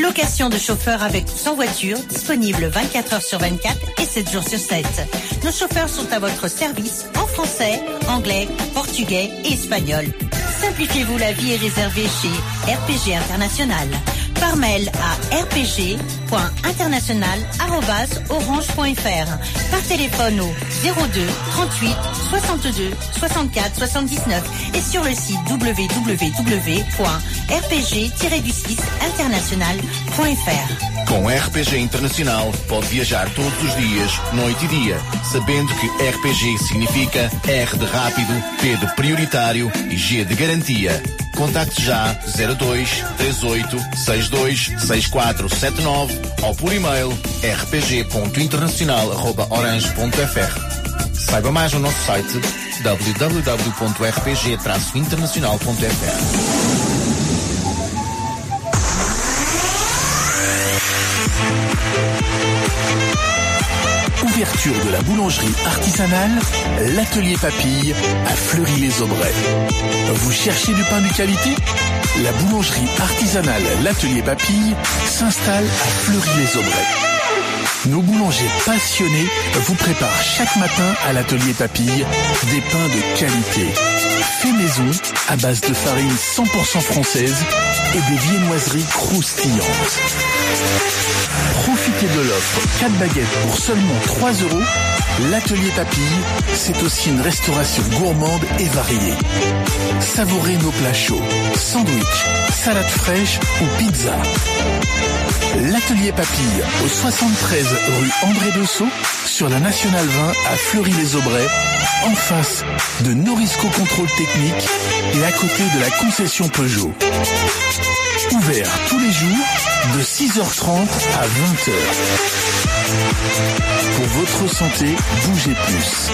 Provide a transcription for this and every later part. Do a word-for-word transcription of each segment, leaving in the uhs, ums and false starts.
Location de chauffeurs avec ou sans voiture, disponible vingt-quatre heures sur vingt-quatre et sept jours sur sept. Nos chauffeurs sont à votre service en français, anglais, portugais et espagnol. Simplifiez-vous la vie et réservez chez R P G International. Par mail à r p g point international arobase orange point f r. Par téléphone au zéro deux trente-huit soixante-deux soixante-quatre soixante-dix-neuf et sur le site w w w point r p g tiret du six international point f r. Com R P G Internacional pode viajar todos os dias, noite e dia, sabendo que R P G significa R de rápido, P de prioritário e G de garantia. Contacte já zero dois três oito seis dois seis quatro sete nove ou por e-mail r p g ponto internacional arroba orange ponto f r. Saiba mais no nosso site w w w ponto r p g traço internacional ponto f r. Ouverture de la boulangerie artisanale, l'atelier Papille à Fleury-les-Aubrais. Vous cherchez du pain de qualité? La boulangerie artisanale l'atelier Papille s'installe à Fleury-les-Aubrais. Nos boulangers passionnés vous préparent chaque matin à l'atelier Papille des pains de qualité. Fait maison à base de farine cent pour cent française et des viennoiseries croustillantes. Profitez de l'offre quatre baguettes pour seulement trois euros. L'atelier Papille, c'est aussi une restauration gourmande et variée. Savourez nos plats chauds, sandwich, salade fraîche ou pizza. L'atelier Papille au soixante-treize rue André Dessau sur la Nationale vingt à Fleury-les-Aubrais, en face de Norisco Contrôle Technique et à côté de la concession Peugeot. Ouvert tous les jours de six heures trente à vingt heures. Pour votre santé, bougez plus.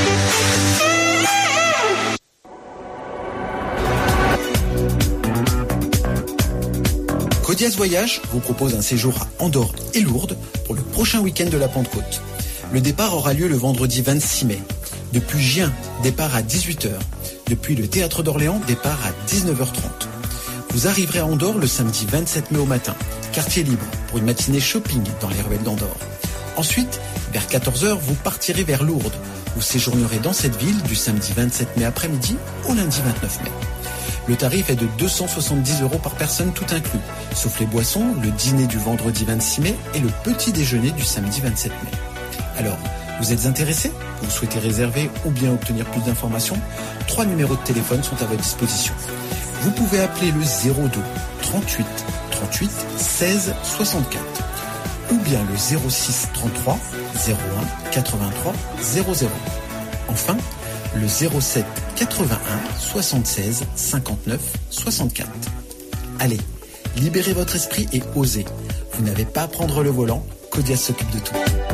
Codiaz Voyage vous propose un séjour à Andorre et Lourdes pour le prochain week-end de la Pentecôte. Le départ aura lieu le vendredi vingt-six mai. Depuis Gien, départ à dix-huit heures. Depuis le Théâtre d'Orléans, départ à dix-neuf heures trente. Vous arriverez à Andorre le samedi vingt-sept mai au matin, quartier libre, pour une matinée shopping dans les ruelles d'Andorre. Ensuite, vers quatorze heures, vous partirez vers Lourdes. Vous séjournerez dans cette ville du samedi vingt-sept mai après-midi au lundi vingt-neuf mai. Le tarif est de deux cent soixante-dix euros par personne tout inclus, sauf les boissons, le dîner du vendredi vingt-six mai et le petit déjeuner du samedi vingt-sept mai. Alors, vous êtes intéressé? Vous souhaitez réserver ou bien obtenir plus d'informations? Trois numéros de téléphone sont à votre disposition. Vous pouvez appeler le zéro deux trente-huit trente-huit seize soixante-quatre ou bien le zéro six trente-trois zéro un quatre-vingt-trois zéro zéro. Enfin, le zéro sept quatre-vingt-un soixante-seize cinquante-neuf soixante-quatre. Allez, libérez votre esprit et osez. Vous n'avez pas à prendre le volant, Codiaz s'occupe de tout.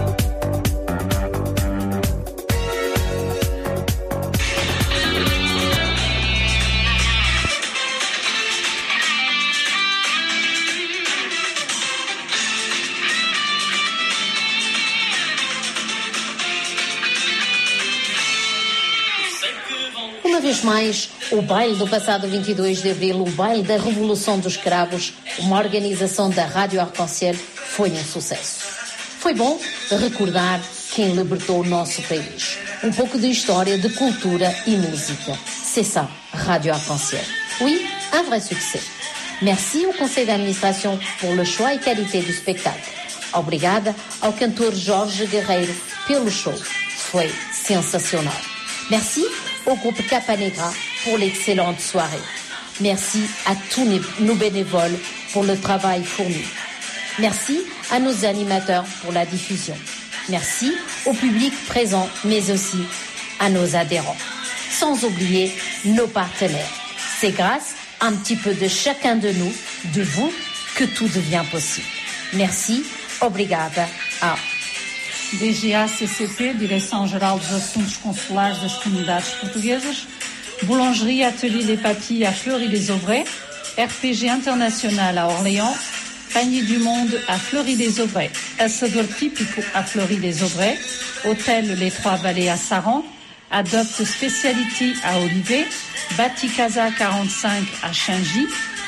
Uma vez mais, o baile do passado vinte e dois de abril, o baile da Revolução dos Cravos, uma organização da Rádio Arc-en-Ciel, foi um sucesso. Foi bom recordar quem libertou o nosso país. Um pouco de história, de cultura e música. C'est ça, Rádio Arc-en-Ciel. Oui, un vrai succès. Merci au conseil d'administration pour le choix et qualité du spectacle. Obrigada ao cantor Jorge Guerreiro pelo show. Foi sensacional. Merci au groupe Capa Negra pour l'excellente soirée. Merci à tous nos bénévoles pour le travail fourni. Merci à nos animateurs pour la diffusion. Merci au public présent, mais aussi à nos adhérents. Sans oublier nos partenaires. C'est grâce à un petit peu de chacun de nous, de vous, que tout devient possible. Merci, obrigada a D G A C C P, Direção-Geral dos Assuntos Consulares das Comunidades Portuguesas, Boulangerie Atelier Les Papilles à Fleury-les-Aubrais, R P G International à Orléans, Panier du Monde à Fleury-les-Aubrais, Assador Típico à Fleury-les-Aubrais, Hôtel Les Trois Vallées à Saran, Adopt Speciality à Olivet, Bati Casa quarante-cinq à Changy,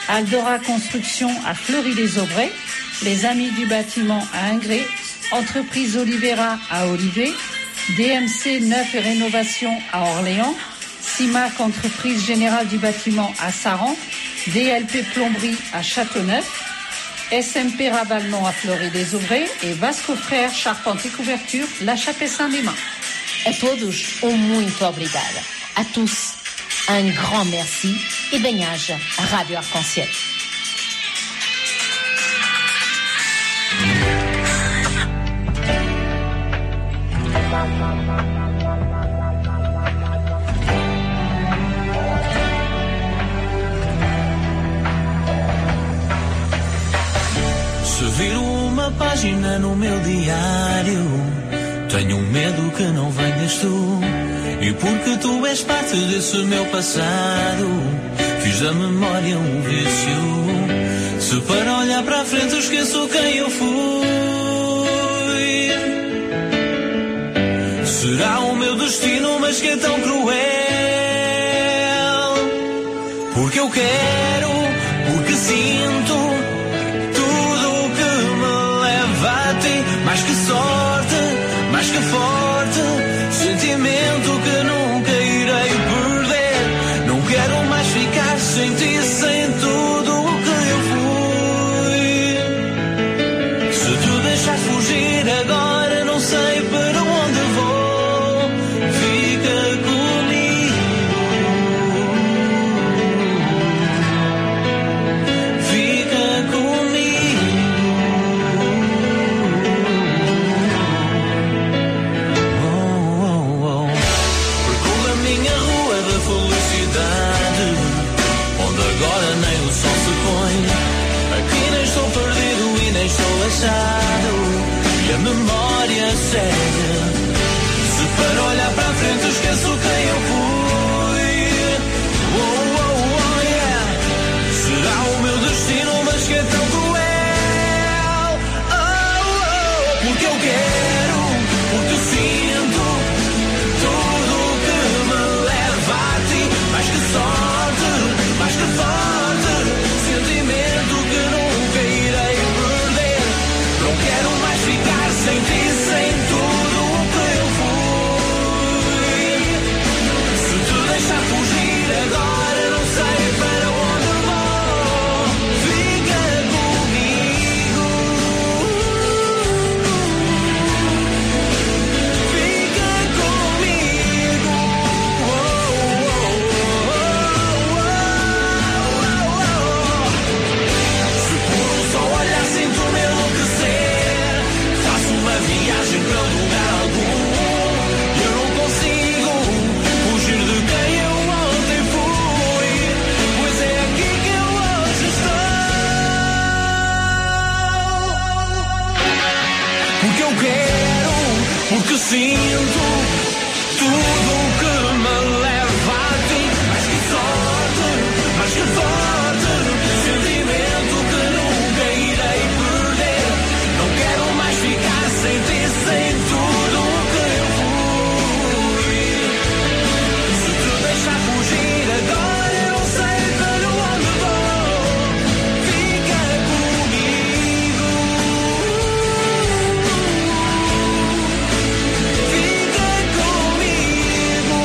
Aldora Construction à Fleury-les-Aubrais, les Amis du Bâtiment à Ingré, Entreprise Olivera à Olivet, D M C Neuf et Rénovation à Orléans, CIMAC Entreprise Générale du Bâtiment à Saran, D L P Plomberie à Châteauneuf, S M P Ravalement à Fleury-les-Aubrais et Vasco Frères Charpente e Couverture La Chapelle-Saint-Desmains. A todos, um muito obrigada. A tous, un grand merci e bem-aja à Rádio Arc-en-Ciel. Se viro uma página no meu diário, tenho medo que não venhas tu. E porque tu és parte desse meu passado, fiz da memória um vício. Se para olhar para a frente eu esqueço quem eu fui, será o meu destino, mas que é tão cruel. Porque eu quero, porque sinto tudo o que me leva a ti. Mais que sorte, mais que forte, sentimento que nunca irei perder. Não quero mais ficar sem ti, sem tudo o que eu fui. Se tu deixar fugir agora, não sei para onde vou. Fica comigo, fica comigo. Oh, oh, oh. Percorro a minha rua da felicidade, onde agora nem o sol se põe. Aqui nem estou perdido e nem estou achado, e a memória segue. Se para olhar para a frente eu esqueço quem eu fui. Oh, oh, oh, yeah. Será o meu destino, mas que é tão cruel. Oh, oh, porque eu quero, porque sinto tudo o que me leva a ti. Mais que sorte, mais que forte, sentimento que nunca irei perder. Não quero mais ficar sem ti, sem tudo o que eu fui. Se te deixar fugir agora, não sei para onde vou. Fica comigo, fica comigo. Oh, oh, oh, oh, oh. Se por um só olhar sinto-me enlouquecer, faço uma viagem para lugar algum. Eu não consigo fugir de quem eu ontem fui, pois é aqui que eu hoje estou. Porque eu quero, porque sinto tudo o que me leva a ti. Mais que sorte, mais que forte, sentimento que nunca irei perder. Não quero mais ficar sem ti, sem tudo o que eu fui. Se te deixar fugir agora, eu não sei para onde vou. Fica comigo, fica comigo.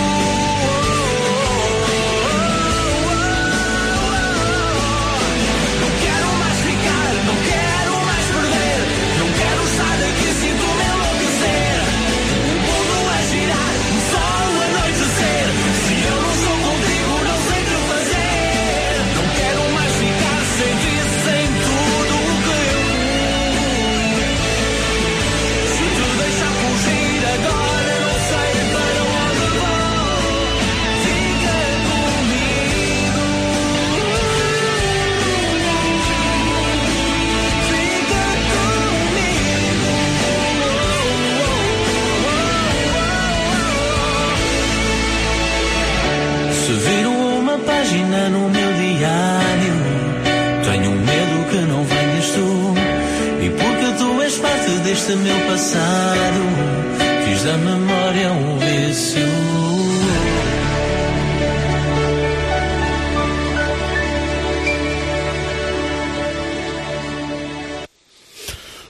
Não quero mais ficar, não quero mais perder. Não quero estar aqui, sinto-me enlouquecer. O mundo a girar, o sol a anoitecer. Se eu não estou contigo, não sei o que fazer. Não quero mais ficar sem ti, sem tudo o que eu fui. Se te deixar fugir agora, não sei para onde vou. Fica comigo, fica comigo. Se viro uma página no meu diário, tenho medo que não venhas tu. E porque tu és parte deste meu passado, fiz da memória um vício.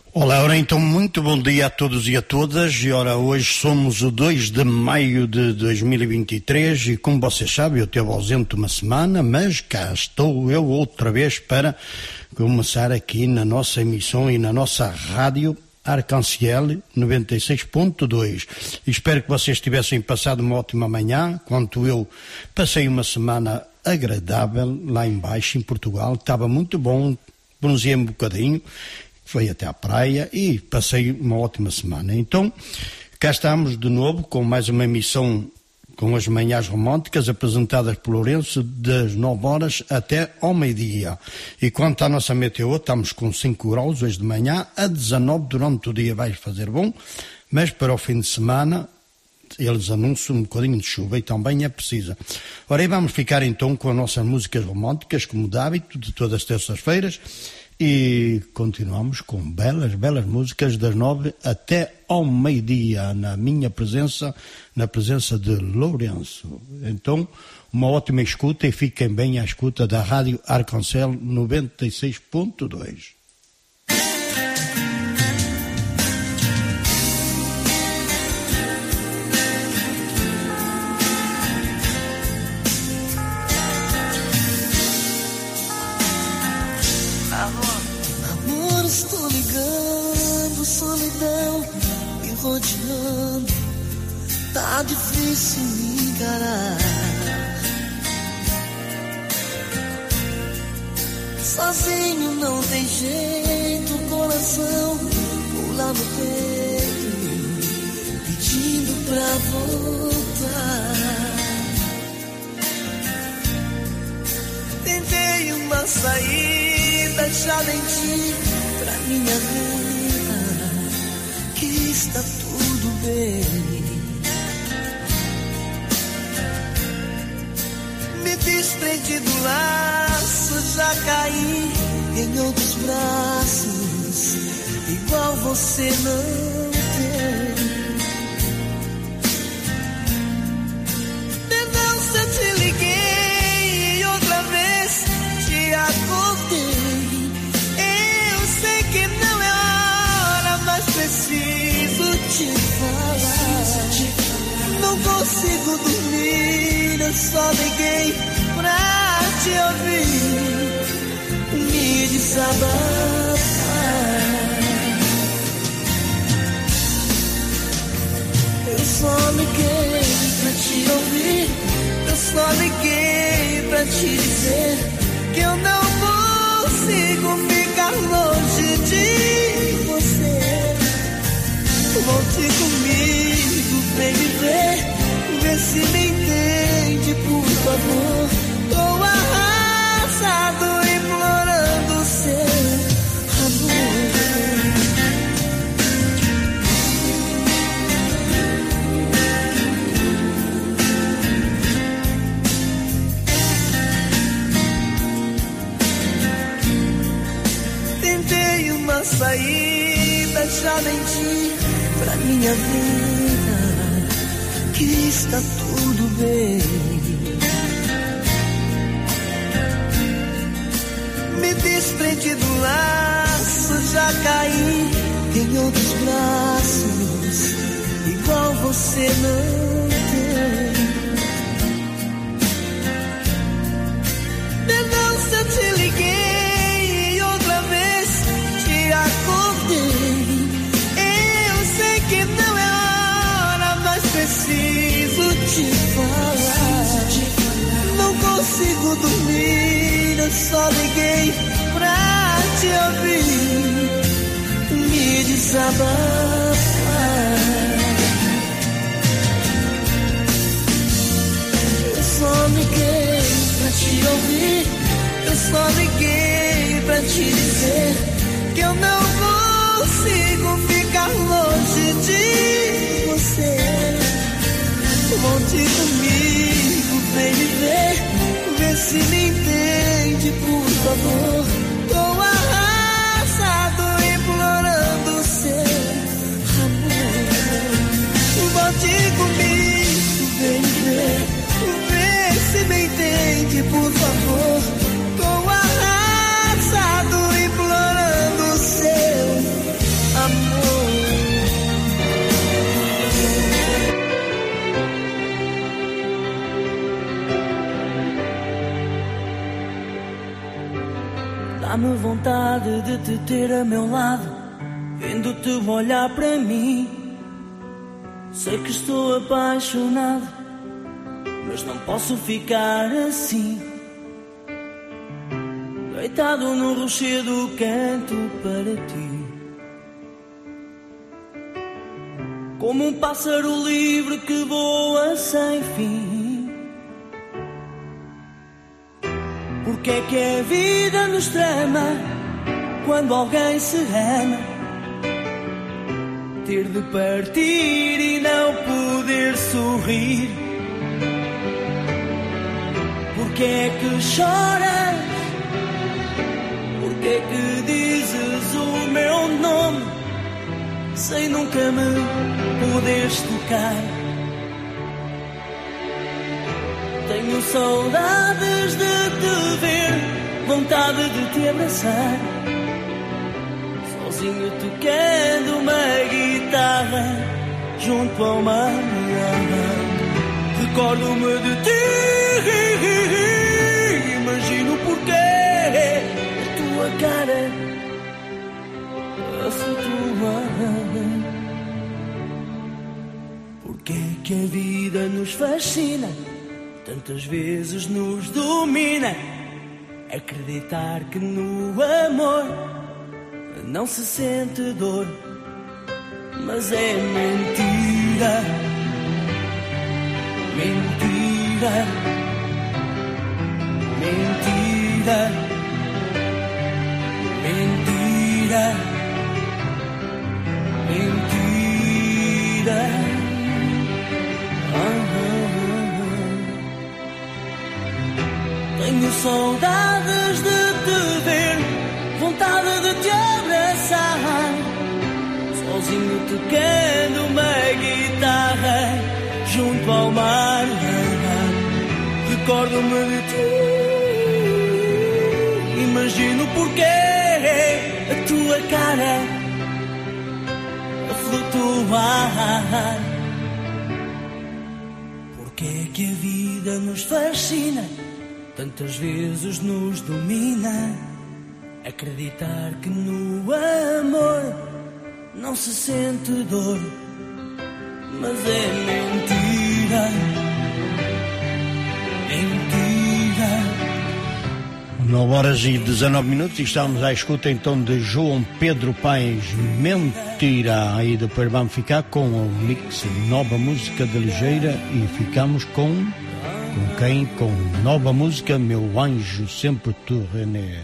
Olá, ora então, muito bom dia a todos e a todas. E ora, hoje somos o dois de maio de dois mil e vinte e três e como vocês sabem, eu estive ausente uma semana, mas cá estou eu outra vez para começar aqui na nossa emissão e na nossa rádio Arc-en-Ciel noventa e seis ponto dois. Espero que vocês tivessem passado uma ótima manhã, quanto eu passei uma semana agradável lá embaixo em Portugal. Estava muito bom, bronzeei um bocadinho, fui até à praia e passei uma ótima semana. Então, cá estamos de novo com mais uma emissão com as manhãs românticas apresentadas por Lourenço das nove horas até ao meio-dia. E quanto à nossa meteo, estamos com cinco graus hoje de manhã, a dezanove durante o dia vai fazer bom, mas para o fim de semana eles anunciam um bocadinho de chuva e também é precisa. Ora, aí vamos ficar então com as nossas músicas românticas, como de hábito, de todas as terças-feiras. E continuamos com belas, belas músicas das nove até ao meio-dia, na minha presença, na presença de Lourenço. Então, uma ótima escuta e fiquem bem à escuta da Rádio Arc-en-Ciel noventa e seis ponto dois. Estou ligando, solidão me rodeando, tá difícil me encarar. Sozinho não tem jeito, o coração pula no peito, pedindo pra voltar. Tentei uma saída, já menti pra minha vida, que está tudo bem. Me desprendi do laço, já caí em outros braços, igual você não tem. Perdão se eu te liguei e outra vez te acordei. Preciso te falar, não consigo dormir, eu só liguei pra te ouvir, me desabafar. Eu só liguei pra te ouvir, eu só liguei pra te dizer que eu não consigo ficar longe de você. Volte comigo, vem me ver, vê se me entende, por favor. Tô arrasado, implorando seu amor. Tentei uma saída, já menti pra minha vida, que está tudo bem. Me desprendi do laço, já caí em outros braços, igual você não tem. Perdão se eu te liguei e outra vez te acordei. Que não é hora, mas preciso te falar. Não consigo dormir, eu só liguei pra te ouvir, me desabafar. Eu só liguei pra te ouvir, eu só liguei pra te dizer que eu não consigo ficar longe de você. Volte comigo, vem me ver, vê se me entende, por favor. Tô arrasado, implorando seu amor. Volte comigo, vem me ver, vê se me entende, por favor. Tô arrasado, implorando seu Dá-me vontade de te ter a meu lado, vendo-te olhar para mim. Sei que estou apaixonado, mas não posso ficar assim. Deitado no rochedo canto para ti, como um pássaro livre que voa sem fim. Porque é que a vida nos trama quando alguém se ama? Ter de partir e não poder sorrir. Porque é que choras? Porque é que dizes o meu nome sem nunca me poderes tocar? Tenho saudades de te ver, vontade de te abraçar, sozinho tocando uma guitarra junto ao mar. Recordo-me de ti, imagino porquê a tua cara a flutuar. Porque é que a vida nos fascina, tantas vezes nos domina. Acreditar que no amor não se sente dor, mas é mentira, mentira, mentira, mentira, mentira. Tenho saudades de te ver, vontade de te abraçar, sozinho tocando uma guitarra junto ao mar. Recordo-me de ti, imagino porquê a tua cara a flutuar. Porque é que a vida nos fascina, tantas vezes nos domina. Acreditar que no amor não se sente dor, mas é mentira, mentira. nove horas e dezanove minutos e estamos à escuta então de João Pedro Paes, Mentira. Aí depois vamos ficar com o mix Nova Música de Ligeira e ficamos com, com quem? Com nova música Meu Anjo Sempre Tu, René.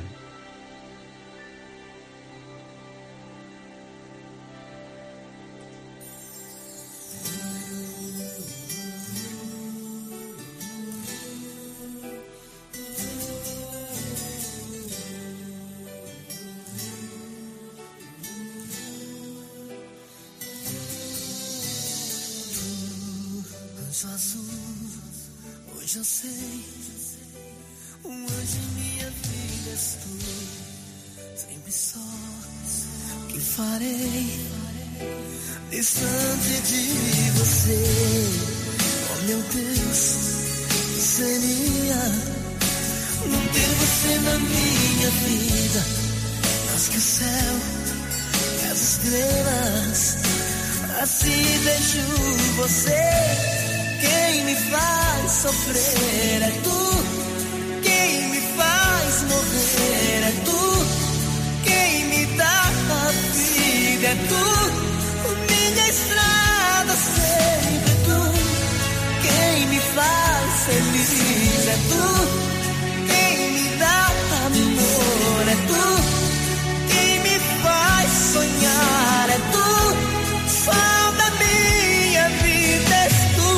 Anjo azul, hoje eu sei, um anjo em minha vida és tu, sempre só que farei, distante de você. Oh meu Deus, seria não ter você na minha vida, mais que o céu e as estrelas, assim deixo você. Quem me faz sofrer é tu, quem me faz morrer é tu, quem me dá a vida é tu, minha estrada sempre é tu, quem me faz feliz é tu, quem me dá amor é tu, quem me faz sonhar é tu, só da minha vida és tu.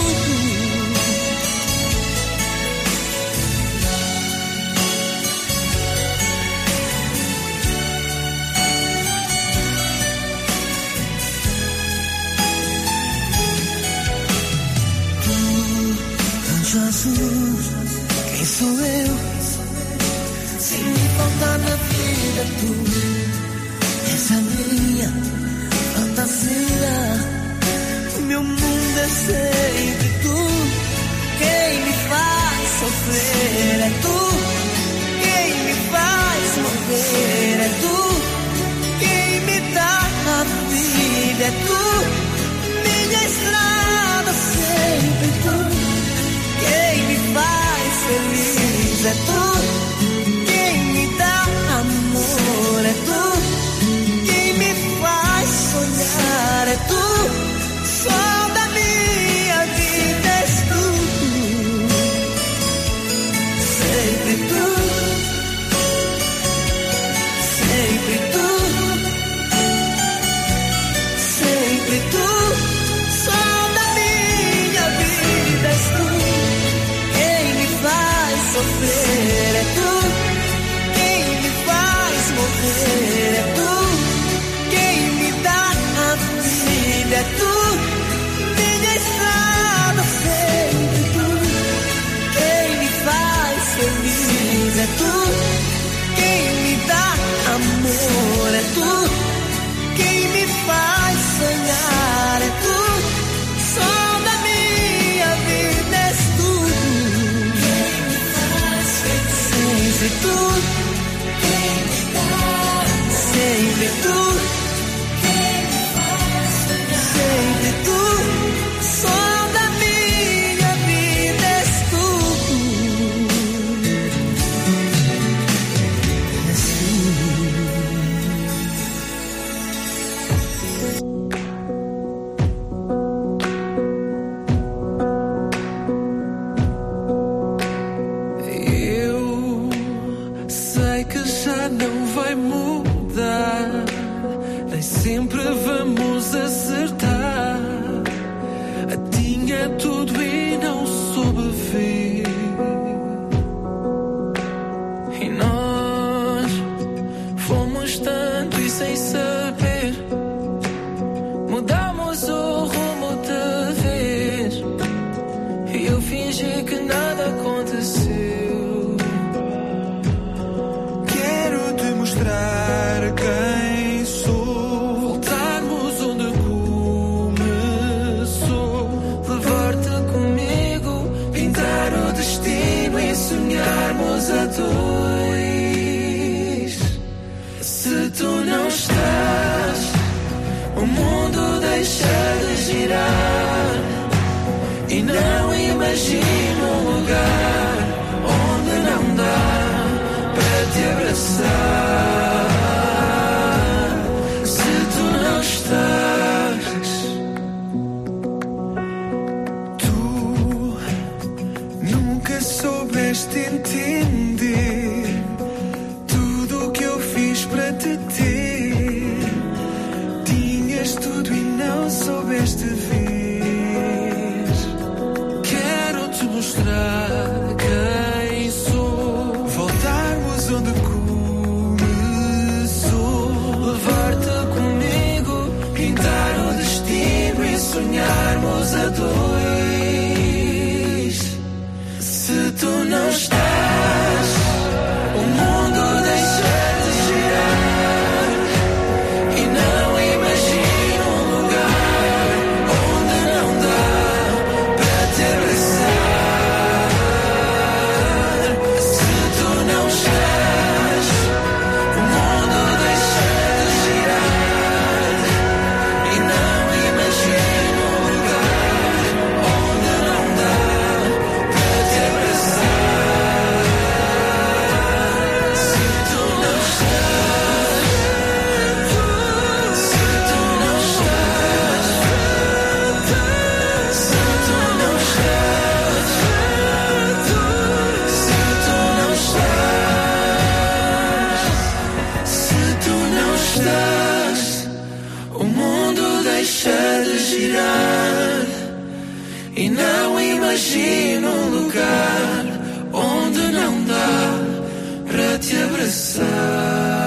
Anjo azul, quem sou eu? Se me faltar na vida tu és a minha fantasia. Meu mundo é sempre tu, quem me faz sofrer é tu, quem me faz morrer tu, sempre tu, som da minha vida és tu. És não vai mudar, nem sempre vamos acertar. Tinha tudo e não soube ver, e nós fomos tanto e sem saber, mudamos o rumo de vez, e eu fingi que nada aconteceu. Mostrar quem sou, voltarmos onde começou, levar-te comigo, pintar o destino e sonharmos a dois. Se tu não estás, o mundo deixa de girar, e não imagino um lugar onde não dá para te abraçar. Se tu não estás, tu nunca soubeste entender tudo o que eu fiz para te ter. Tinhas tudo e não soubeste ver. Quero te mostrar quem sou, voltarmos onde começou, levar-te comigo, pintar o destino e sonharmos a dois. Se tu não estás, o mundo deixa de girar, e não imagino um lugar onde não dá para te abraçar. Se tu não estás, o mundo deixa de girar, e não imagino um lugar onde não dá para te abraçar. Se tu não estás, se tu não estás, se tu não estás, se tu não estás, se tu não estás, o mundo deixa de girar, e não imagino um lugar onde não dá para te abraçar.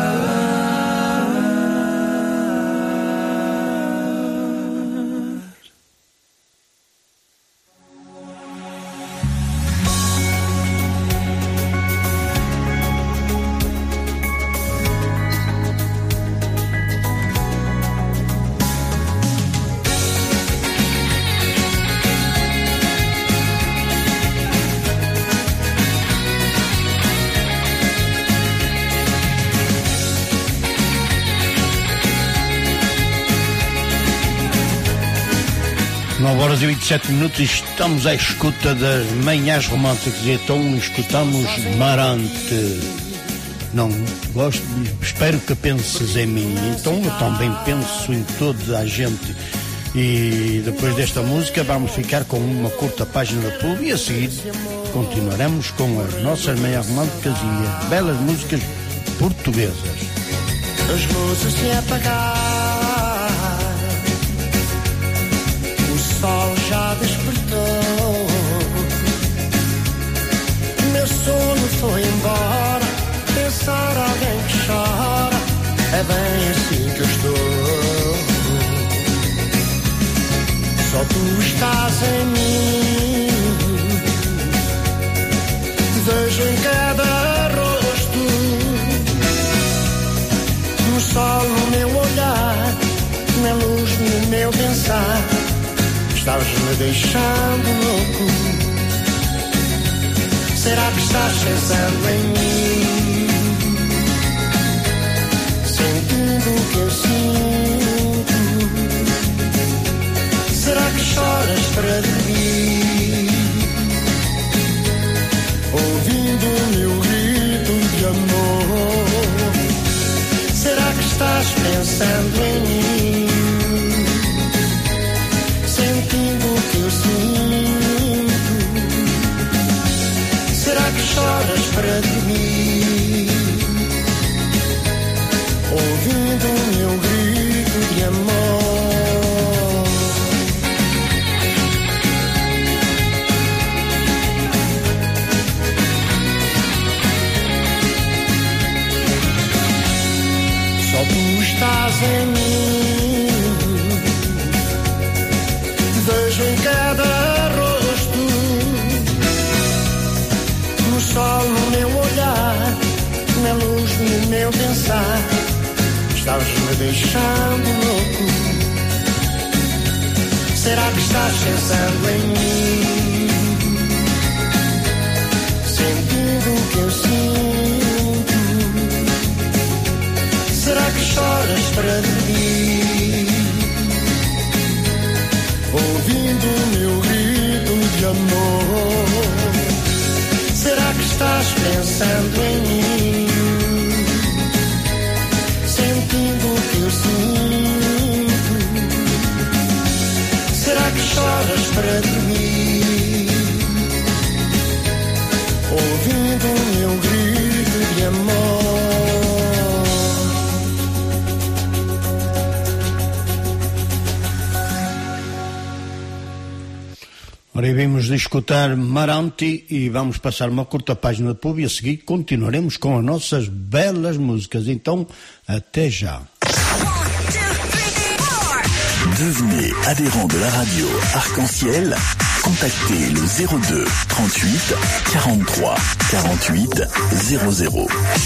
nove horas e vinte e sete minutos, estamos à escuta das manhãs românticas e então escutamos Marante. Não gosto, espero que penses em mim. Então eu também penso em toda a gente. E depois desta música vamos ficar com uma curta página da Pub e a seguir continuaremos com as nossas manhãs românticas e as belas músicas portuguesas. As luzes se apagaram, o sol já despertou, meu sono foi embora, pensar alguém que chora, é bem assim que eu estou. Só tu estás em mim, te vejo em cada rosto, no sol no meu olhar, na luz no meu pensar, estás me deixando louco. Será que estás pensando em mim? Sem te Sentindo o que eu sinto, será que choras para dormir? Ouvindo o meu grito de amor, será que estás pensando em mim? Sentindo o que eu sinto, será que choras para dormir? Ouvindo o meu grito de amor. Só tu estás em mim, vejo em cada rosto, no sol no meu olhar, na luz no meu pensar, estás me deixando louco. Será que estás pensando em mim? Sentindo o que eu sinto, será que choras para dormir? Ouvindo o meu grito de amor, será que estás pensando em mim? Sentindo o que eu sinto, será que choras para dormir? Ouvindo o meu grito de amor. Ora, vimos de escutar Maranti e vamos passar uma curta página de pub e a seguir continuaremos com as nossas belas músicas. Então, até já. Devenez adhérent de la radio Arc-en-Ciel. Contactez le zéro deux trente-huit quarante-trois quarante-huit zéro zéro.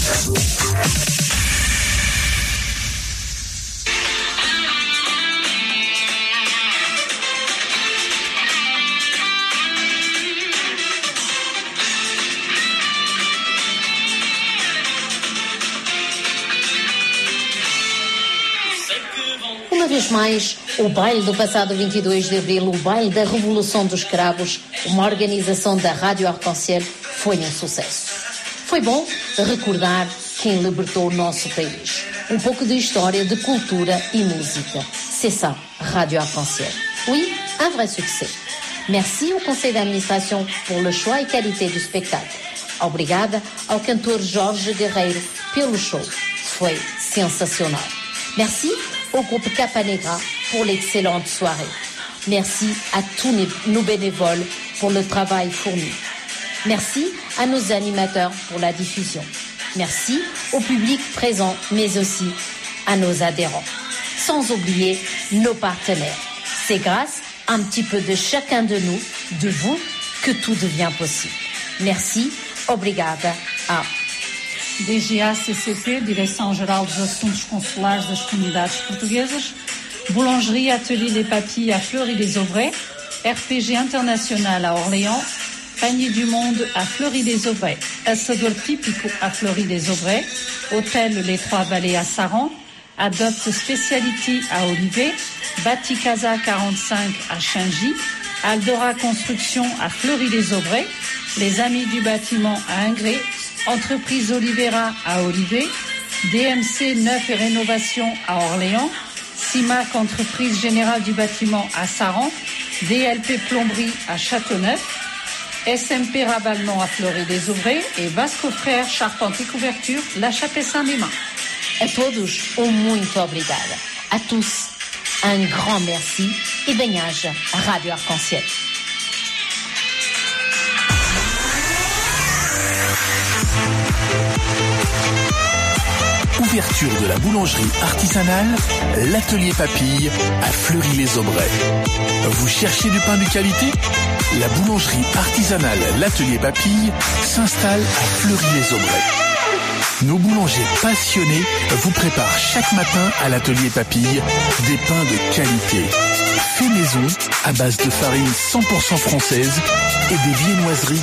Uma vez mais, o baile do passado vinte e dois de abril, o baile da Revolução dos Cravos, uma organização da Rádio Arc-en-Ciel, foi um sucesso. Foi bom recordar quem libertou o nosso país. Um pouco de história, de cultura e música. C'est ça, Radio Arc-en-Ciel. Oui, un vrai succès. Merci au conseil d'administration pour le choix et qualité du spectacle. Obrigada ao cantor Jorge Guerreiro pelo show. Foi sensacional. Merci au groupe Capa Negra pour l'excellente soirée. Merci à tous nos bénévoles pour le travail fourni. Merci à nos animateurs pour la diffusion. Merci au public présent, mais aussi à nos adhérents. Sans oublier nos partenaires. C'est grâce à un petit peu de chacun de nous, de vous, que tout devient possible. Merci, obrigada a D G A C C P, Direção-Geral dos Assuntos Consulares das Comunidades Portuguesas, Boulangerie Atelier Les Papilles à Fleury-les-Aubrais, R P G International à Orléans, Panier du Monde à Fleury-les-Aubrais, Assador Típico à Fleury-les-Aubrais, Hôtel Les Trois Vallées à Saran, Adopt Speciality à Olivet, Bati Casa quarante-cinq à Chingy, Aldora Construction à Fleury-les-Aubrais, Les Amis du Bâtiment à Ingré, Entreprise Olivera à Olivet, D M C Neuf et Rénovation à Orléans, CIMAC Entreprise Générale du Bâtiment à Saran, D L P Plomberie à Châteauneuf, S M P Raballement à Fleury-les-Aubrais et Vasco Frères Charpente e Couverture La Chapelle-Saint-Mémin. A todos, um muito obrigada. A tous, un grand merci e bem-aja à Rádio Arc-en-Ciel. Ouverture de la boulangerie artisanale, l'atelier Papille à Fleury-les-Aubrais. Vous cherchez du pain de qualité? La boulangerie artisanale l'atelier Papille s'installe à Fleury-les-Aubrais. Nos boulangers passionnés vous préparent chaque matin à l'atelier Papille des pains de qualité. Fait maison à base de farine cent pour cent française et des viennoiseries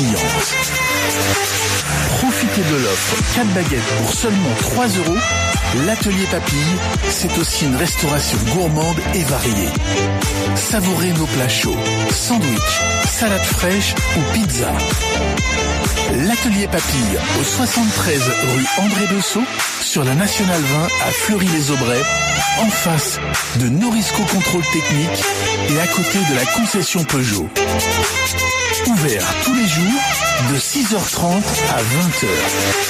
croustillantes. Profitez de l'offre quatre baguettes pour seulement trois euros L'atelier Papille, c'est aussi une restauration gourmande et variée. Savourez nos plats chauds, sandwich, salade fraîche ou pizza. L'atelier Papille, au soixante-treize rue André Dessau, sur la Nationale vingt à Fleury-les-Aubrais, en face de Norisco Contrôle Technique et à côté de la concession Peugeot. Ouvert tous les jours de six heures trente à vingt heures.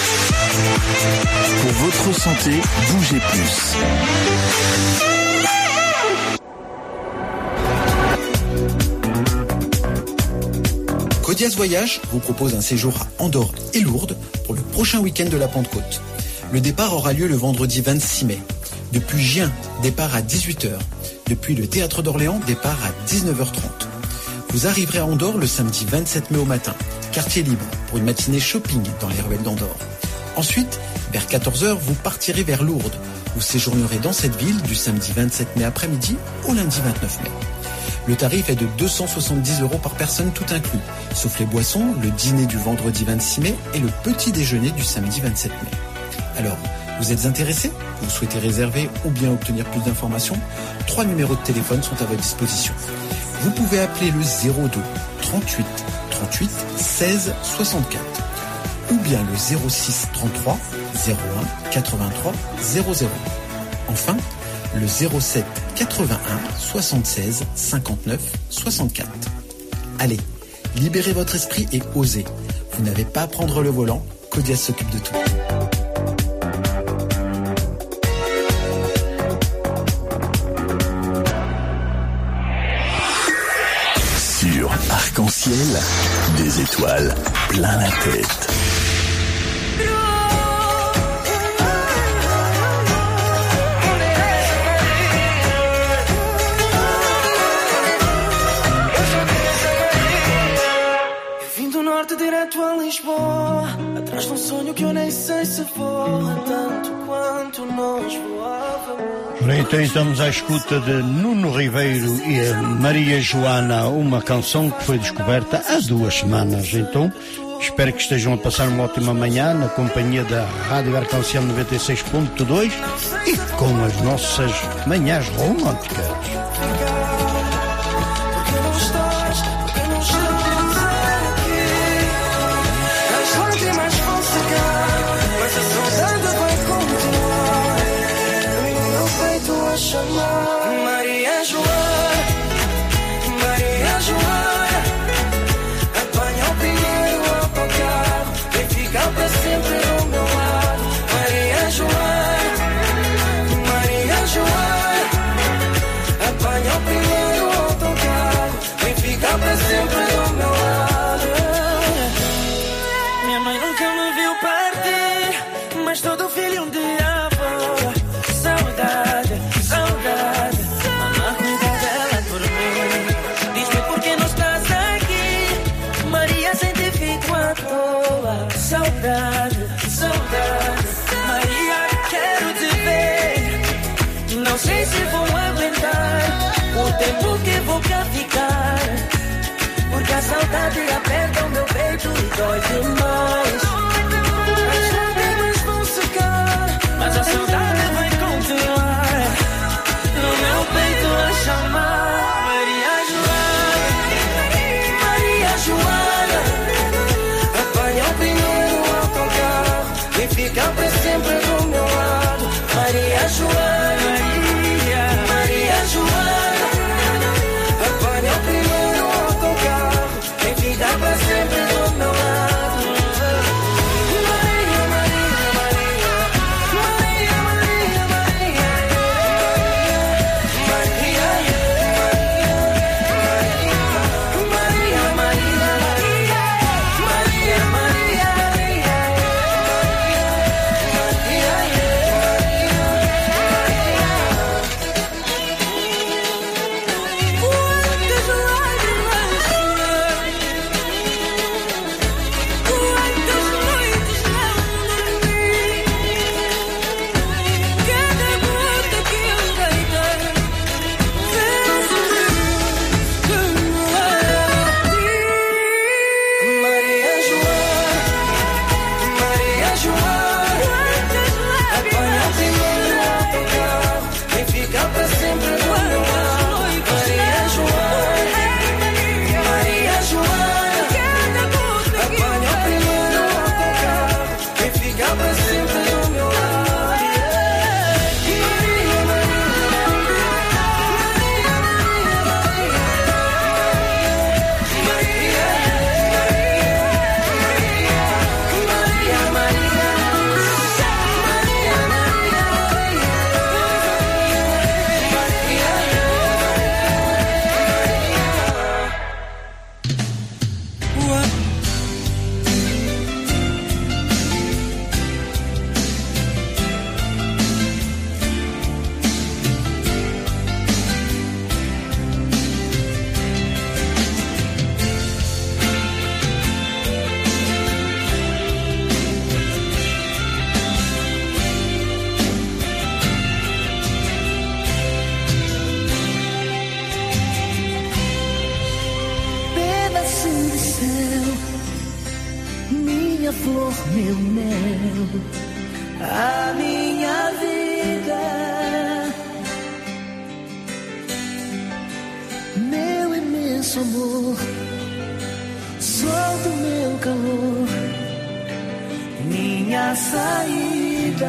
Pour votre santé, bougez plus. Codias Voyage vous propose un séjour à Andorre et Lourdes pour le prochain week-end de la Pentecôte. Le départ aura lieu le vendredi vingt-six mai. Depuis Gien, départ à dix-huit heures. Depuis le Théâtre d'Orléans, départ à dix-neuf heures trente. Vous arriverez à Andorre le samedi vingt-sept mai au matin, quartier libre, pour une matinée shopping dans les ruelles d'Andorre. Ensuite, vers quatorze heures, vous partirez vers Lourdes. Vous séjournerez dans cette ville du samedi vingt-sept mai après-midi au lundi vingt-neuf mai. Le tarif est de deux cent soixante-dix euros par personne tout inclus, sauf les boissons, le dîner du vendredi vingt-six mai et le petit déjeuner du samedi vingt-sept mai. Alors, vous êtes intéressé? Vous souhaitez réserver ou bien obtenir plus d'informations? Trois numéros de téléphone sont à votre disposition. Vous pouvez appeler le zéro deux trente-huit trente-huit seize soixante-quatre ou bien le zéro six trente-trois zéro un quatre-vingt-trois zéro zéro. Enfin, le zéro sept quatre-vingt-un soixante-seize cinquante-neuf soixante-quatre. Allez, libérez votre esprit et osez. Vous n'avez pas à prendre le volant, Codias s'occupe de tout. Sur Arc-en-Ciel, des étoiles plein la tête. Direto a Lisboa, atrás de um sonho que eu nem sei se voa tanto quanto nós voávamos. Então estamos à escuta de Nuno Ribeiro e a Maria Joana, uma canção que foi descoberta há duas semanas. Então espero que estejam a passar uma ótima manhã na companhia da Rádio Arc-en-Ciel noventa e seis ponto dois e com as nossas manhãs românticas. Maria Joana, Maria Joana, apanha o primeiro autocarro, vem ficar pra sempre do meu lado. Maria Joana, Maria Joana, apanha o primeiro autocarro, vem ficar pra sempre do meu lado. Minha mãe nunca me viu partir, mas todo filho um dia avó. Saudade, saudade, mamãe cuida dela por mim. Diz-me por que não estás aqui, Maria, sem te fico à toa. Saudade, saudade, Maria, quero te ver. Não sei se vou aguentar o tempo que vou cá ficar, porque a saudade aperta o meu peito e dói demais. As lágrimas vão secar, mas a saudade vai continuar no meu peito a chamar. Maria Joana, Maria Joana, apanha o primeiro autocarro e fica pra sempre do meu lado. Maria Joana, Maria, Maria Joana, apanha o primeiro autocarro e fica pra sempre do meu lado. flor, meu mel, a minha vida, meu imenso amor, sol do meu calor, minha saída,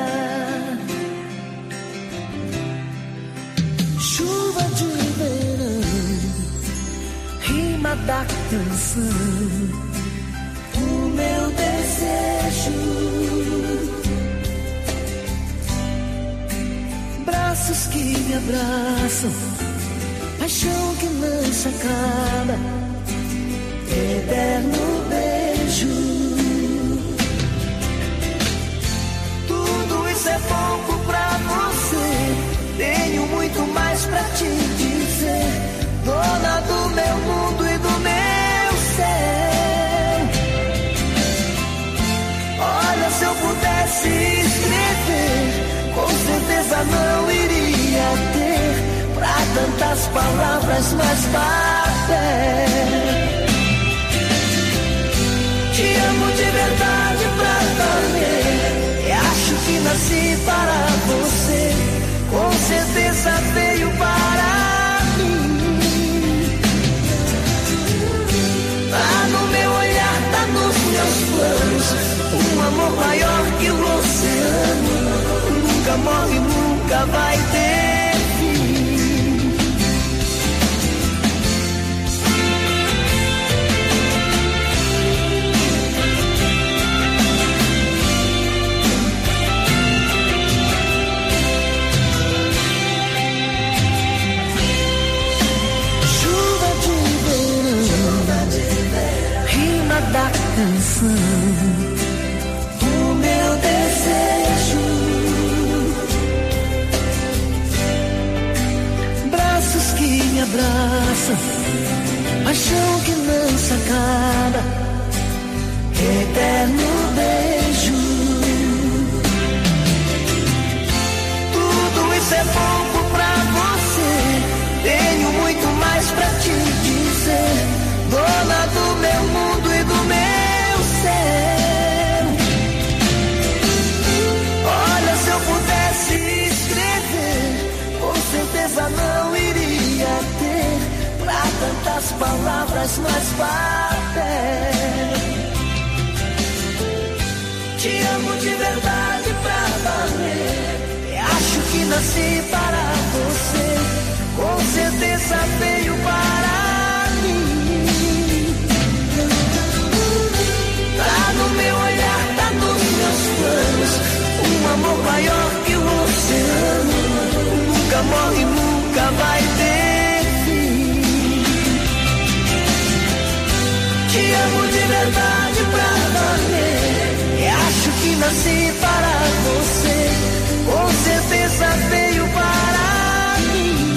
chuva de verão, rima da canção, o meu desejo, braços que me abraçam, paixão que não se acaba, eterno beijo. Tudo isso é pouco pra você, tenho muito mais pra te dizer, dona do meu mundo e do meu céu. Olha, se eu pudesse escrever, com certeza não iria ter pra tantas palavras mais papel. Te amo de verdade pra valer, e acho que nasci para você, com certeza veio para mim. Tá no meu olhar, tá nos meus planos, um amor maior que o oceano, nunca morre, nunca vai ter fim. Da canção, o meu desejo, braços que me abraçam, paixão que não se acaba, eterno beijo. Tudo isso é pouco pra você, tenho muito mais pra te dizer, dona do meu mundo e do meu céu. Olha, se eu pudesse escrever, com certeza não iria ter pra tantas palavras mais papel. Te amo de verdade pra valer, e acho que nasci para você, com certeza veio para mim. Tá no meu olhar, tá nos meus planos, um amor maior que o oceano, nunca morre, nunca vai ter fim. Te amo de verdade pra valer, e acho que nasci para você, com certeza veio para mim.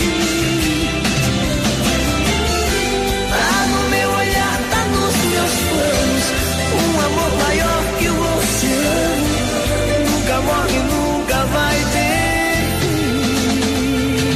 Tá no meu olhar, tá nos meus planos, um amor maior que o oceano, nunca morre, nunca vai ter fim.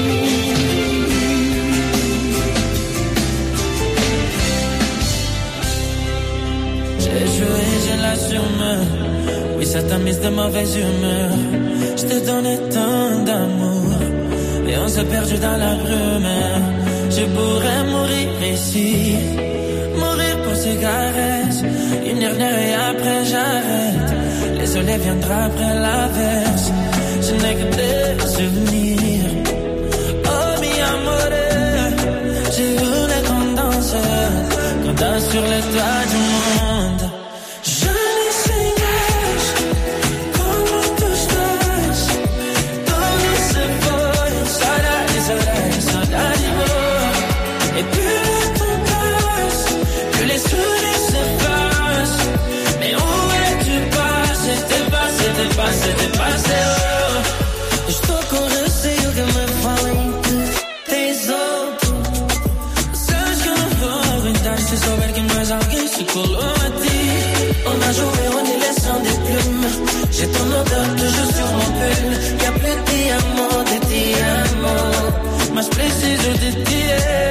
J'ai joué, j'ai l'assume, oui ça t'a mise de mauvaise humeur. Je t'ai donné tant d'amour, et on s'est perdu dans la brume. Je pourrais mourir ici, mourir pour ces caresses, une dernière et après j'arrête. Le soleil viendra après l'averse, je n'ai que des souvenirs. Oh mi amore, j'ai voulu qu'on danse, qu'on danse sur les toits du monde. Je ne sais pas comment tout se passe, donner ce boy, saudade, saudade, saudade, boy. Et plus le temps passe, plus les souvenirs s'effacent. Mais où es-tu passé? T'es passé, t'es passé, t'es passé, oh. Estou com receio que me falem que tens outro. Sabes que eu não vou aguentar se souber que mais alguém se colou a ti. On a joué en élection des plumes, j'ai ton odeur toujours sur mon pull. Y'a plus de diamants, de diamants, mas preciso de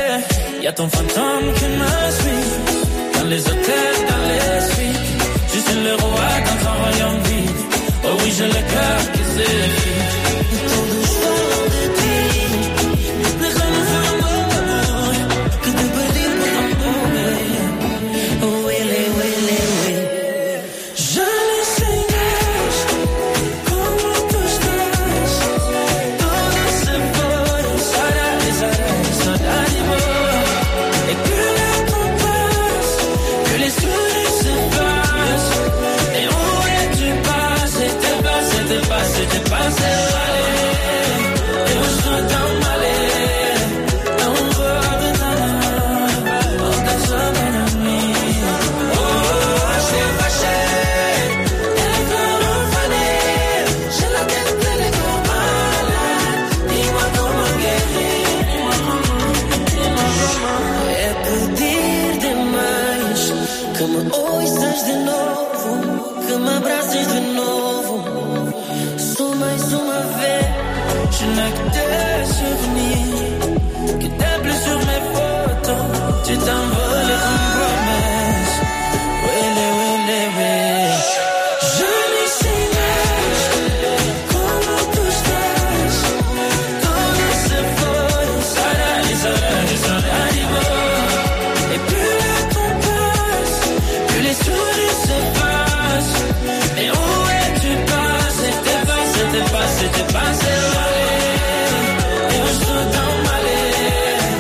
ti. Y'a ton fantôme qui me suit, dans les hôtels, dans les suites. Je j'ai le cœur qui s'effrite. Et todos falam de ti, mais rien ne fait amor que te perdi por amor. Oh, ele, ele, ele. Já lhe ensinei como tu estás. Todo se foi, saudade, saudade, saudade boa. Et que la compasse, que les sourires se passent. Et où es-tu passé, t'es passé, t'es passé, t'es passé. Et où je suis dans ma lait, dans mon corps de nana, en descendant de nuit. Oh, j'ai fâché, et les fleurs fanées. J'ai la tête pleine de corps malades. Dis-moi comment guérir, dis-moi comment. É pedir demais que me ouças de novo, que me abraces de novo. Só mais uma vez, je n'ai que des souvenirs, que t'es plus sur mes photos. Tu t'envoles en promesse. Wele, wele, wele. Je n'ai signé como tu estás. Todo se foi, saudade, saudade, saudade boa. Et plus le temps passe, plus les sourires se passent. Mais où es-tu passé, t'es passé, t'es passé, t'es passé. Et où je suis dans ma lait,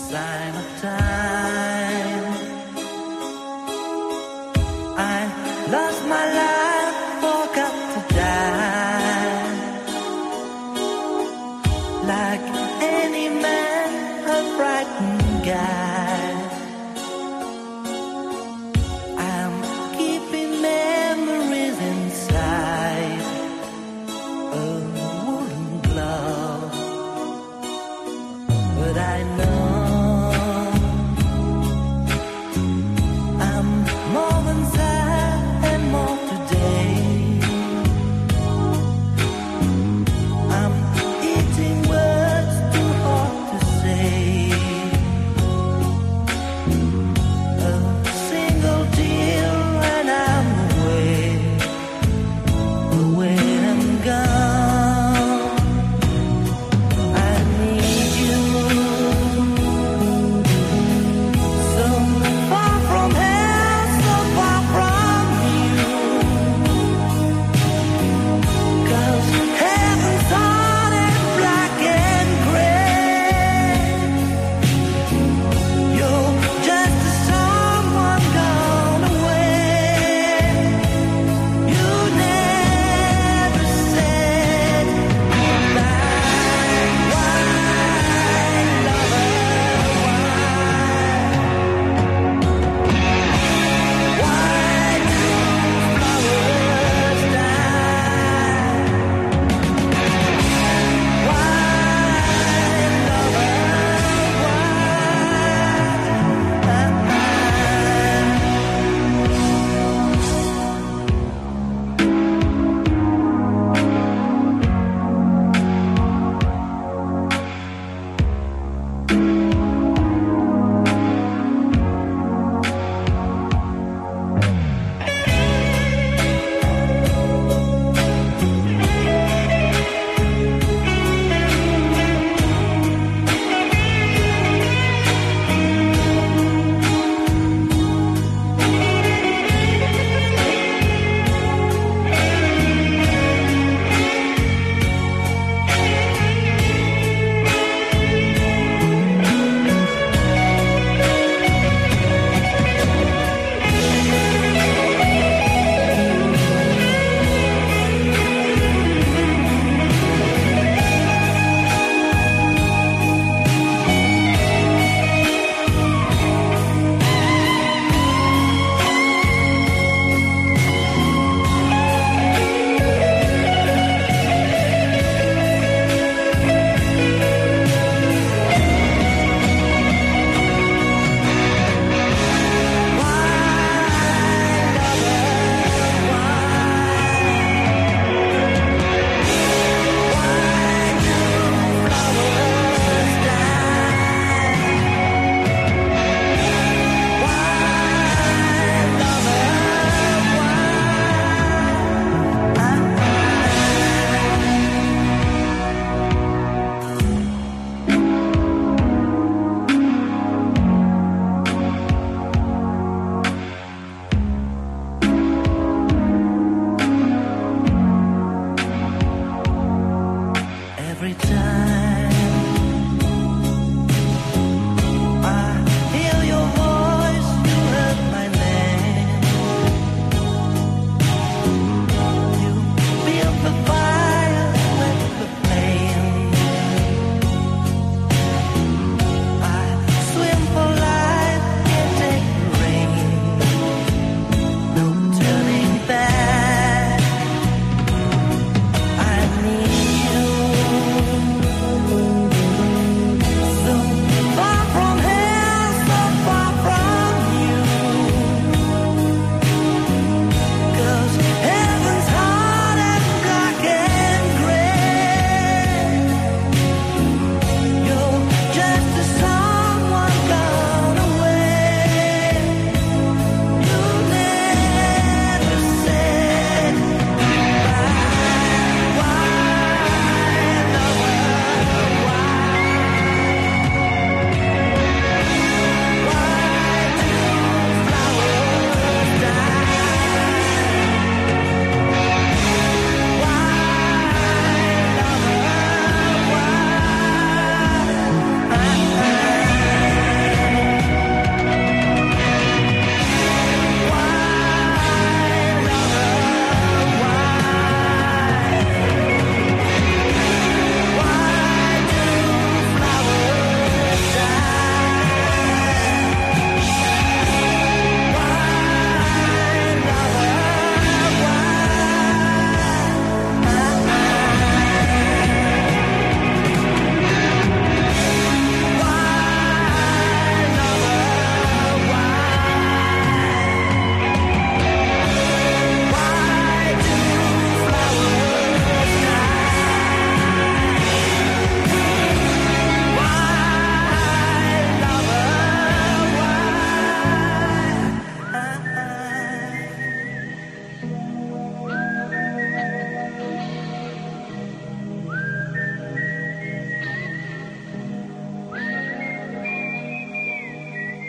sign of time. I lost my life, forgot to die. Like any man, a frightened guy. I'm keeping memories inside a woolen glove. But I know I'm more than sad and more today. I'm eating words too hard to say. A single tear and I'm away, away and gone. I need you, so far from here, so far from you. 'Cause heaven's hard and black and gray. You're just someone gone away. You never said goodbye. Why, lover, why? Why do flowers die? Why, lover, every time I hear your voice, you heard my name. You built the fire, lit the flame. I swim for life, can't take the rain. No turning back. I need you.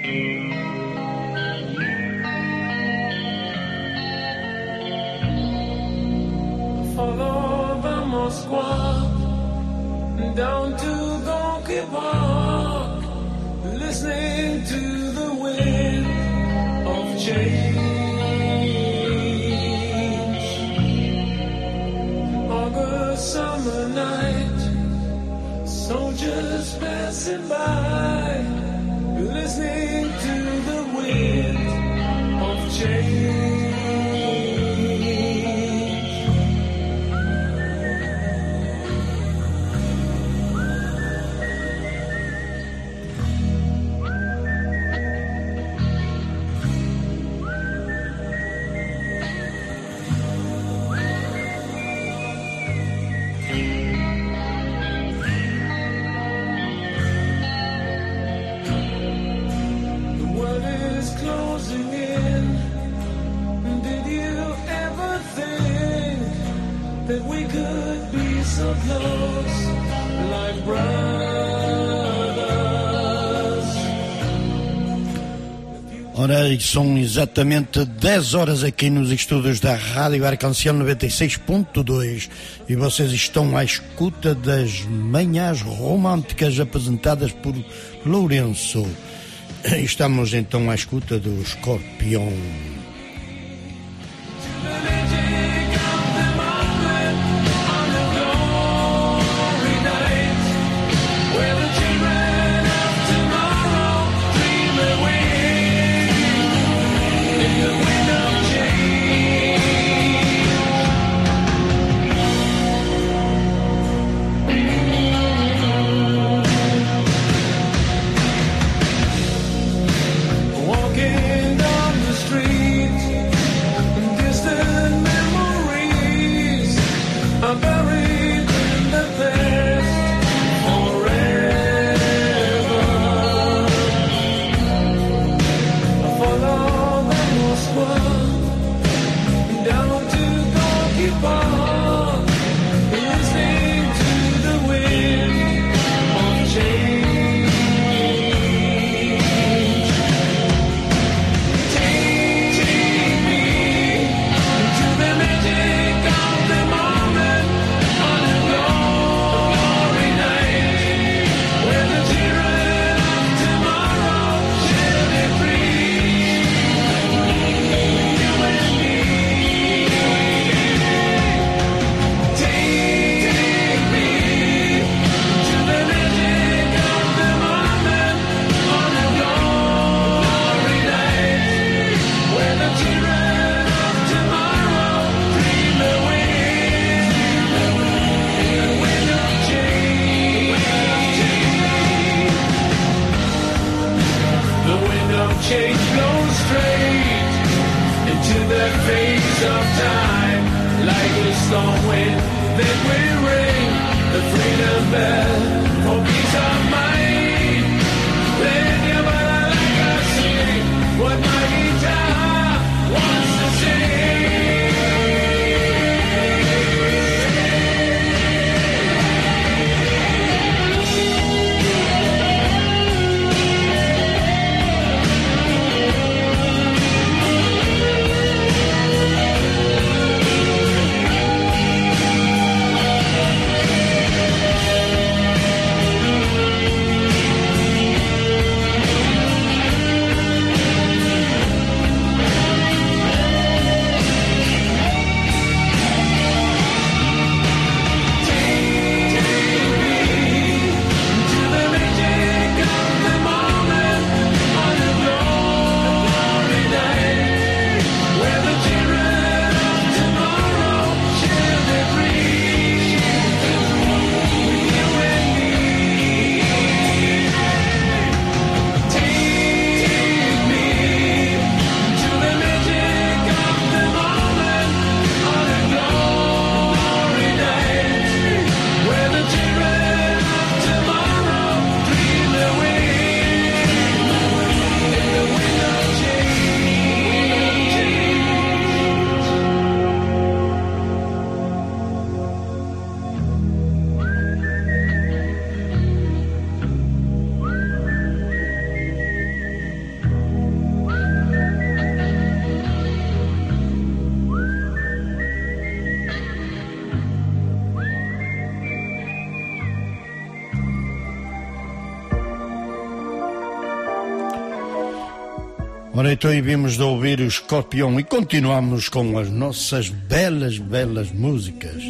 Follow the Moskwa down to Gonky Park, listening to the wind of change. August summer night, soldiers passing by, listening to the wind of change. That we could be so close, like brothers. Ora, e são exatamente dez horas aqui nos estúdios da Rádio Arconciel noventa e seis ponto dois e vocês estão à escuta das manhãs românticas apresentadas por Lourenço. Estamos então à escuta do Escorpião. Walking down the street Ora, então e vimos de ouvir o Escorpião e continuamos com as nossas belas, belas músicas.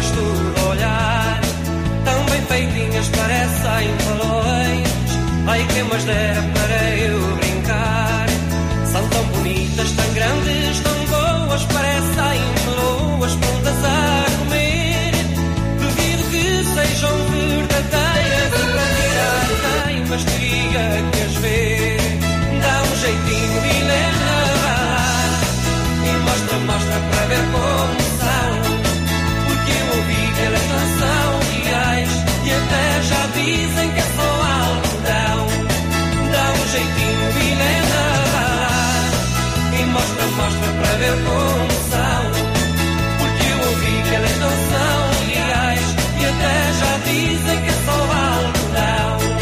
gosto de olhar. Tão bem feitinhas parecem balões. Ai, quem mais dera para eu brincar. São tão bonitas, tão grandes, tão boas, parecem meloas prontas a comer. Duvido que sejam verdadeiras e para tirar teimas teria que as ver. Dá um jeitinho de levar e mostra, mostra para ver como são. Porque eu ouvi que elas não são reais e até já dizem que é só algodão. Dá um jeitinho de levar e mostra, mostra para ver como são. Porque eu ouvi que elas não são reais e até já dizem que é só algodão.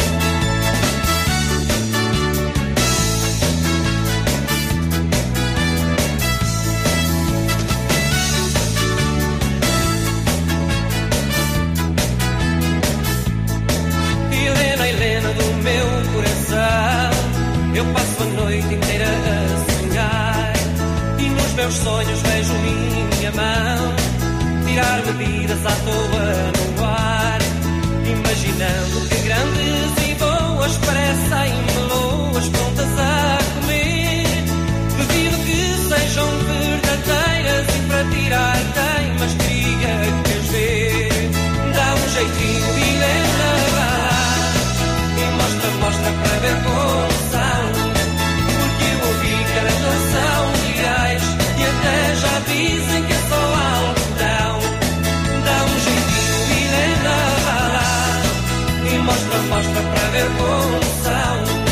Helena do meu coração, eu passo a noite inteira a sonhar e nos meus sonhos vejo minha mão tirar bebidas à toa no ar, imaginando que grandes e boas parecem meloas prontas a comer. Duvido que sejam verdadeiras e para tirar teimas queria que as ver. Dá um jeitinho de levar e mostra, mostra para ver como são. Porque eu ouvi que elas não são reais e até já dizem que é só algodão. Dá um jeitinho de levar e mostra, mostra para ver como são.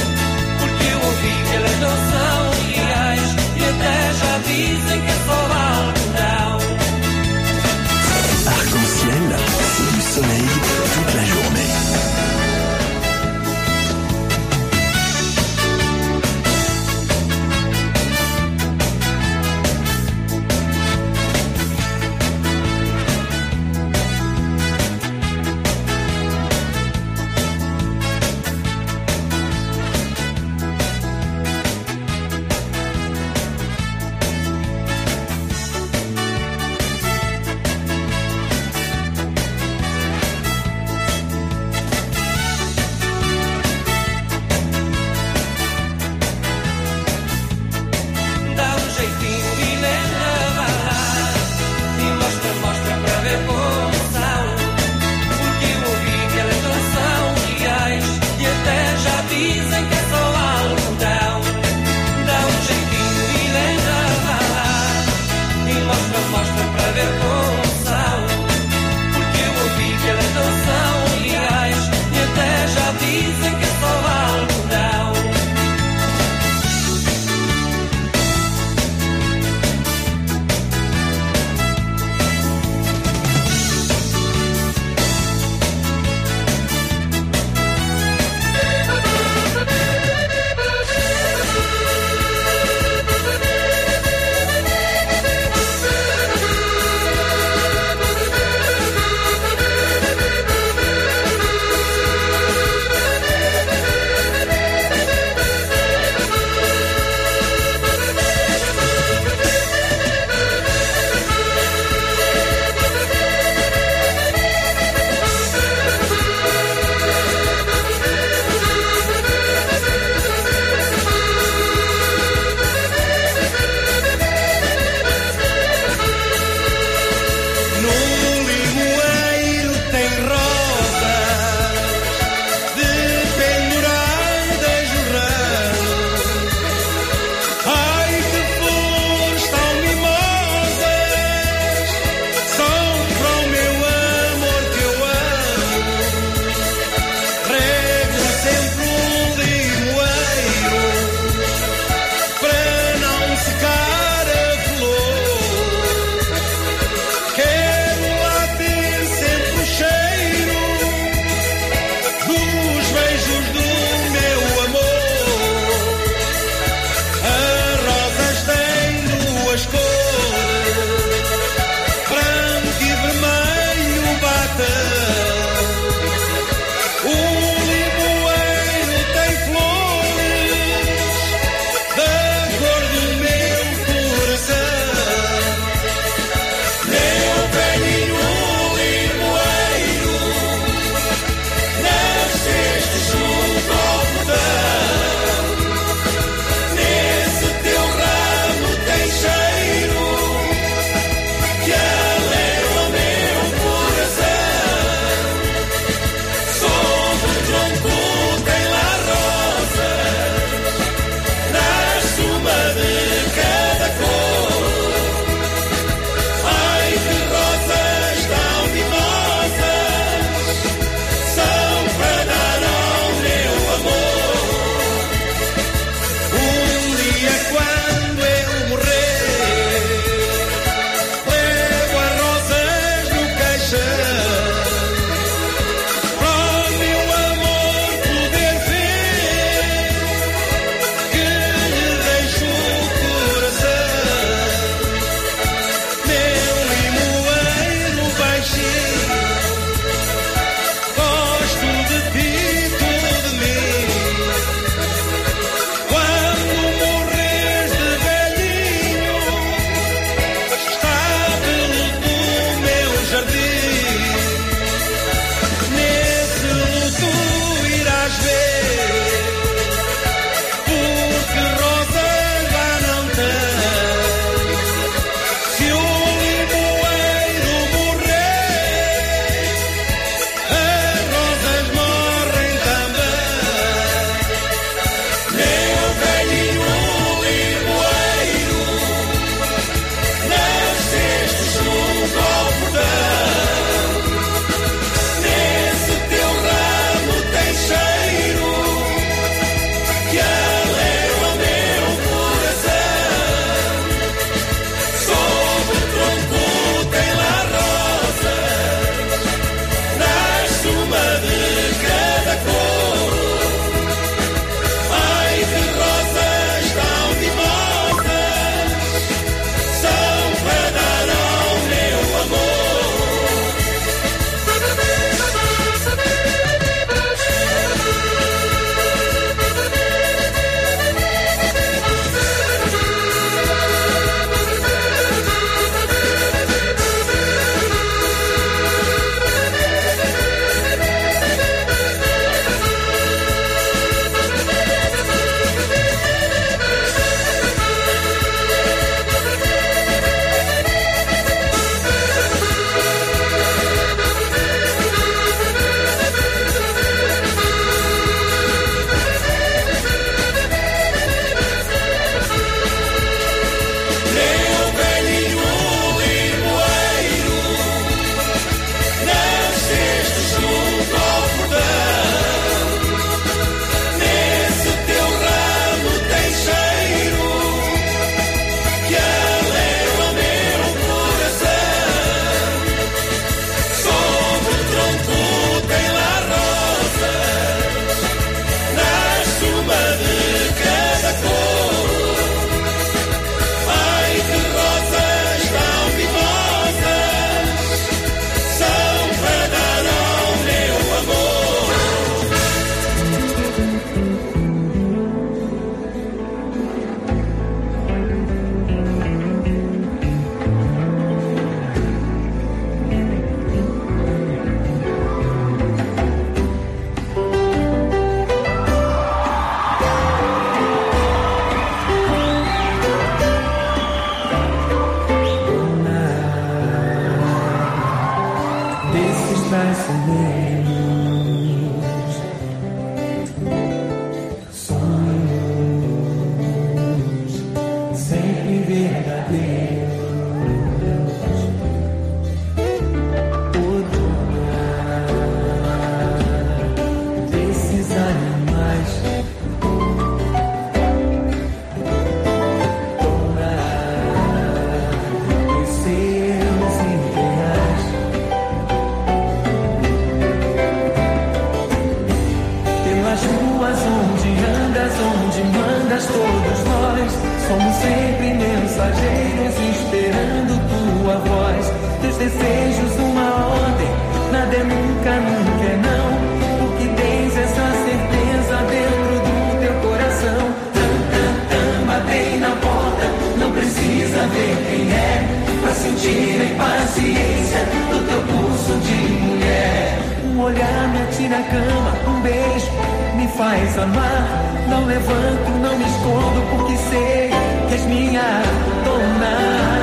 Todos nós somos sempre mensageiros esperando tua voz. Teus desejos uma ordem, nada é nunca, nunca é não. Porque tens essa certeza dentro do teu coração. Tam, tam, tam, batei na porta, não precisa ver quem é, pra sentir a impaciência do teu pulso de mulher. Um olhar me atira a cama, um beijo me faz amar. Não levanto, não me escondo, porque sei que és minha dona.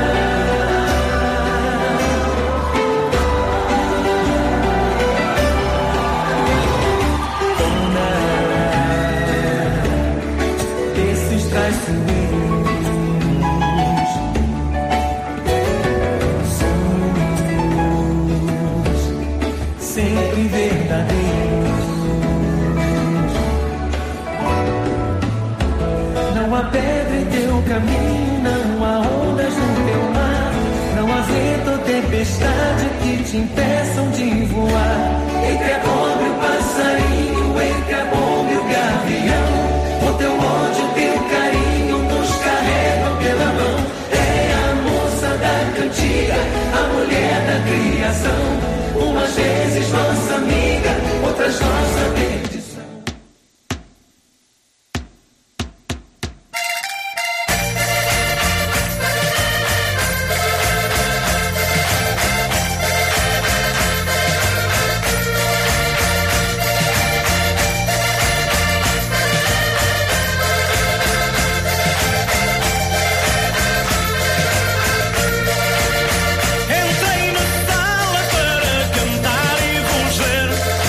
Dona desses traiçoeiros, sonhos sempre verdadeiros. Não há pedra em teu caminho, não há ondas no teu mar, não há vento ou tempestade que te impeçam de voar. Entre a cobra e o passarinho, entre a bomba e o gavião, o teu ódio, o teu carinho nos carregam pela mão. É a moça da cantiga, a mulher da criação, umas vezes nossa amiga, outras nossa perdição. Entrei na sala para cantar e vos ver.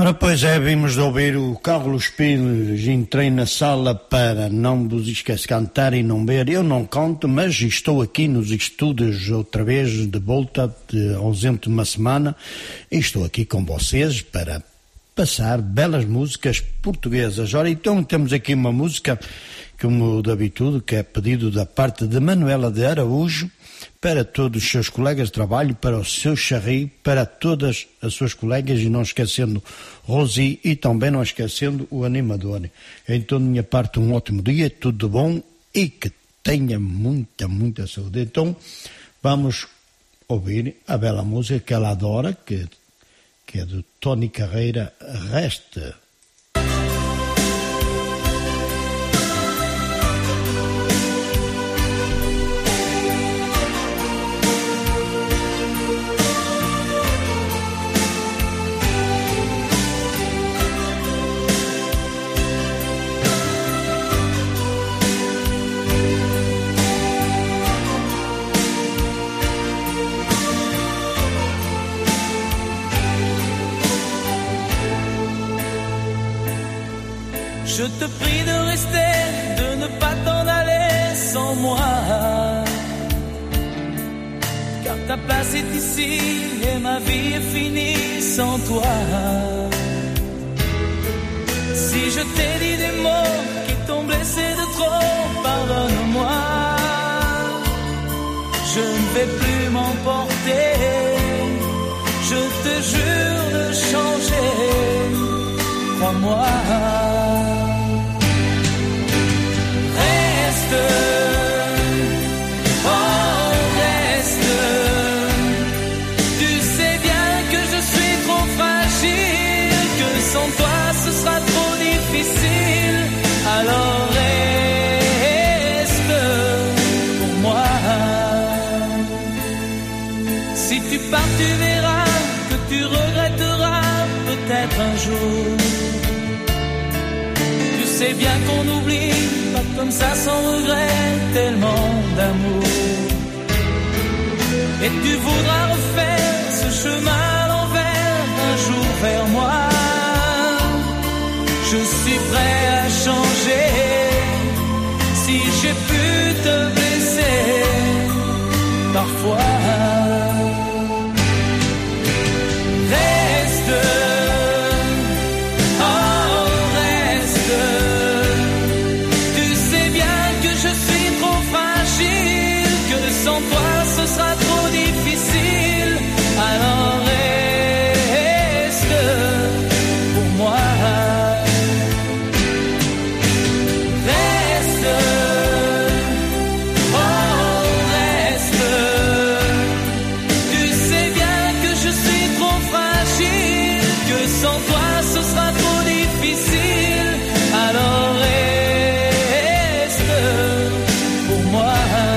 Ora, pois é, vimos de ouvir o Carlos Pires. Entrei na sala para não vos esquecer cantar e não ver. Eu não canto, mas estou aqui nos estúdios outra vez de volta, de ausente uma semana, e estou aqui com vocês para passar belas músicas portuguesas. Ora, então temos aqui uma música, como de habitude, que é pedido da parte de Manuela de Araújo, para todos os seus colegas de trabalho, para o seu Charri, para todas as suas colegas, e não esquecendo Rosi e também não esquecendo o animador. Então, da minha parte, um ótimo dia, tudo bom e que tenha muita, muita saúde. Então, vamos ouvir a bela música que ela adora, que, que é do Tony Carreira, Resta. Je te prie de rester, de ne pas t'en aller sans moi, car ta place est ici et ma vie est finie sans toi. Si je t'ai dit des mots qui t'ont blessé de trop, pardonne-moi. Je ne vais plus m'emporter, je te jure de changer, crois-moi. Reste, oh reste, tu sais bien que je suis trop fragile, que sans toi ce sera trop difficile, alors reste pour moi. Si tu pars tu verras que tu regretteras peut-être un jour. Tu sais bien qu'on oublie pas comme ça sans regret, tellement d'amour. Et tu voudras refaire ce chemin à l'envers un jour vers moi. Je suis prêt à changer si j'ai pu te blesser parfois. Reste. Sans toi ce sera trop difficile, alors reste pour moi. Reste, oh reste, tu sais bien que je suis trop fragile, que sans toi ce sera trop difficile, alors reste pour moi.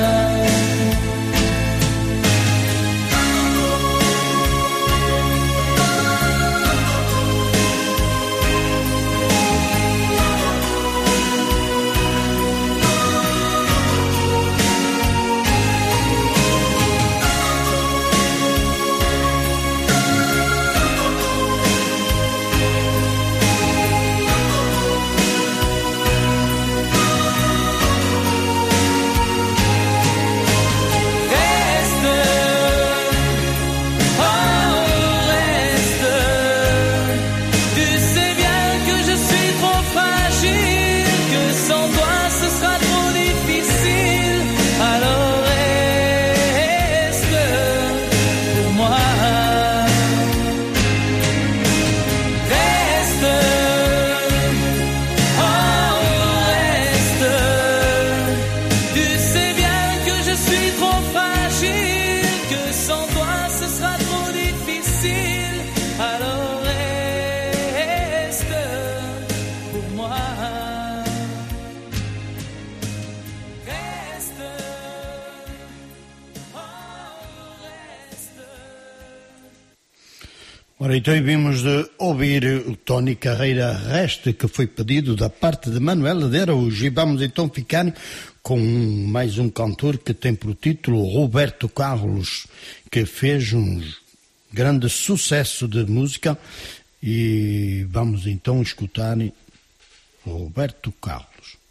Ora, então vimos de ouvir o Tony Carreira Reste, que foi pedido da parte de Manuela de Araújo. E vamos então ficar com mais um cantor que tem por título Roberto Carlos, que fez um grande sucesso de música E vamos então escutar Roberto Carlos.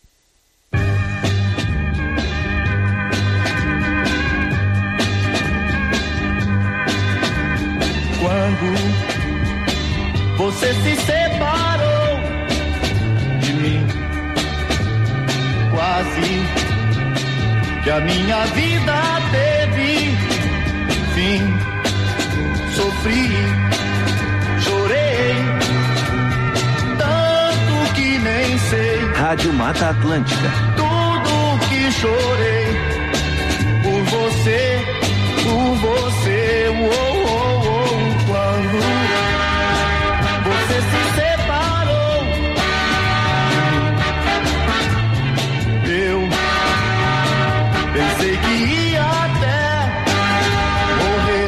Quando você se separou de mim, quase que a minha vida teve fim. Sofri, chorei, tanto que nem sei. Rádio Mata Atlântica. Tudo que chorei por você, por você, oh, oh, oh. Quando você se separou, eu pensei que ia até morrer.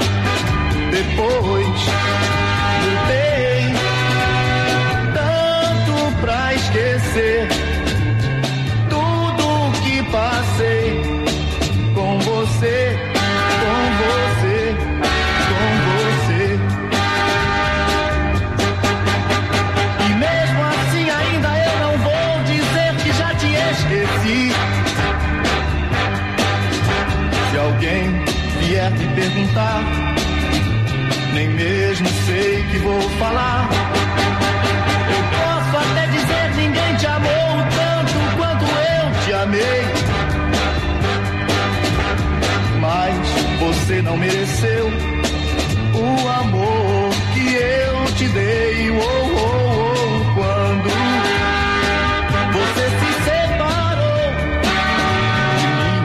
Depois lutei tanto pra esquecer tudo que passei com você, com você, com você. E mesmo assim ainda eu não vou dizer que já te esqueci. Se alguém vier me perguntar, nem mesmo sei que vou falar. Eu posso até dizer que ninguém te amou tanto quanto eu te amei. Mas você não mereceu o amor que eu te dei. Oh, oh, oh. Quando você se separou de mim,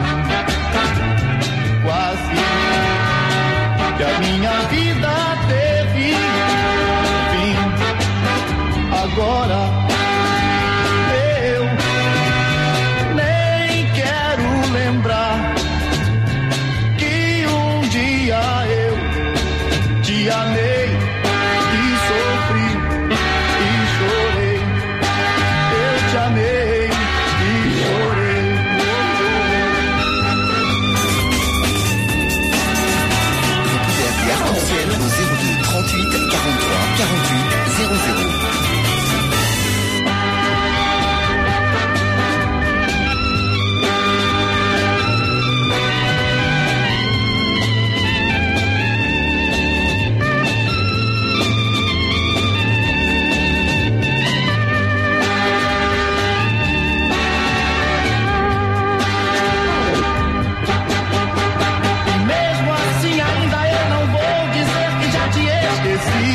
quase que a minha vida teve fim. Agora eu nem quero lembrar que um dia eu te amei e sofri e chorei. Eu te amei e chorei. Arc-en-Ciel au zéro deux trente-huit quarante-trois quarante-huit zéro zéro. Mesmo assim ainda eu não vou dizer que já te esqueci.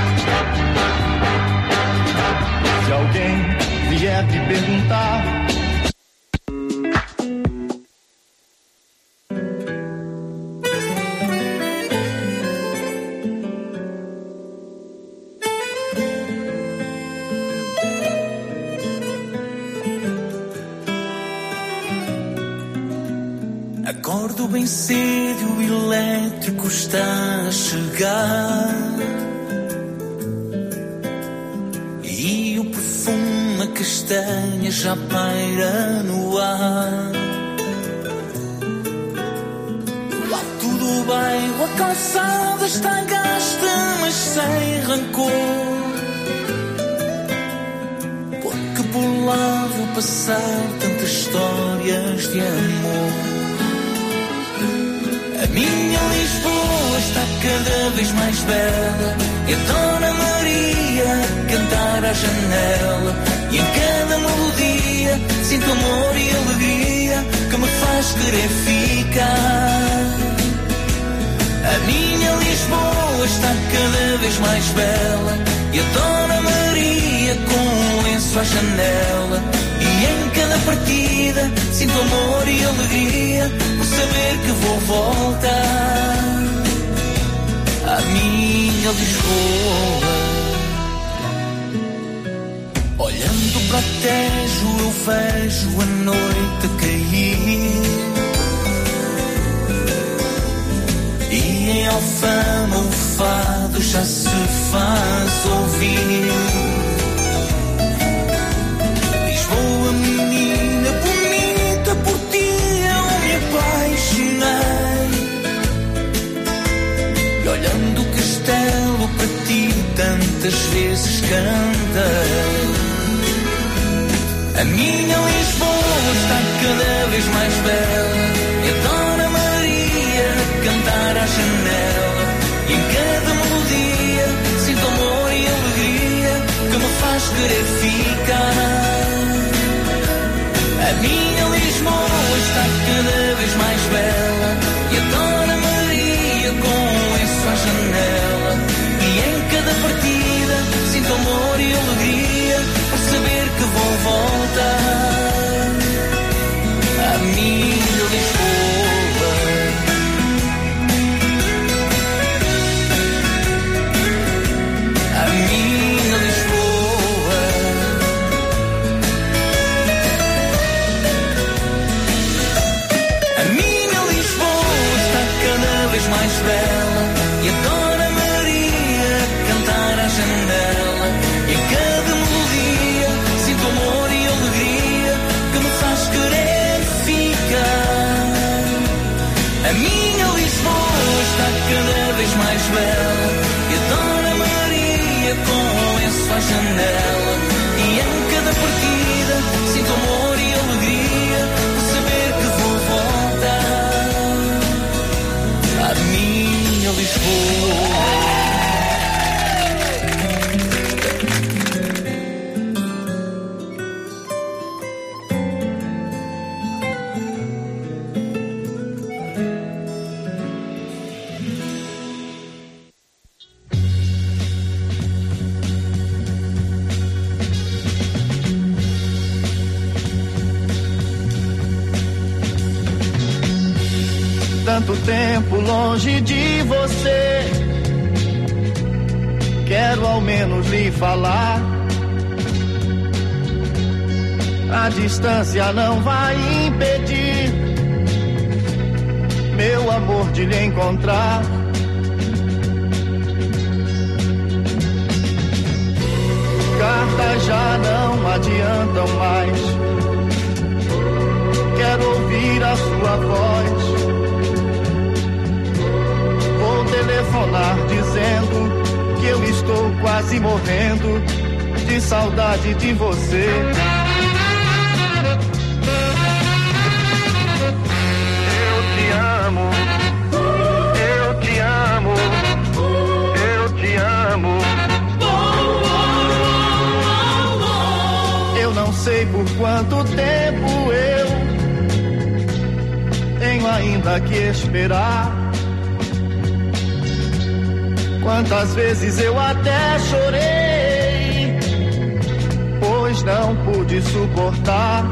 Se alguém vier te perguntar, acordo bem cedo, o elétrico está a chegar e o perfume a castanha já paira no ar. O alto do bairro, a calçada está gasta, mas sem rancor, porque por lá vou passar tantas histórias de amor. A minha Lisboa está cada vez mais bela e a Dona Maria a cantar à janela. E em cada melodia sinto amor e alegria que me faz querer ficar. A minha Lisboa está cada vez mais bela e a Dona Maria com um lenço à janela. E em cada partida sinto amor e alegria por saber que vou voltar à minha Lisboa. Olhando para o Tejo eu vejo a noite a cair e em Alfama o fado já se faz ouvir. Lisboa, menina bonita, por ti eu me apaixonei. E olhando o castelo para ti tanta muitas vezes canta. A minha Lisboa está cada vez mais bela, e a Dona Maria cantar à janela, e em cada melodia sinto amor e alegria que me faz querer ficar. A minha Lisboa está cada vez mais bela, e a Dona Maria com lenço à janela, e em cada partida sinto amor e alegria por saber que vou voltar. A minha Lisboa, a minha Lisboa, a minha Lisboa está cada vez mais bela, e a Dona Maria cantar à janela, e em cada melodia sinto amor e alegria que me faz querer ficar. A minha Lisboa está cada vez mais bela, e a Dona Maria com lenço à janela, e em cada partida sinto amor e alegria por saber que vou voltar. A minha Lisboa. Tanto tempo longe de você, quero ao menos lhe falar. A distância não vai impedir meu amor de lhe encontrar. Cartas já não adiantam mais, quero ouvir a sua voz. Vou telefonar dizendo que eu estou quase morrendo de saudade de você. Eu te amo, eu te amo, eu te amo. Eu não sei por quanto tempo eu tenho ainda que esperar. Quantas vezes eu até chorei, pois não pude suportar.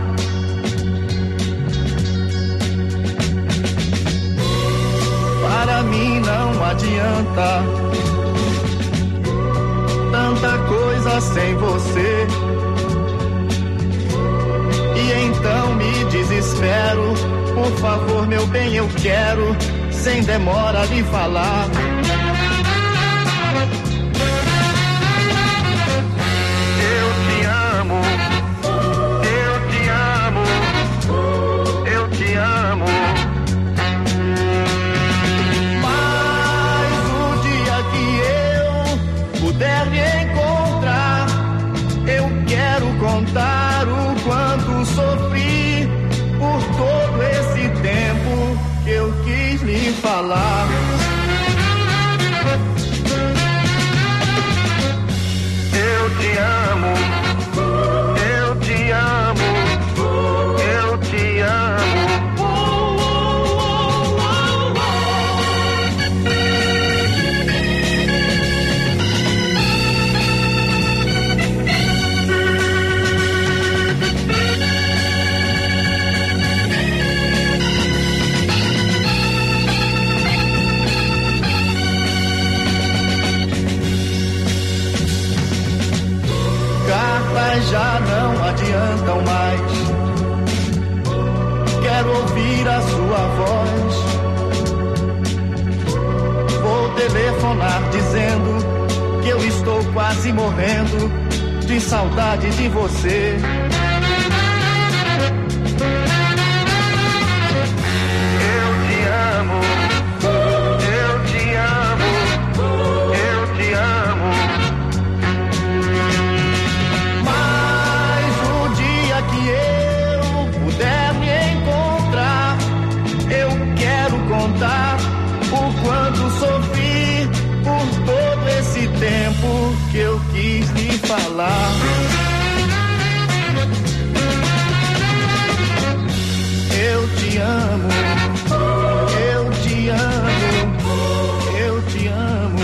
Para mim não adianta tanta coisa sem você. E então me desespero, por favor meu bem eu quero, sem demora lhe falar. Puder me encontrar, eu quero contar o quanto sofri por todo esse tempo que eu quis lhe falar. Eu te amo, eu te amo, eu te amo. Já não adiantam mais, quero ouvir a sua voz. Vou telefonar dizendo que eu estou quase morrendo de saudade de você. Eu te amo, eu te amo, eu te amo. contar o quanto sofri por todo esse tempo que eu quis lhe falar. Eu te amo, eu te amo, eu te amo,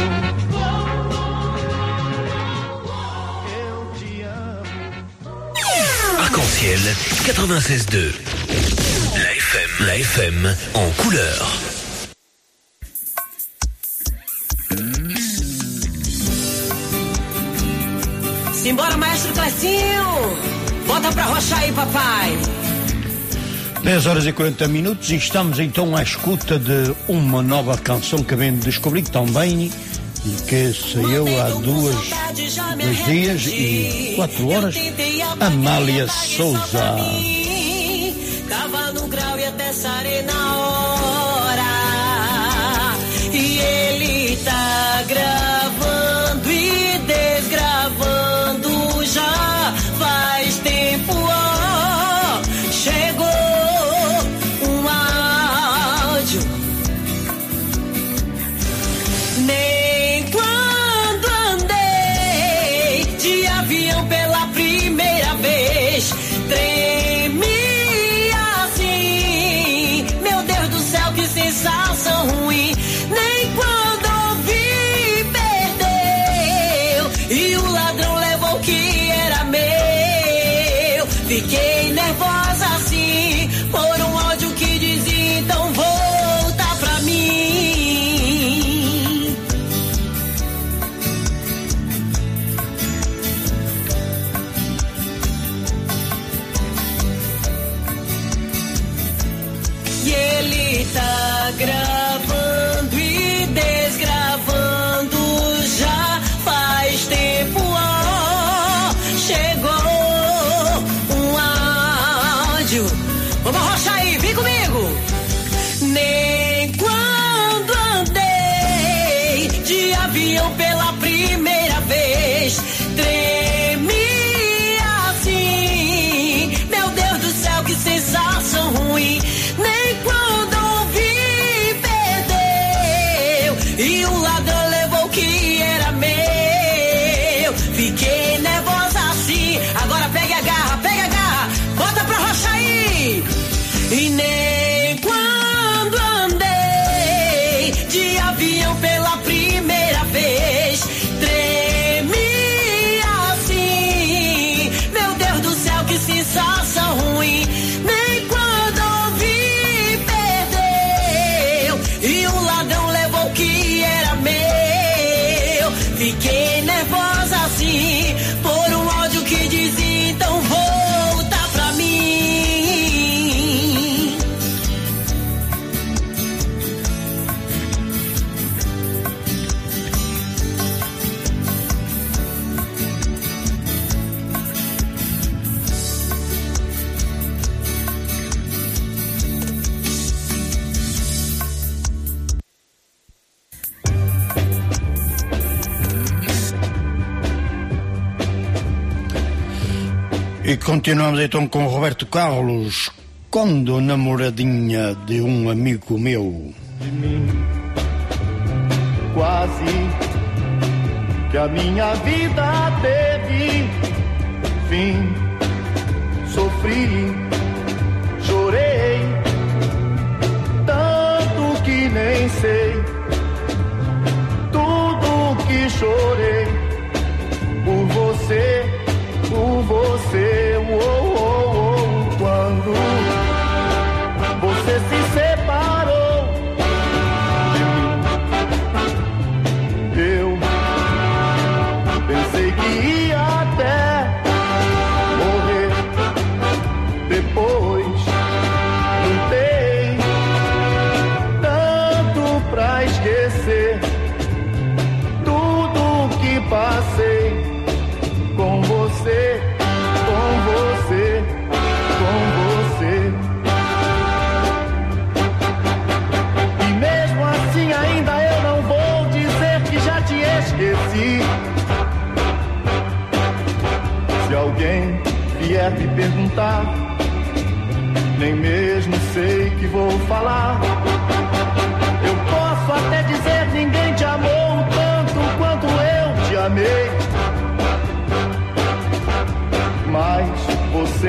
eu te amo. Arc-en-ciel quatre-vingt-seize deux. La F M, la F M en couleur. Simbora, maestro Clecinho! Volta pra rocha aí, papai! dez horas e quarenta minutos e estamos então à escuta de uma nova canção que vem de descobrir também e que saiu há duas, dois dias e quatro horas. Amália Souza. Tava no grau e até sarei na hora. E ele tá gravando e desgravando já faz tempo, ó. Chegou um áudio. Nem quando andei de avião pela primeira vez tremi assim. Meu Deus do céu, que sensação ruim. Nem quando ouvi, perdeu. E o ladrão levou o que era meu. Fiquei nervosa assim por um áudio que dizia: então volta pra mim. E ele tá gravando e desgravando já faz tempo, ó. Chegou um áudio. Vamos arrochar aí, vem comigo. Nem quando andei de avião pela primeira vez tremi assim. Meu Deus do céu, que sensação ruim. Nem quando ouvi, perdeu. E o ladrão levou o que era meu. Fiquei nervosa assim. Agora pegue a garra, pegue a garra. Bota pra rocha aí. E nem quando andei de avião pela primeira vez tremi assim. Meu Deus do céu, que sensação ruim. Nem quando ouvi, perdeu. E o ladrão levou o que era meu. Fiquei nervosa assim por um áudio que dizia: então volta pra mim. E continuamos então com o Roberto Carlos, quando namoradinha de um amigo meu. De mim, quase que a minha vida teve fim. Sofri, chorei, tanto que nem sei tudo que chorei por você, por você. Oh, oh, oh. Quando você se separou de mim, eu pensei que ia até morrer. Depois lutei tanto pra esquecer tudo que passei com você, com você, com você. E mesmo assim ainda eu não vou dizer que já te esqueci. Se alguém vier me perguntar, nem mesmo sei que vou falar.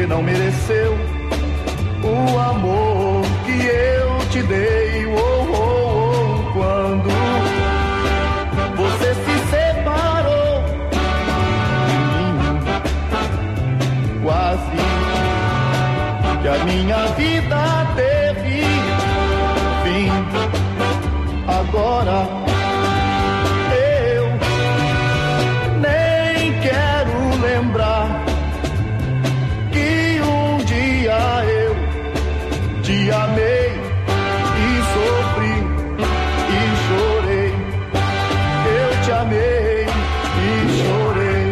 você não mereceu o amor que eu te dei. Oh, oh, oh, quando você se separou de mim, quase que a minha vida teve fim. Agora eu nem quero lembrar que um dia eu te amei e sofri e chorei. Eu te amei e chorei.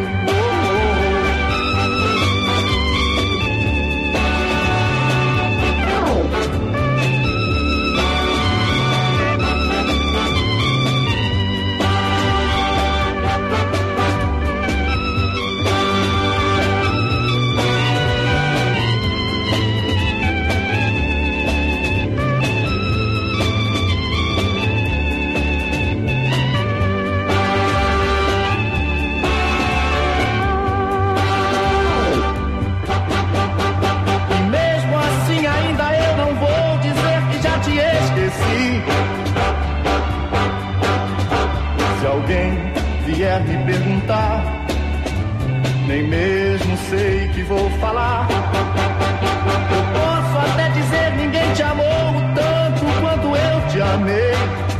Vier me perguntar, nem mesmo sei que vou falar. Eu posso até dizer, ninguém te amou tanto quanto eu te amei,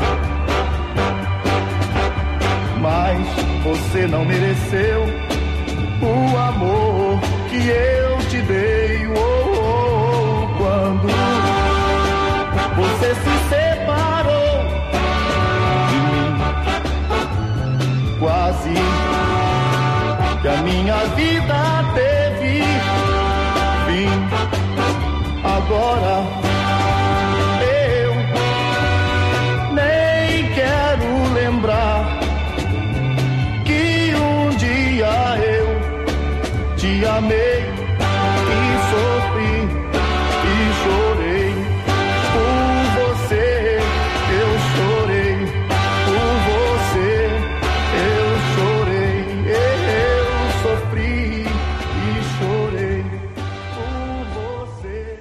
mas você não mereceu o amor que eu te dei. Oh, oh, oh, quando você se separou, quase que a minha vida teve fim. Agora eu nem quero lembrar que um dia eu te amei e sofri e chorei por você. Eu chorei por você. Eu chorei, eu sofri e chorei por você.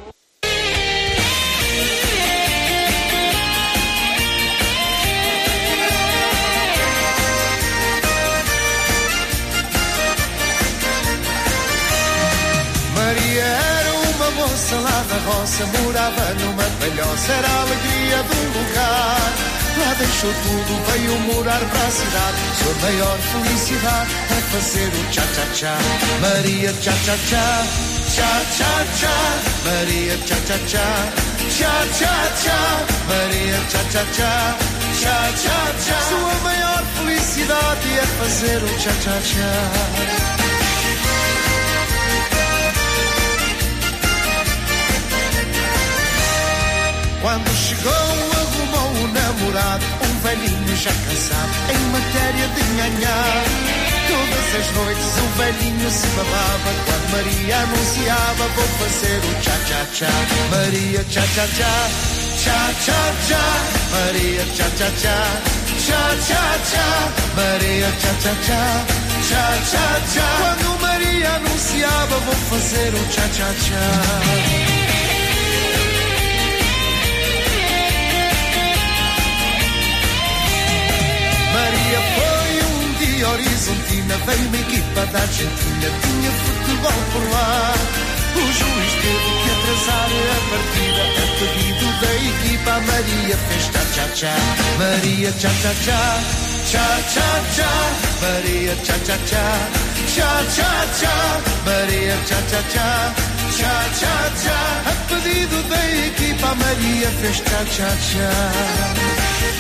Maria era uma moça lá na roça, morava numa palhoça, era a alegria do lugar. Lá deixou tudo, veio morar para a cidade, sua maior felicidade é fazer o tchá-tchá-tchá. Maria tchá-tchá-tchá, tchá-tchá-tchá. Maria tchá-tchá-tchá, tchá-tchá-tchá. Maria tchá-tchá-tchá, tchá-tchá-tchá. Sua maior felicidade é fazer o tchá-tchá-tchá. Quando chegou, arrumou um namorado, um velhinho já cansado, em matéria de nhanhá. Todas as noites o velhinho se babava, quando Maria anunciava, vou fazer o tchá-tchá-tchá. Maria tchá-tchá-tchá, tchá-tchá-tchá. Maria tchá-tchá-tchá, tchá-tchá-tchá. Maria tchá-tchá-tchá, tchá-tchá-tchá. Quando Maria anunciava, vou fazer o tchá-tchá-tchá. Maria foi um dia horizontina, veio uma equipa da Argentina, tinha futebol por lá. O juiz teve que atrasar a partida, a pedido da equipa. A Maria fez tchá-tchá-tchá. Maria tchá-tchá-tchá, tchá-tchá-tchá. Maria tchá-tchá-tchá, tchá-tchá-tchá. Maria tchá-tchá-tchá, tchá-tchá-tchá. A pedido da equipa, a Maria fez tchá-tchá-tchá.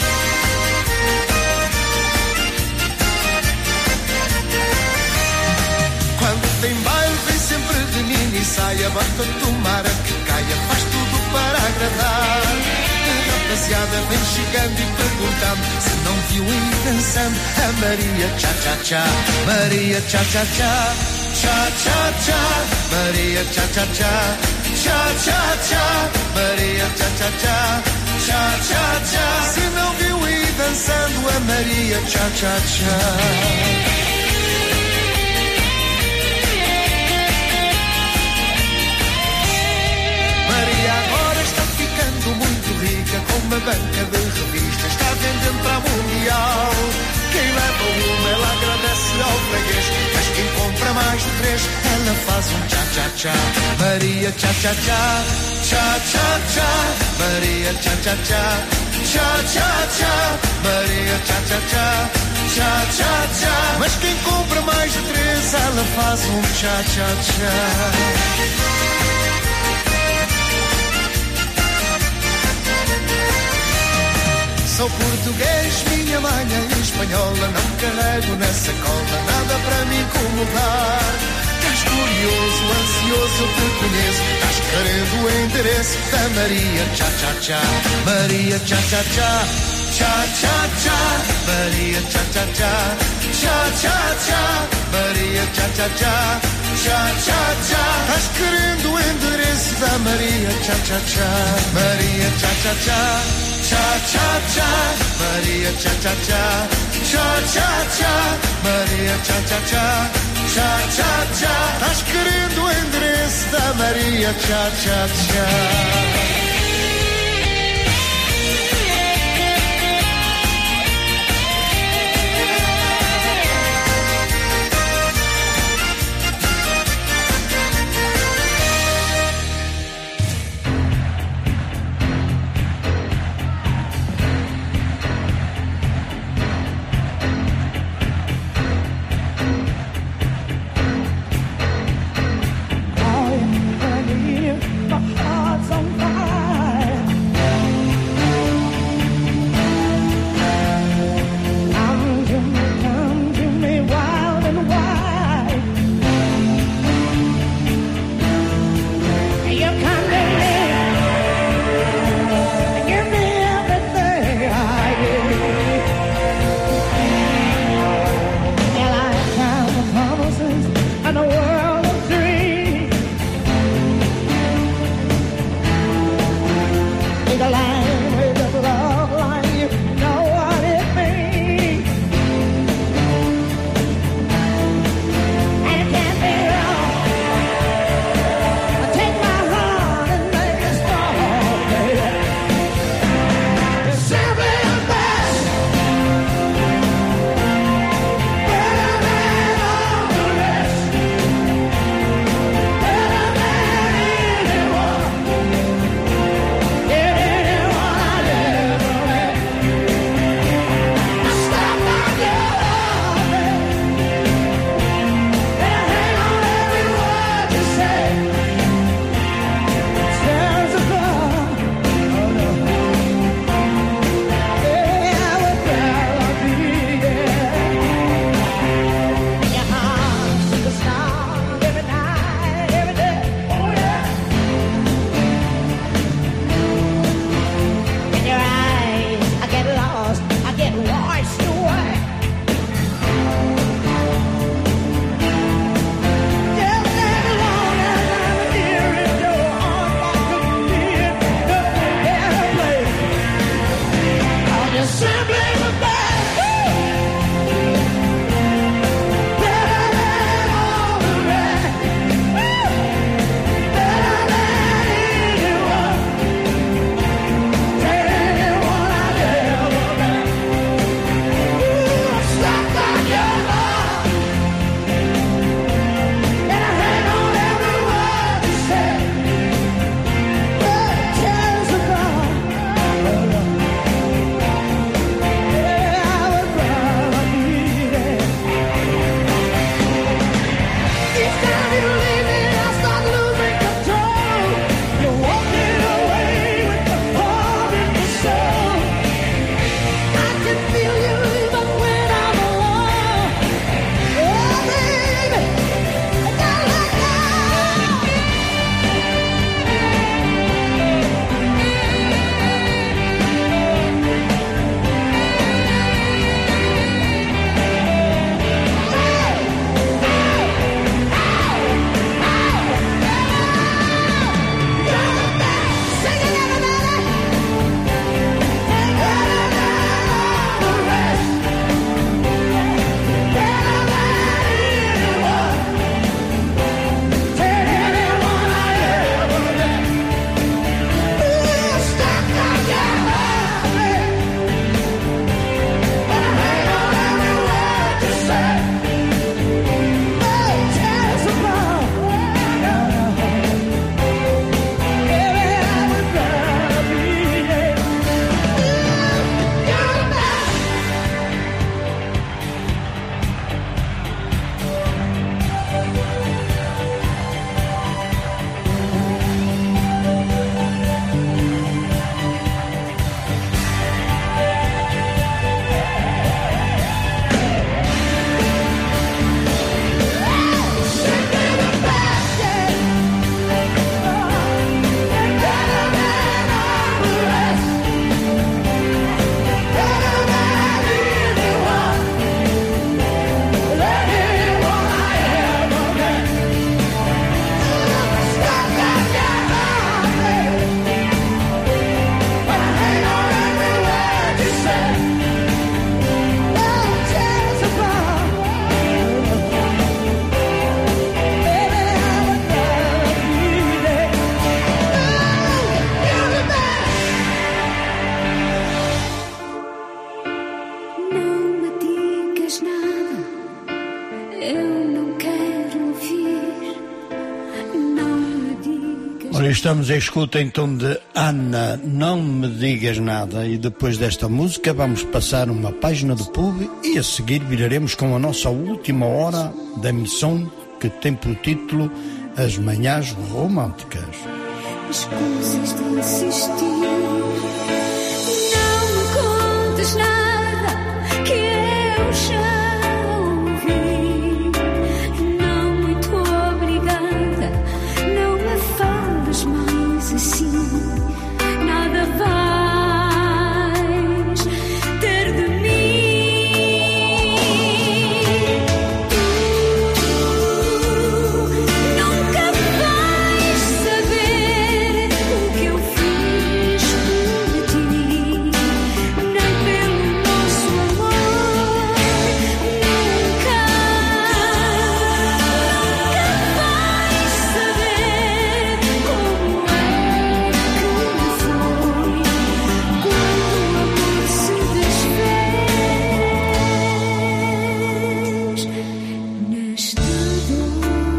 Quando tem baile, vem sempre de mini saia, bota tomara que caia, faz tudo para agradar. A rapaziada vem chegando e perguntando se não viu ir dançando a Maria tchá-tchá-tchá. Maria tchá-tchá-tchá, tchá-tchá-tchá. Maria tchá-tchá-tchá, tchá-tchá-tchá. Maria tchá-tchá-tchá, tchá-tchá-tchá. Se não viu ir dançando a Maria tchá-tchá-tchá. faz um tchá-tchá-tchá. Maria tchá-tchá-tchá, tchá-tchá-tchá. Maria tchá-tchá-tchá, tchá-tchá-tchá. Maria tchá-tchá-tchá, tchá-tchá-tchá. Mas quem compra mais de três, ela faz um tchá-tchá-tchá. Sou português, minha mãe é espanhola. Não carrego na sacola nada para me incomodar. Estás curioso, ansioso, eu te conheço. Estás querendo o endereço da Maria tchá-tchá-tchá. Maria tchá-tchá-tchá, tchá-tchá-tchá. Maria tchá-tchá-tchá, tchá-tchá-tchá. Maria tchá-tchá-tchá, tchá-tchá-tchá. Estás querendo o endereço da Maria tchá-tchá-tchá. Maria tchá-tchá-tchá, tchá-tchá-tchá. Maria tchá-tchá-tchá, tchá-tchá-tchá. Maria tchá-tchá-tchá, tchá-tchá-tchá. Estás querendo o endereço da Maria tchá-tchá-tchá. Yeah. Estamos à escuta então de Ana, Não Me Digas Nada, e depois desta música vamos passar uma página do pub e a seguir viraremos com a nossa última hora da emissão, que tem por título As Manhãs Românticas. Escusas de insistir, não me contes nada que eu já ouvi. Não muito obrigada, não me fales mais assim. Nada vais ter de mim. Tu nunca vais saber o que eu fiz por ti, nem pelo nosso amor. Nunca, nunca vais saber como é que foi quando o amor se desfez nesta dor.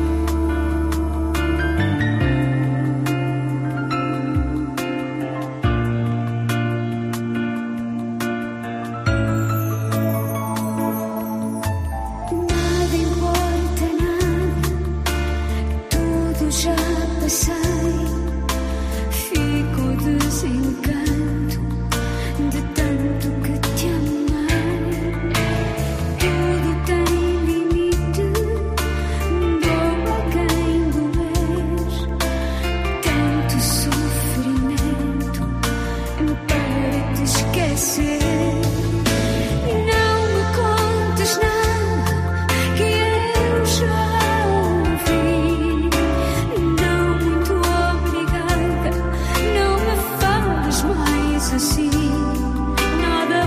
Nada importa, nada, tudo já passei. Fico o desencanto de tanto que te amei. Tudo tem limite, doa a quem doer. Tanto sofrimento para te esquecer. Não me contes nada que eu já ouvi. Não muito obrigada, não me fales mais assim. Nada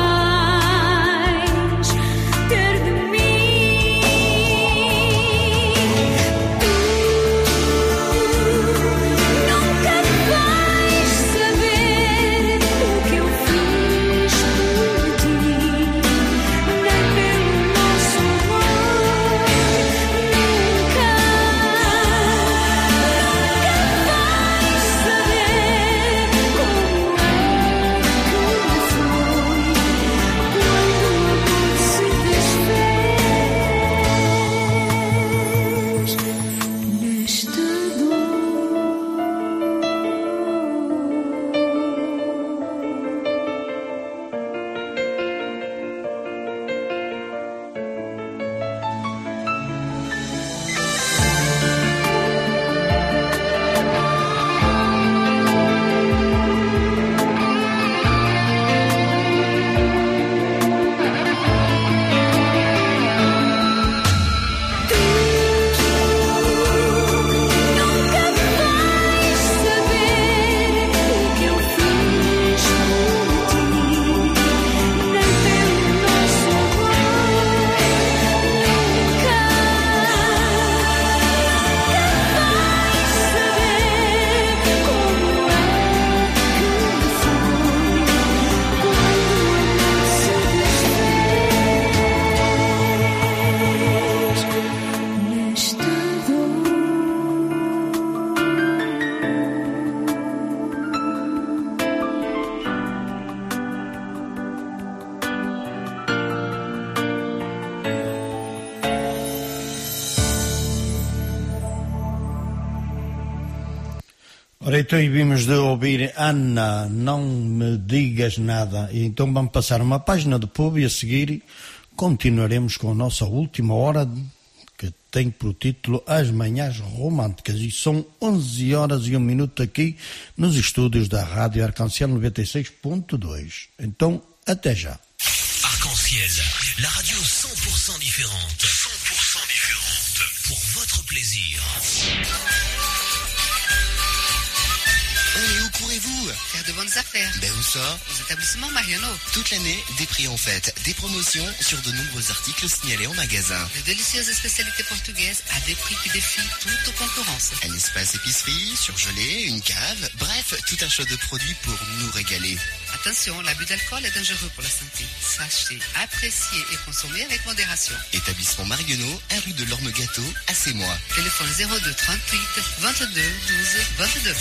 vais ter de mim. Tu nunca vais saber o que eu fiz por ti, nem pelo nosso amor. Nunca, nunca vais saber como é que foi quando o amor se desfez nesta dor. Nunca vais saber o que eu fiz por ti, nem pelo nosso amor. Nunca, nunca vais saber como é que foi quando o amor se desfez nesta dor. Ora, então e vimos de ouvir Ana, Não Me Digas Nada, e então vamos passar uma página do pub e a seguir continuaremos com a nossa última hora, que tem por título As Manhãs Românticas, e são onze horas e um minuto aqui nos estúdios da Rádio Arc-en-Ciel noventa e seis ponto dois. Então, até já. Arc-en-Ciel, la radio cent pour cent différente. cent pour cent différente. Pour votre plaisir. On est au pourrez-vous faire de bonnes affaires? Ben où ça? Aux établissements Mariano. Toute l'année, des prix en fête, des promotions sur de nombreux articles signalés en magasin. De délicieuses spécialités portugaises à des prix qui défient toute concurrence. Un espace épicerie, surgelé, une cave, bref, tout un choix de produits pour nous régaler. Attention, l'abus d'alcool est dangereux pour la santé. Sachez, apprécier et consommer avec modération. Établissement Marionneau, un rue de l'Orme Gâteau, à Sémois. Téléphone zéro deux trente-huit vingt-deux douze vingt-deux.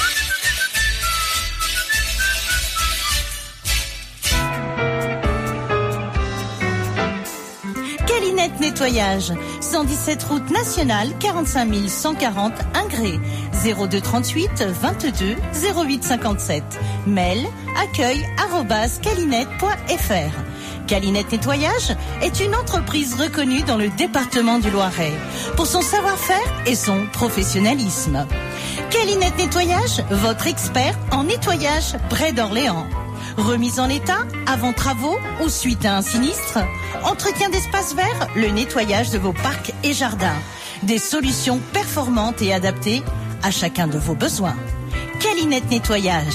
Calinette Nettoyage, cent dix-sept route nationale, quarante-cinq mille cent quarante Ingré, zéro deux trente-huit vingt-deux zéro huit cinquante-sept. Mail accueil arobase calinette point f r. Calinette Nettoyage est une entreprise reconnue dans le département du Loiret pour son savoir-faire et son professionnalisme. Calinette Nettoyage, votre expert en nettoyage près d'Orléans. Remise en état, avant travaux ou suite à un sinistre. Entretien d'espaces verts, le nettoyage de vos parcs et jardins. Des solutions performantes et adaptées à chacun de vos besoins. Calinette Nettoyage.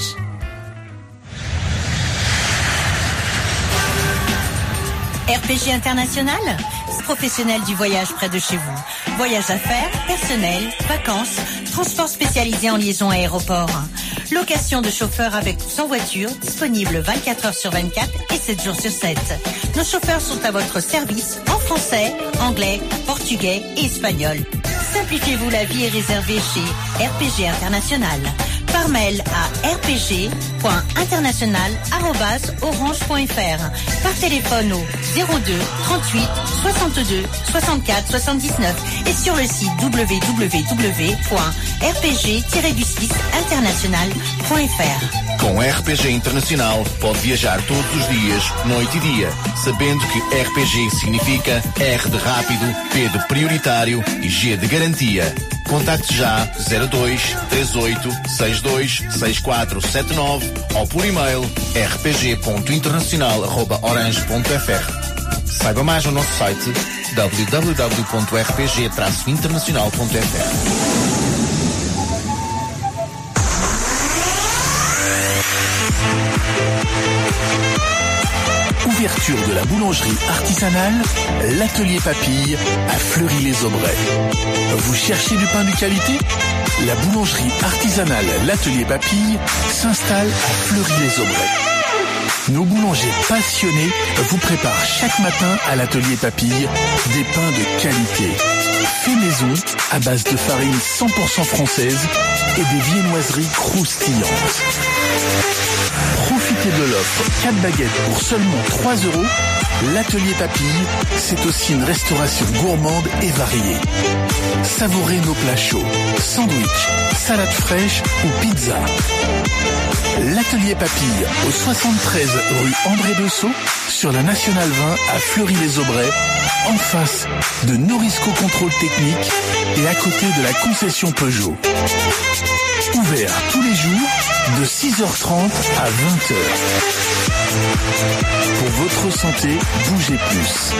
R P G International, professionnel du voyage près de chez vous. Voyage d'affaires, personnel, vacances, transport spécialisé en liaison aéroport. Location de chauffeurs avec ou sans voiture, disponible vingt-quatre heures sur vingt-quatre et sept jours sur sept. Nos chauffeurs sont à votre service en français, anglais, portugais et espagnol. Simplifiez-vous la vie et réservez chez R P G International. Par mail à r p g point international arobase orange point f r. Par téléphone au zéro deux trente-huit soixante-deux soixante-quatre soixante-dix-neuf et sur le site w w w point r p g tiret six international point f r. Com R P G Internacional pode viajar todos os dias, noite e dia, sabendo que R P G significa R de rápido, P de prioritário e G de garantia. Contacte já zero dois três oito seis dois seis quatro sete nove ou por e-mail r p g ponto internacional arroba orange ponto f r. Saiba mais no nosso site w w w ponto r p g traço internacional ponto f r. Ouverture de la boulangerie artisanale, l'atelier Papille à Fleury-les-Aubrais. Vous cherchez du pain de qualité? La boulangerie artisanale l'atelier Papille s'installe à Fleury-les-Aubrais. Nos boulangers passionnés vous préparent chaque matin à l'atelier Papille des pains de qualité. Fait maison à base de farine cent pour cent française et des viennoiseries croustillantes. Profitez de l'offre quatre baguettes pour seulement trois euros. L'atelier Papille, c'est aussi une restauration gourmande et variée. Savourez nos plats chauds, sandwich, salade fraîche ou pizza. L'atelier Papille au soixante-treize rue André Bessot sur la Nationale vingt à Fleury-les-Aubrais, en face de Norisco Contrôle Technique et à côté de la concession Peugeot. Ouvert tous les jours de six heures trente à vingt heures. Pour votre santé, bougez plus.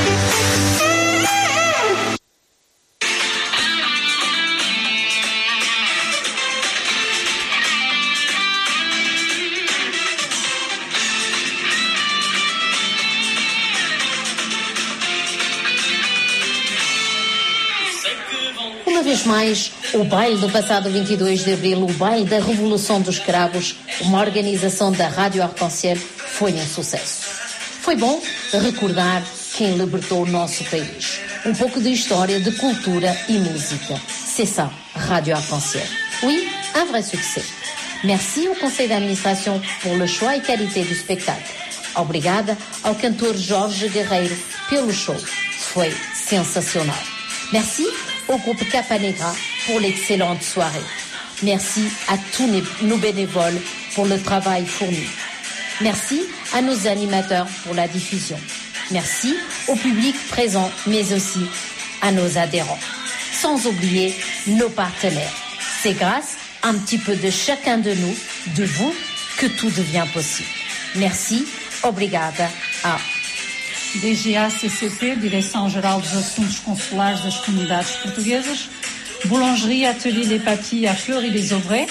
Uma vez mais, o baile do passado vinte e dois de abril, o baile da Revolução dos Cravos, uma organização da Rádio Arc-en-Ciel, foi um sucesso. Foi bom recordar quem libertou o nosso país. Um pouco de história, de cultura e música. C'est ça, Rádio Arc-en-Ciel. Oui, un vrai succès. Merci au conseil d'administration pour le choix e qualité du spectacle. Obrigada ao cantor Jorge Guerreiro pelo show. Foi sensacional. Merci au groupe Capa Negra pour l'excellente soirée. Merci à tous nos bénévoles pour le travail fourni. Merci à nos animateurs pour la diffusion. Merci au public présent, mais aussi à nos adhérents. Sans oublier nos partenaires. C'est grâce à un petit peu de chacun de nous, de vous, que tout devient possible. Merci, obrigada a D G A C C P, Direção-Geral dos Assuntos Consulares das Comunidades Portuguesas, Boulangerie Atelier Les Papilles à Fleury-les-Aubrais,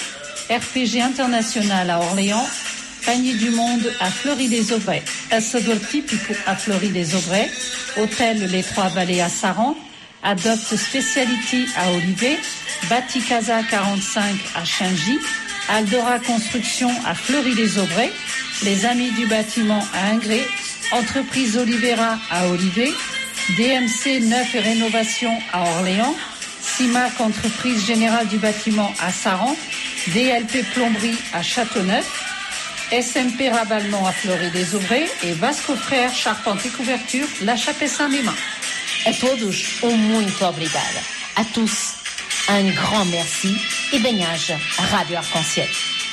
R P G Internacional a Orléans, Panier du Monde à Fleury-les-Aubrais, Assador Típico à Fleury-les-Aubrais, Hôtel Les Trois Vallées à Saran, Adopt Speciality à Olivet, Bati Casa quarante-cinq à Chingy, Aldora Construction à Fleury-les-Aubrais, Les Amis du Bâtiment à Ingré, Entreprise Olivera à Olivet, D M C Neuf et Rénovation à Orléans, CIMAC Entreprise Générale du Bâtiment à Saran, D L P Plomberie à Châteauneuf, S M P Raballement à Fleury-les-Aubrais et Vasco Frères Charpente e Couverture La Chapelle-Saint-Léman. A todos, um muito obrigada. A tous, un grand merci e bem-aja à Rádio Arc-en-Ciel.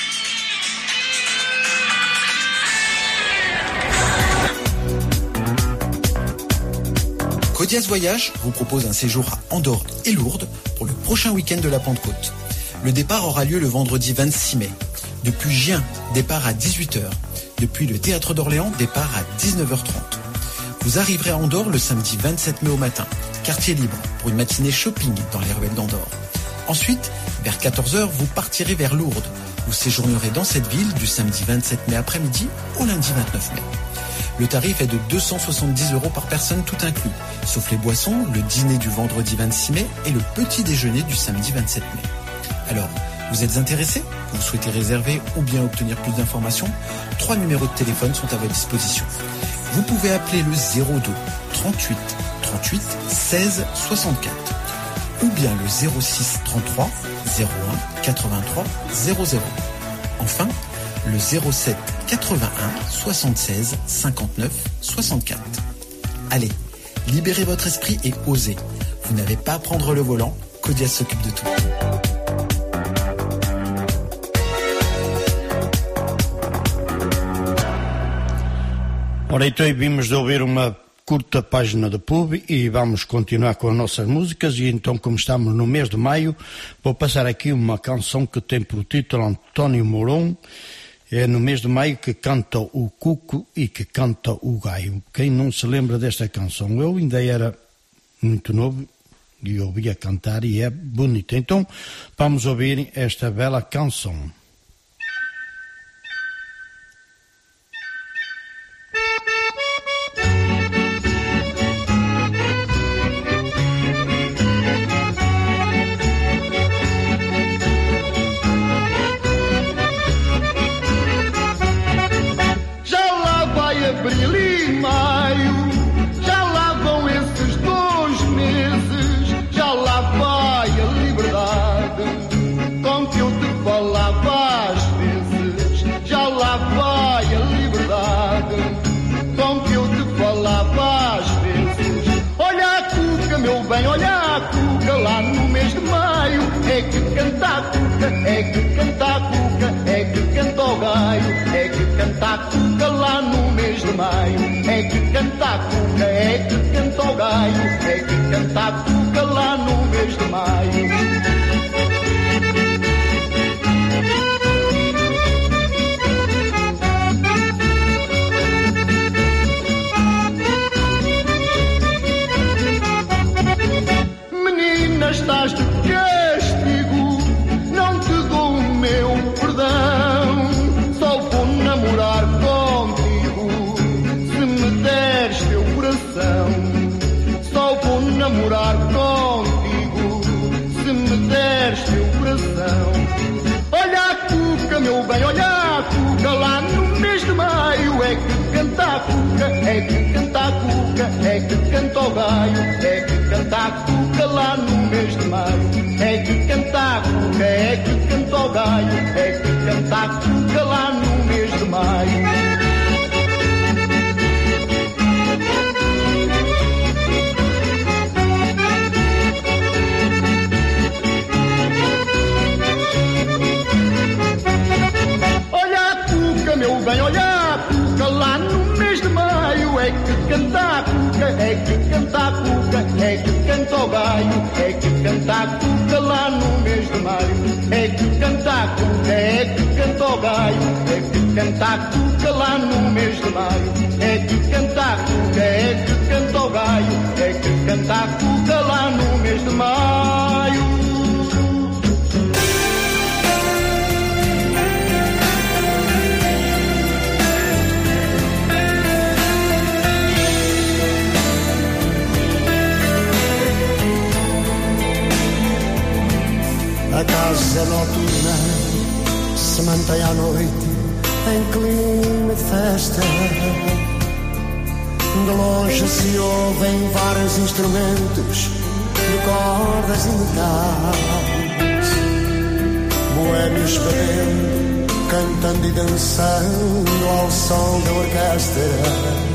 Codiaz Voyage vous propose un séjour à Andorre et Lourdes pour le prochain week-end de la Pentecôte. Le départ aura lieu le vendredi vingt-six mai. Depuis Gien, départ à dix-huit heures. Depuis le Théâtre d'Orléans, départ à dix-neuf heures trente. Vous arriverez à Andorre le samedi vingt-sept mai au matin, quartier libre, pour une matinée shopping dans les ruelles d'Andorre. Ensuite, vers quatorze heures, vous partirez vers Lourdes. Vous séjournerez dans cette ville du samedi vingt-sept mai après-midi au lundi vingt-neuf mai. Le tarif est de deux cent soixante-dix euros par personne tout inclus, sauf les boissons, le dîner du vendredi vingt-six mai et le petit déjeuner du samedi vingt-sept mai. Alors, vous êtes intéressé? Vous souhaitez réserver ou bien obtenir plus d'informations? Trois numéros de téléphone sont à votre disposition. Vous pouvez appeler le zéro deux trente-huit trente-huit seize soixante-quatre ou bien le zéro six trente-trois zéro un quatre-vingt-trois zéro zéro. Enfin, le zéro sept quatre-vingt-un soixante-seize cinquante-neuf soixante-quatre. Allez, libérez votre esprit et osez. Vous n'avez pas à prendre le volant, Codiaz s'occupe de tout. Ora, então vimos de ouvir uma curta página de pub e vamos continuar com as nossas músicas. E então, como estamos no mês de maio, vou passar aqui uma canção que tem por título António Mourão. É no mês de maio que canta o cuco e que canta o gaio. Quem não se lembra desta canção? Eu ainda era muito novo e ouvia cantar e é bonita. Então, vamos ouvir esta bela canção. É que canta a cuca, é que canta o gaio, é que canta a cuca lá no mês de maio. É que canta a cuca, é que canta o gaio, é que canta a cuca lá no mês de maio. Menina, estás de castigo, não te dou o meu perdão. Só vou namorar contigo se me deres teu coração. Só vou namorar contigo se me deres teu coração. Olha a cuca, meu bem, olha a cuca lá no mês de maio. É que canta a cuca, é que canta a cuca, é que canta o gaio, é que canta a cuca lá no mês de maio. É que canta a cuca, é que canta o gaio, é que canta a cuca lá no mês de maio. Meu bem, olha a cuca lá no mês de maio. É que canta a cuca, é que canta a cuca, é que canta o gaio, é que canta a cuca lá no mês de maio. É que canta a cuca, é que canta o gaio, é que canta a cuca lá no mês de maio. É que canta a cuca, é que canta o gaio, é que canta a cuca lá no mês de maio. noturna se mantém à noite em clima de festa. De longe se ouvem vários instrumentos de cordas e metais, boêmios bebendo, cantando e dançando ao som da orquestra,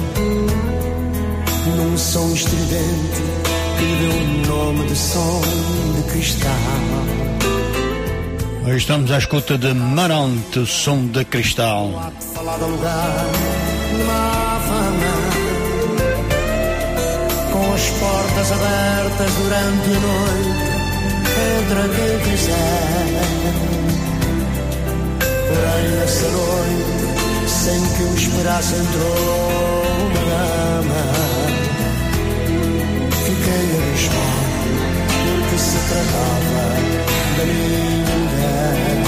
num som estridente que lhe deu o nome de som de cristal. Estamos à escuta de Marante, som de cristal. Falar do lugar numa Havana, com as portas abertas durante a noite, entra quem quiser. Porém nessa noite, sem que o esperasse, entrou uma dama. Fiquei abismado, porque se tratava da minha mulher.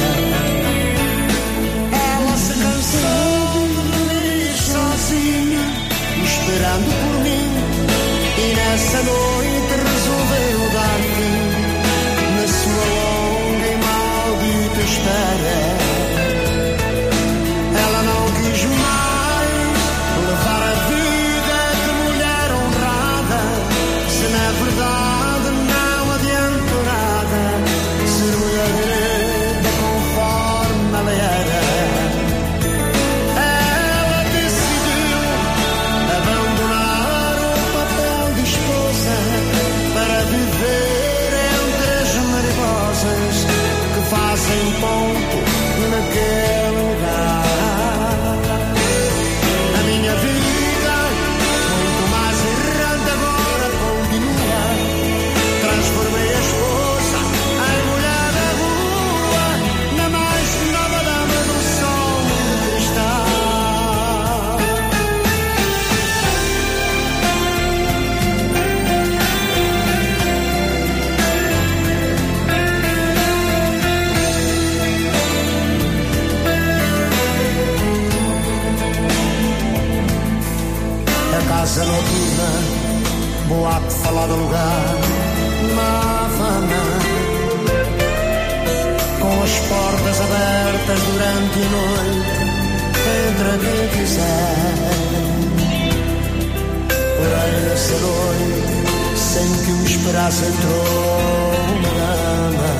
Ela se cansou de dormir sozinha, esperando por mim, e nessa noite resolveu dar fim na sua longa e maldita espera. Ela não quis mais levar a vida de mulher honrada, se na verdade não adianta nada ser mulher direita conforme ela era. Ela decidiu abandonar o papel de esposa para viver entre as mariposas que fazem ponto naquele lugar. A minha vida, muito mais errante agora, continua. Transformei a esposa em mulher da rua, na mais nova dama do som de cristal. A casa noturna, boate falado lugar, uma Havana, com as portas abertas durante a noite, entra quem quiser. Porém nessa noite, sem que o esperasse, entrou uma dama.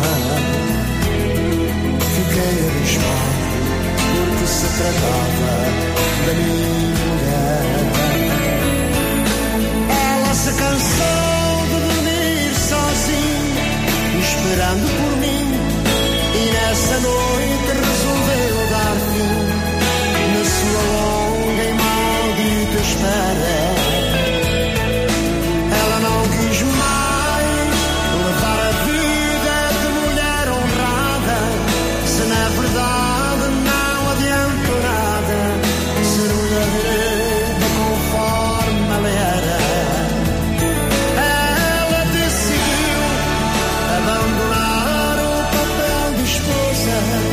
Fiquei abismado, porque se tratava da minha mulher. Ela se cansou de dormir sozinha, esperando por mim, e nessa noite resolveu dar fim na sua longa e maldita espera. Ela não quis mais levar a vida de mulher honrada, se na verdade não adianta nada ser mulher direita conforme ela era. Ela decidiu abandonar o papel de esposa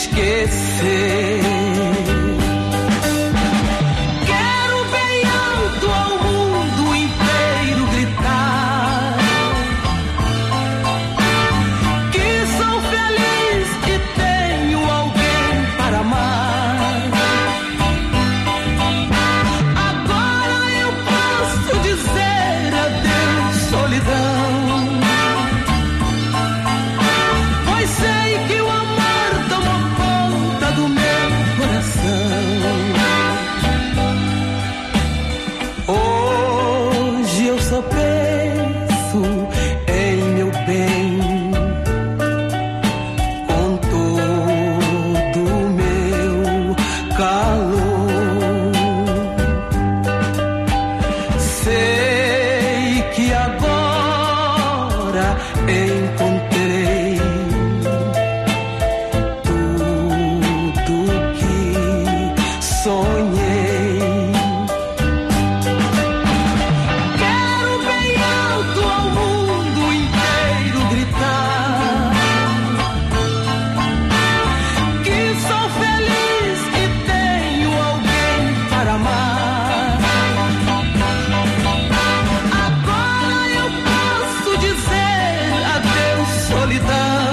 esquecer. Quero bem alto ao mundo inteiro gritar que sou feliz e tenho alguém para amar. Agora eu posso dizer adeus, solidão. Pois sei que o amor tomou conta do meu coração. Hoje eu só penso em meu bem, com todo o meu calor. Sei que agora encontrei tudo que sonhei. Quero bem alto ao mundo inteiro gritar que sou feliz e tenho alguém para amar. Agora eu posso dizer adeus, solidão.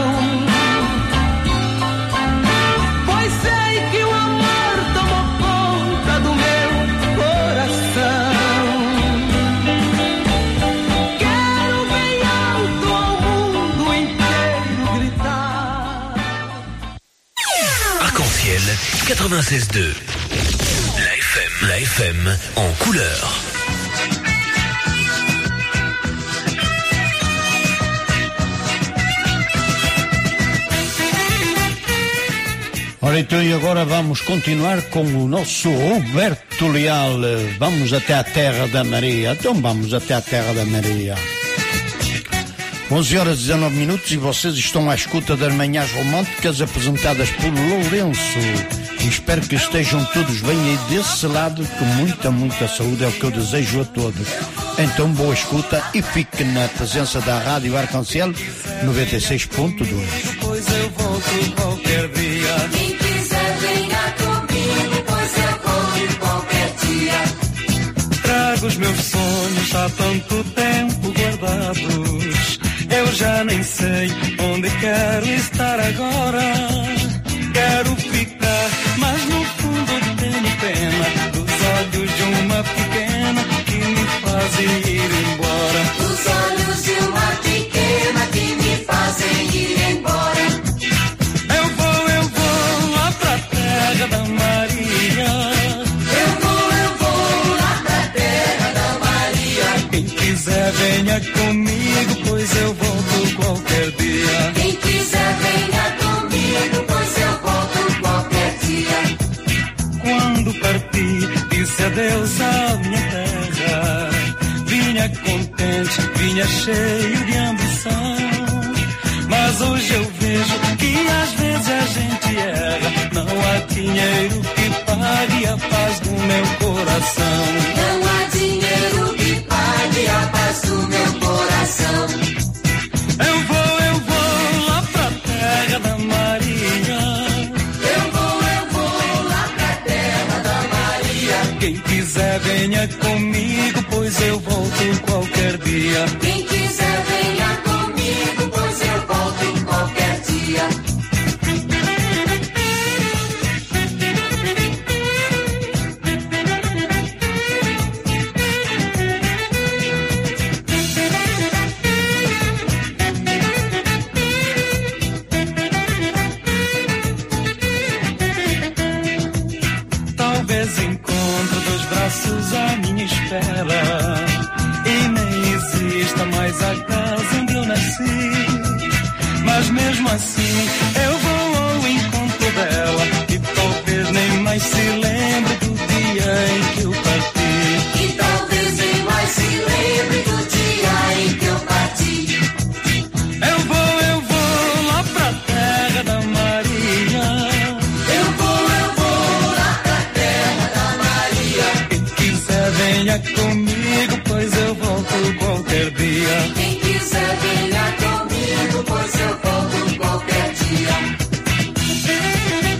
Pois sei que o amor tomou conta do meu coração. Quero bem alto ao mundo inteiro gritar. Arc-en-ciel quatre-vingt-seize deux. La F M, la F M en couleur. Ora, então, e agora vamos continuar com o nosso Roberto Leal. Vamos até a Terra da Maria. Então vamos até a Terra da Maria. onze horas e dezanove minutos e vocês estão à escuta das manhãs românticas apresentadas por Lourenço. E espero que estejam todos bem aí desse lado, com muita, muita saúde, é o que eu desejo a todos. Então, boa escuta e fique na presença da Rádio Arc-en-Ciel noventa e seis ponto dois. Pois eu volto qualquer dia. Quem quiser venha comigo, pois eu vou qualquer dia. Trago os meus sonhos há tanto tempo guardados. Eu já nem sei onde quero estar agora. Quero ficar, mas no fundo tenho pena dos olhos de uma pequena que me fazem ir embora. Os olhos de uma pequena que me fazem ir embora. Eu vou, eu vou lá pra terra da Maria. Eu vou, eu vou lá pra terra da Maria. Quem quiser venha comigo, pois eu volto qualquer dia. Quem quiser venha comigo, pois eu volto qualquer dia. Quando parti, disse adeus à minha terra. Vinha contente, vinha cheio de ambição. Mas hoje eu vejo que às vezes a gente erra. Não há dinheiro que pague a paz do meu coração. Não há dinheiro que pague a paz do meu coração. Eu vou, eu vou lá pra terra da Maria. Eu vou, eu vou lá pra terra da Maria. Quem quiser venha comigo, pois eu volto qualquer dia. Quem quiser venha comigo, pois eu volto qualquer dia. Talvez encontre dois braços à minha espera e nem exista mais a casa onde eu nasci. Mas mesmo assim eu vou ao encontro dela e talvez nem mais se lembre do dia em que eu parti. E talvez nem mais se lembre do dia em que eu parti. Eu vou, eu vou lá pra terra da Maria. Eu vou, eu vou lá pra terra da Maria. Quem quiser venha comigo, pois eu volto qualquer dia. Quem quiser venha comigo, pois eu volto qualquer dia.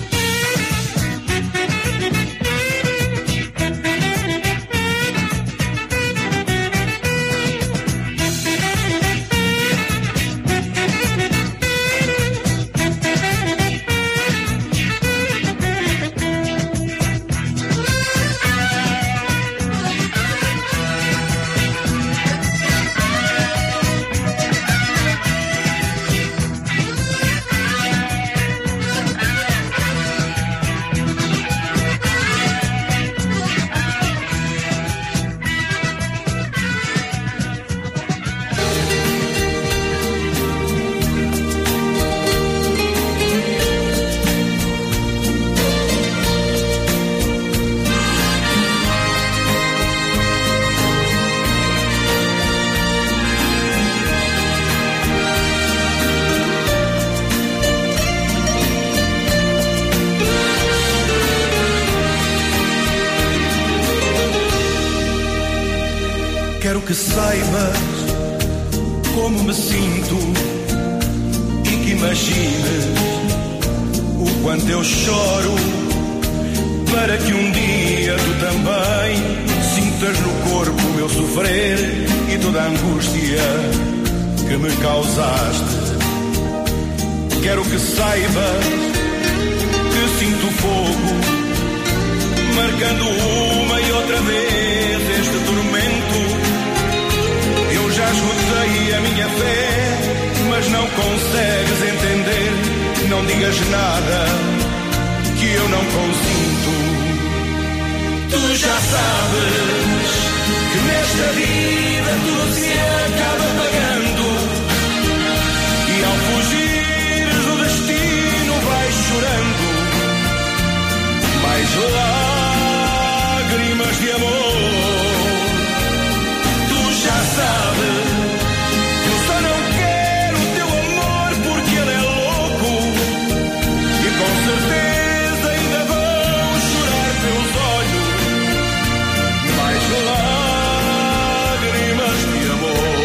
Quero que saibas como me sinto e que imagines o quanto eu choro, para que um dia tu também sintas no corpo o meu sofrer e toda a angústia que me causaste. Quero que saibas que sinto fogo, marcando uma e outra vez este tormento. Eu já esgotei a minha fé, mas não consegues entender. Não digas nada que eu não consinto. Tu já sabes que nesta vida tudo se acaba pagando, e ao fugires do destino vais chorando mais lágrimas de amor. Tu já sabes que eu só não quero o teu amor porque ele é louco, e com certeza ainda vão chorar teus olhos mais lágrimas de amor.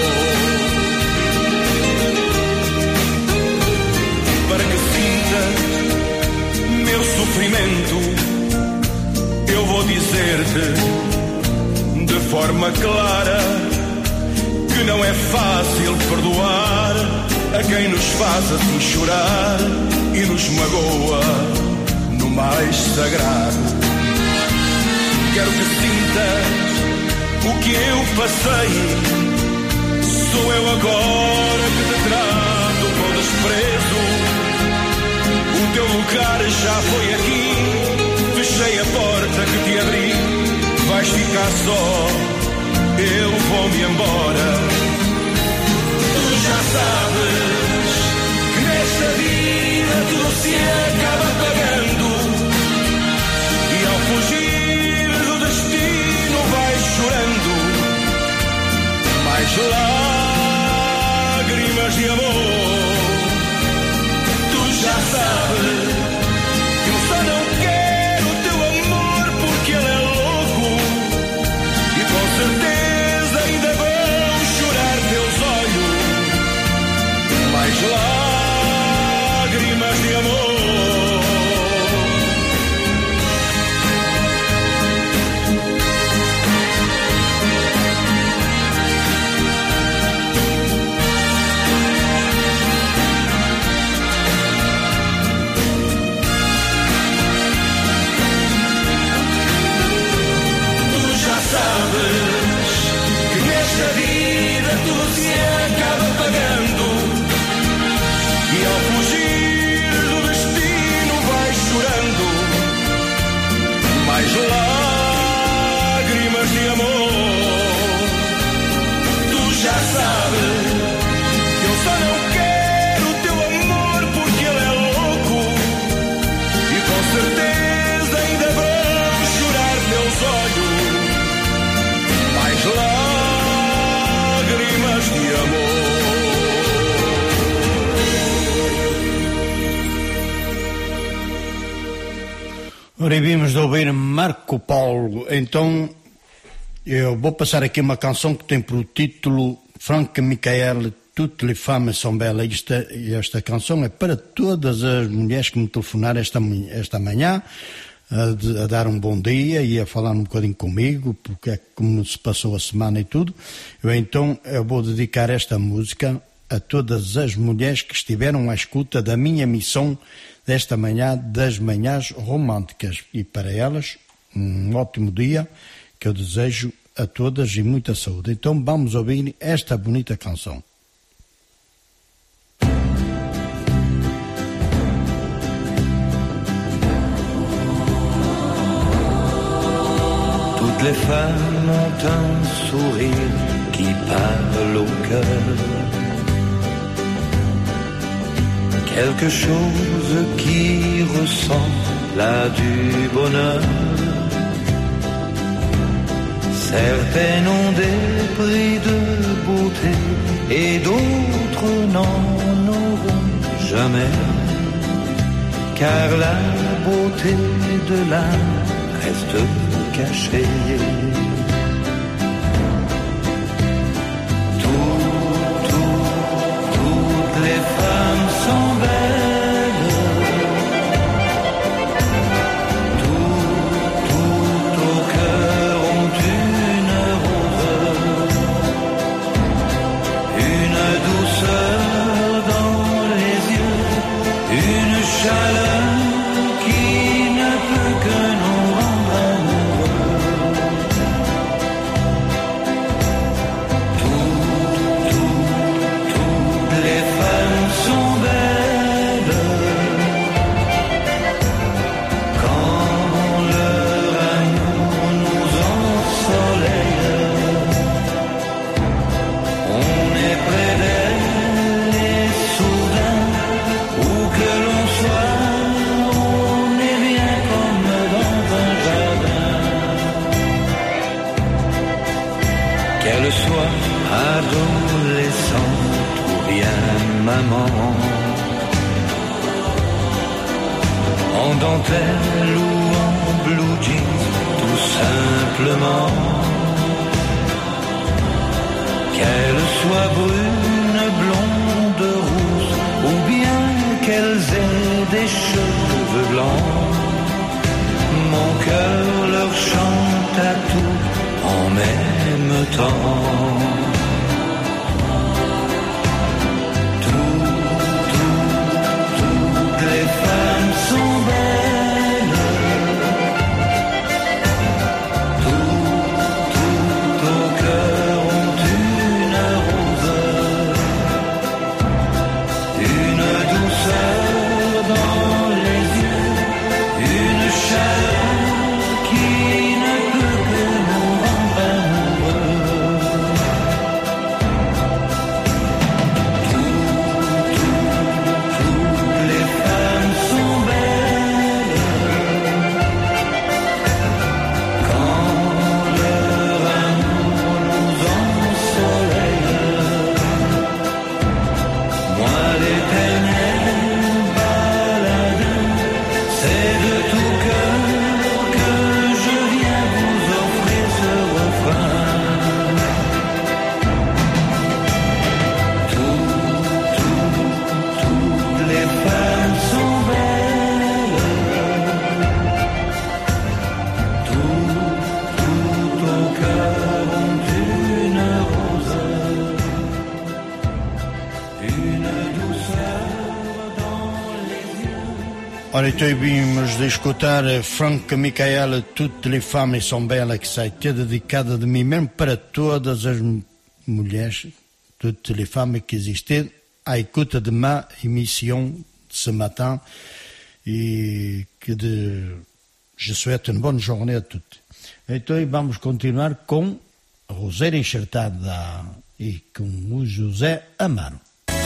Para que sintas meu sofrimento, eu vou dizer-te de forma clara que não é fácil perdoar a quem nos faz assim chorar e nos magoa no mais sagrado. Quero que sintas o que eu passei. Sou eu agora que te trato com desprezo. O teu lugar já foi aqui, fechei a porta que te abri. Vais ficar só, eu vou-me embora. Tu já sabes que nesta vida tudo se acaba pagando, e ao fugir do destino vais chorando mais lágrimas de amor. Tu já sabes que eu só não quero o teu amor porque ele é louco, e com certeza ainda vão chorar teus olhos mais lágrimas de amor. Sabes que nesta vida tudo se acaba pagando, e ao fugir do destino vais chorando mais lágrimas de amor. Tu já sabes que eu só não quero o teu amor porque ele é louco, e com certeza ainda vão chorar teus olhos lágrimas de amor. Ora, vimos de ouvir Marco Polo. Então eu vou passar aqui uma canção que tem por título Franck Michael, Toutes les femmes sont belles. Esta, esta canção é para todas as mulheres que me telefonaram esta, esta manhã A, de, a dar um bom dia e a falar um bocadinho comigo, porque é como se passou a semana e tudo. Eu, então eu vou dedicar esta música a todas as mulheres que estiveram à escuta da minha missão desta manhã, das manhãs românticas, e para elas um ótimo dia que eu desejo a todas e muita saúde. Então vamos ouvir esta bonita canção. Toutes les femmes ont un sourire qui parle au cœur, quelque chose qui ressemble à du bonheur. Certaines ont des prix de beauté et d'autres n'en auront jamais, car la beauté de l'âme reste cachée. maman. En dentelle ou en blue jeans, tout simplement. Qu'elles soient brunes, blondes, rousses, ou bien qu'elles aient des cheveux blancs, mon cœur leur chante à tout en même temps. Tout, tout, toutes les femmes sont belles. Tout, tout au cœur ont une rose, une douceur dans les yeux, une chaleur qui ne peut que nous rendre amoureux. Tout, tout, toutes les femmes sont belles quand leur amour nous ensoleille. Moi l'éternel baladin, c'est de tout cœur que je viens vous offrir ce refrain. Tout, tout, toutes les femmes sont belles. Tout, tout au cœur ont une rose, une douceur dans les yeux. Ora, então vimos de escutar Frank Michael, Toutes les femmes sont belles, que sai ter dedicada de mim mesmo para todas as m- mulheres, toutes les femmes qui existent, à écoute de ma émission de ce matin, e que de... je souhaite une bonne journée a toutes. Então vamos continuar com a Roseira Enxertada e com o José Amaro.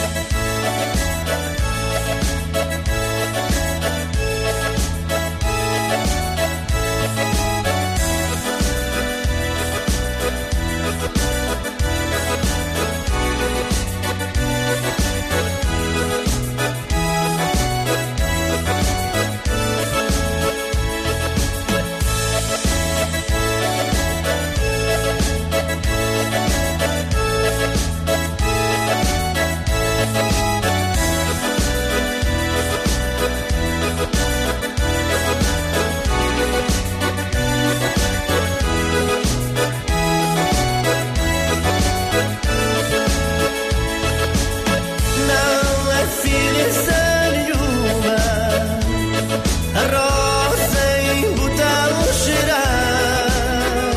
Não é fineza nenhuma, a rosa em botão cheirar.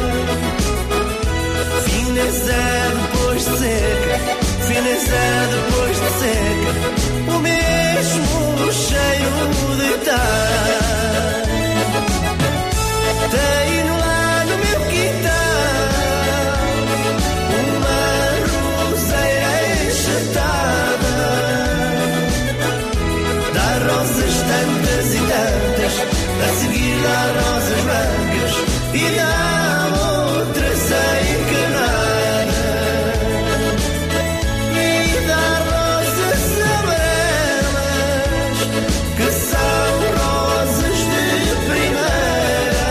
Fineza é depois de seca, fineza é depois de seca, o mesmo cheiro de estar. Tenho lá no meu quintal uma roseira enxertada. Dá rosas tantas e tantas, a seguir dá rosas brancas e dá outras encarnadas. E dá rosas amarelas, que são rosas de primeira.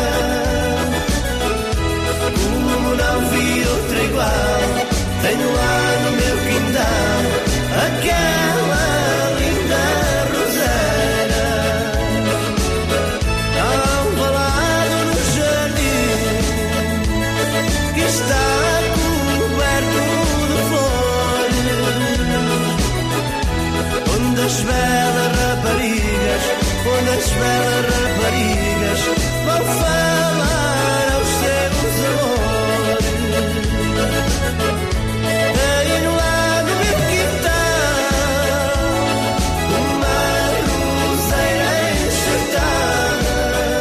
Como não vi outra igual, tenho lá no meu quintal aquela linda roseira. Há um valado no jardim que está coberto de flores, onde as belas raparigas, onde as belas raparigas vão falar aos seus amores. Tenho lá no meu quintal uma roseira enxertada.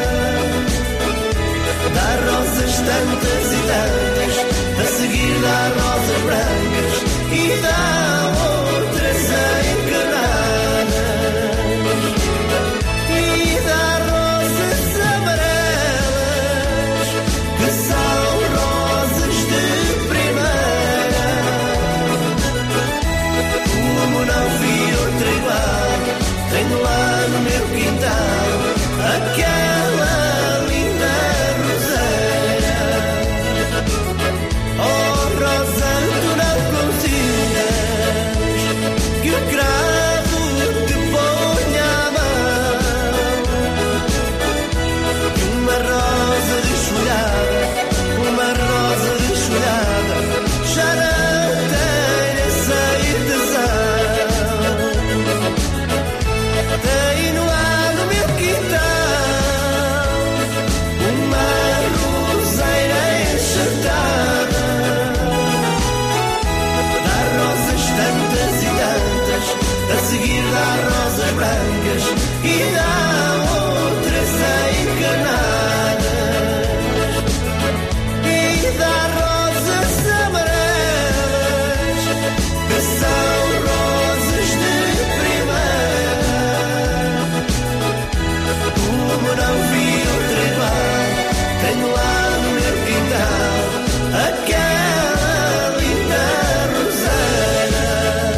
Dá rosas tantas e tantas, a seguir dá rosas brancas e dá outras encarnadas. E dá rosas a seguir dá rosas brancas e dá outras encanadas, e dá rosas amarelas, que são rosas de primeira. Como não vi outra igual, tenho lá no meu quintal aquela linda roseira.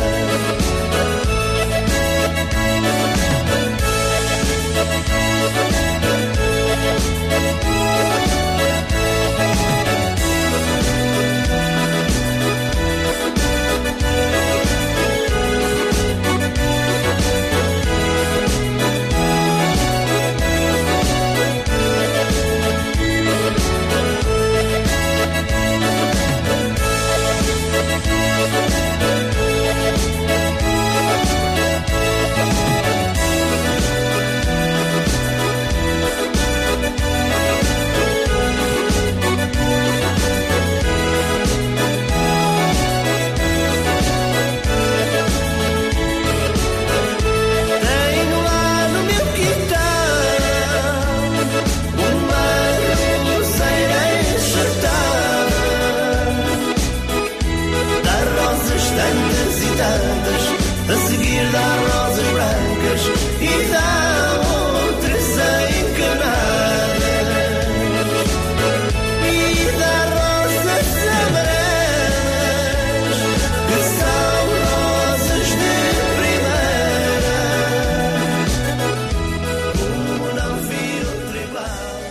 Tenho lá no meu quintal uma roseira enxertada, dá rosas tantas e tantas, a seguir dá rosas brancas e dá outras encanadas, e dá rosas amarelas, que são rosas de primeira. Como não vi outra igual.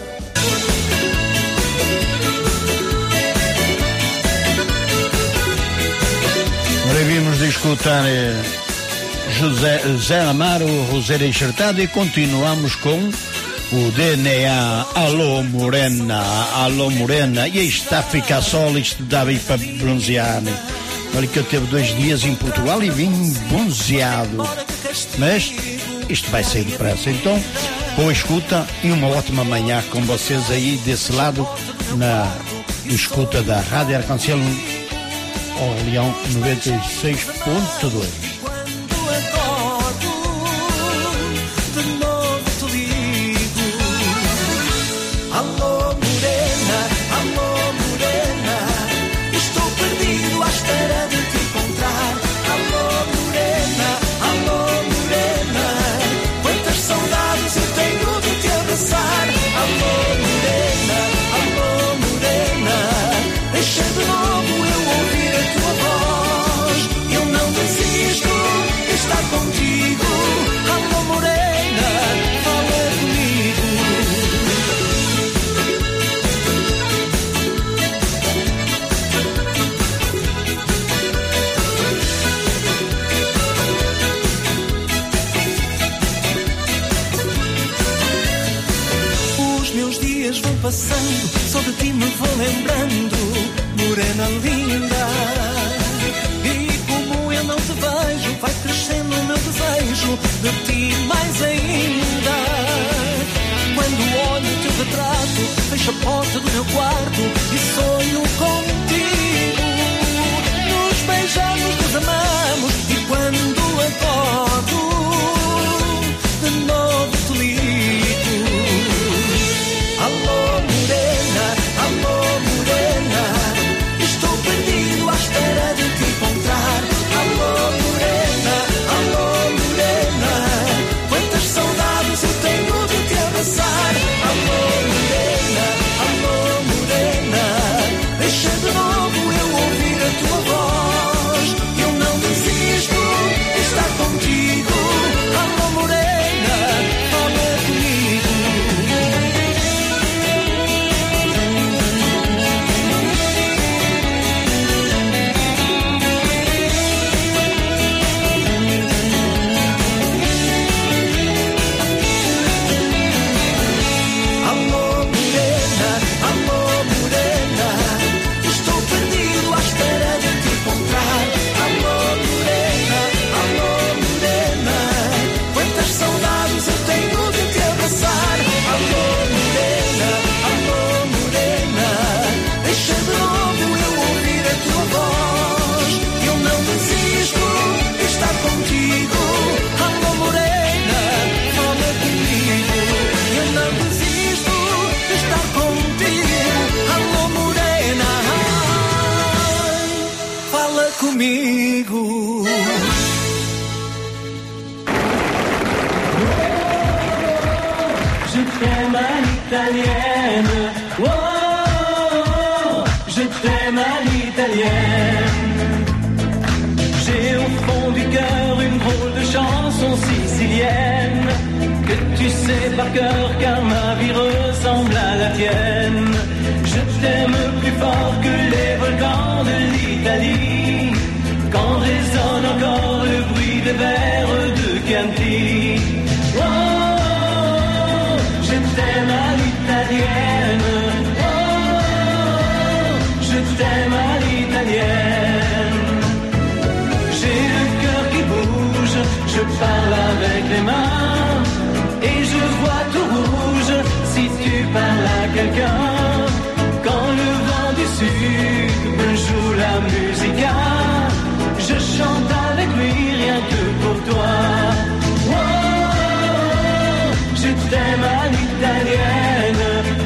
Ora, vimos de escutar eh, José, Zé Amaro, Roseira Enxertada, e continuamos com o D N A. Alô Morena, alô Morena. E isto está a ficar sol, isto dava aí para bronzear, né? Olha que eu teve dois dias em Portugal e vim bronzeado. Mas isto vai sair depressa. Então, boa escuta e uma ótima manhã com vocês aí desse lado, na escuta da Rádio Arconcel Orleão noventa e seis ponto dois. De novo te ligo. Alô morena, alô morena, estou perdido à espera de te encontrar. Alô morena, alô morena, quantas saudades eu tenho de te abraçar. Alô morena, alô morena, deixa de novo eu ouvir a tua voz. Eu não desisto de estar contigo. Alô morena, fala comigo. Os meus dias vão passando, só de ti me vou lembrando, morena linda. E como eu não te vejo, vai crescendo o meu desejo de ti mais ainda. Quando olho o teu retrato, fecho a porta do meu quarto e sonho contigo. Nos beijamos, nos amamos, e quando acordo, de novo te ligo. Alô morena, alô morena, estou perdido à espera de te encontrar. Alô morena, alô morena, quantas saudades eu tenho de te abraçar. Alô morena, alô morena, deixa de novo eu ouvir a tua voz. Eu não desisto de estar contigo. t'aime à l'italienne. Oh, je t'aime à l'italienne. J'ai au fond du cœur une drôle de chanson sicilienne que tu sais par cœur car ma vie ressemble à la tienne. Je t'aime plus fort que les volcans de l'Italie quand résonne encore le bruit des vers de Chianti. Oh, je t'aime à l'italienne. Oh, je t'aime à l'italienne. J'ai le cœur qui bouge, je parle avec les mains et je vois tout rouge si tu parles à quelqu'un. Quand le vent du sud me joue la musica, je chante avec lui rien que pour toi. Oh, je t'aime à l'italienne.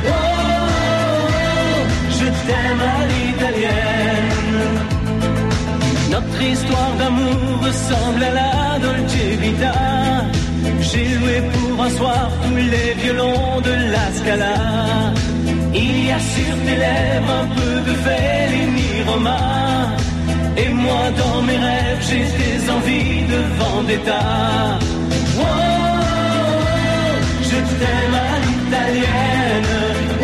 Oh, je t'aime à l'italienne. Notre histoire d'amour ressemble à la Dolce Vita. J'ai loué pour un soir tous les violons de la Scala. Il y a sur tes lèvres un peu de Fellini Roma. Et moi dans mes rêves j'ai des envies de vendetta. Oh, je t'aime à l'italienne.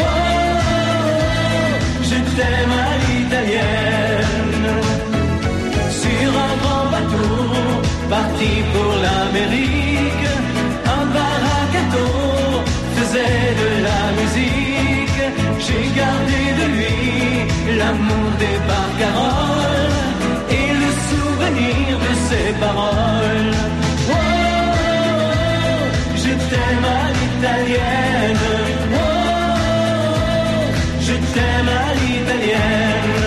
Oh, je t'aime à l'italienne. Sur un grand bateau parti pour l'Amérique, un baracato faisait de la musique. J'ai gardé de lui l'amour des barcaroles et le souvenir de ses paroles. Oh, je t'aime à l'italienne. Oh, je t'aime à l'italienne.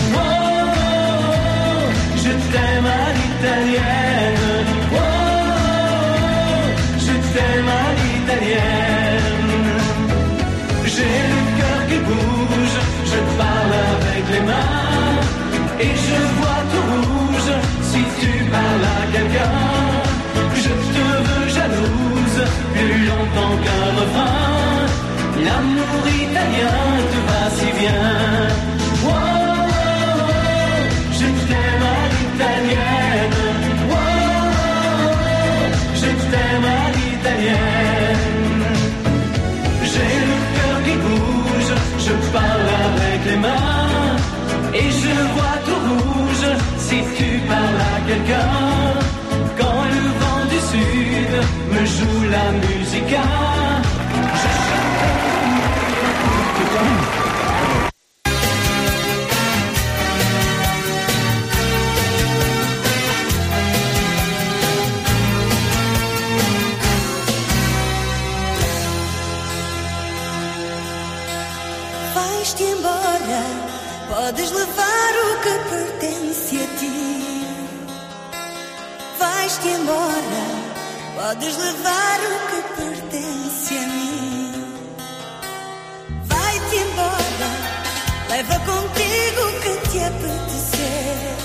Oh, je t'aime à l'italienne. Oh, je t'aime à l'italienne. J'ai le cœur qui bouge, je parle avec les mains et je vois tout rouge si tu parles à quelqu'un. Je te veux jalouse plus longtemps qu'un refrain. L'amour italien te va si bien. Oh, je t'aime à l'italienne. Oh, je t'aime à l'italienne. J'ai le cœur qui bouge, je parle avec les mains et je vois tout rouge si tu parles à quelqu'un. Quand le vent du sud me joue la musica, je Vais-te embora, podes levar o que pertence a ti. Vais-te embora, podes levar o que pertence a mim. Vai-te embora, leva contigo o que te apetecer.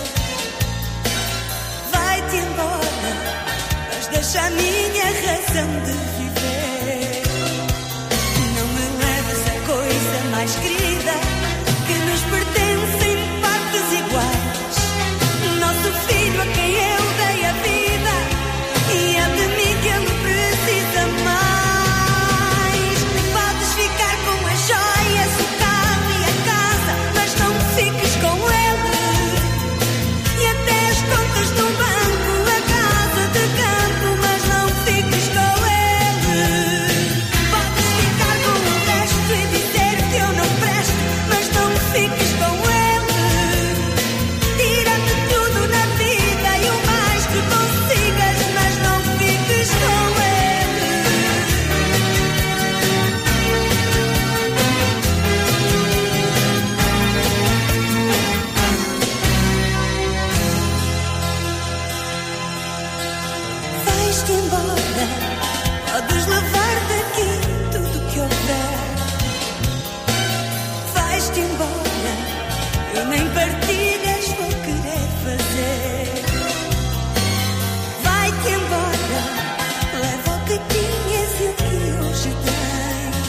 Vai-te embora, mas deixa a minha razão de viver. Não me leves a coisa mais querida que nos pertence em partes iguais. Nosso filho a quem eu dei a vida e é de mim que ele precisa mais. Podes ficar com as joias, o carro e a casa, mas não fiques com ele. E até as contas do banco, a casa de campo, mas não fiques com ele. Podes ficar com o resto e dizer que eu não presto, mas não fiques com ele. Tira-te tudo na vida e o mais que consigas, mas não fiques com ele. Vais-te embora, podes levar daqui tudo que houver. Vais-te embora, eu nem partilhas vou querer fazer. Vai-te embora, leva o que tinhas e o que hoje tens.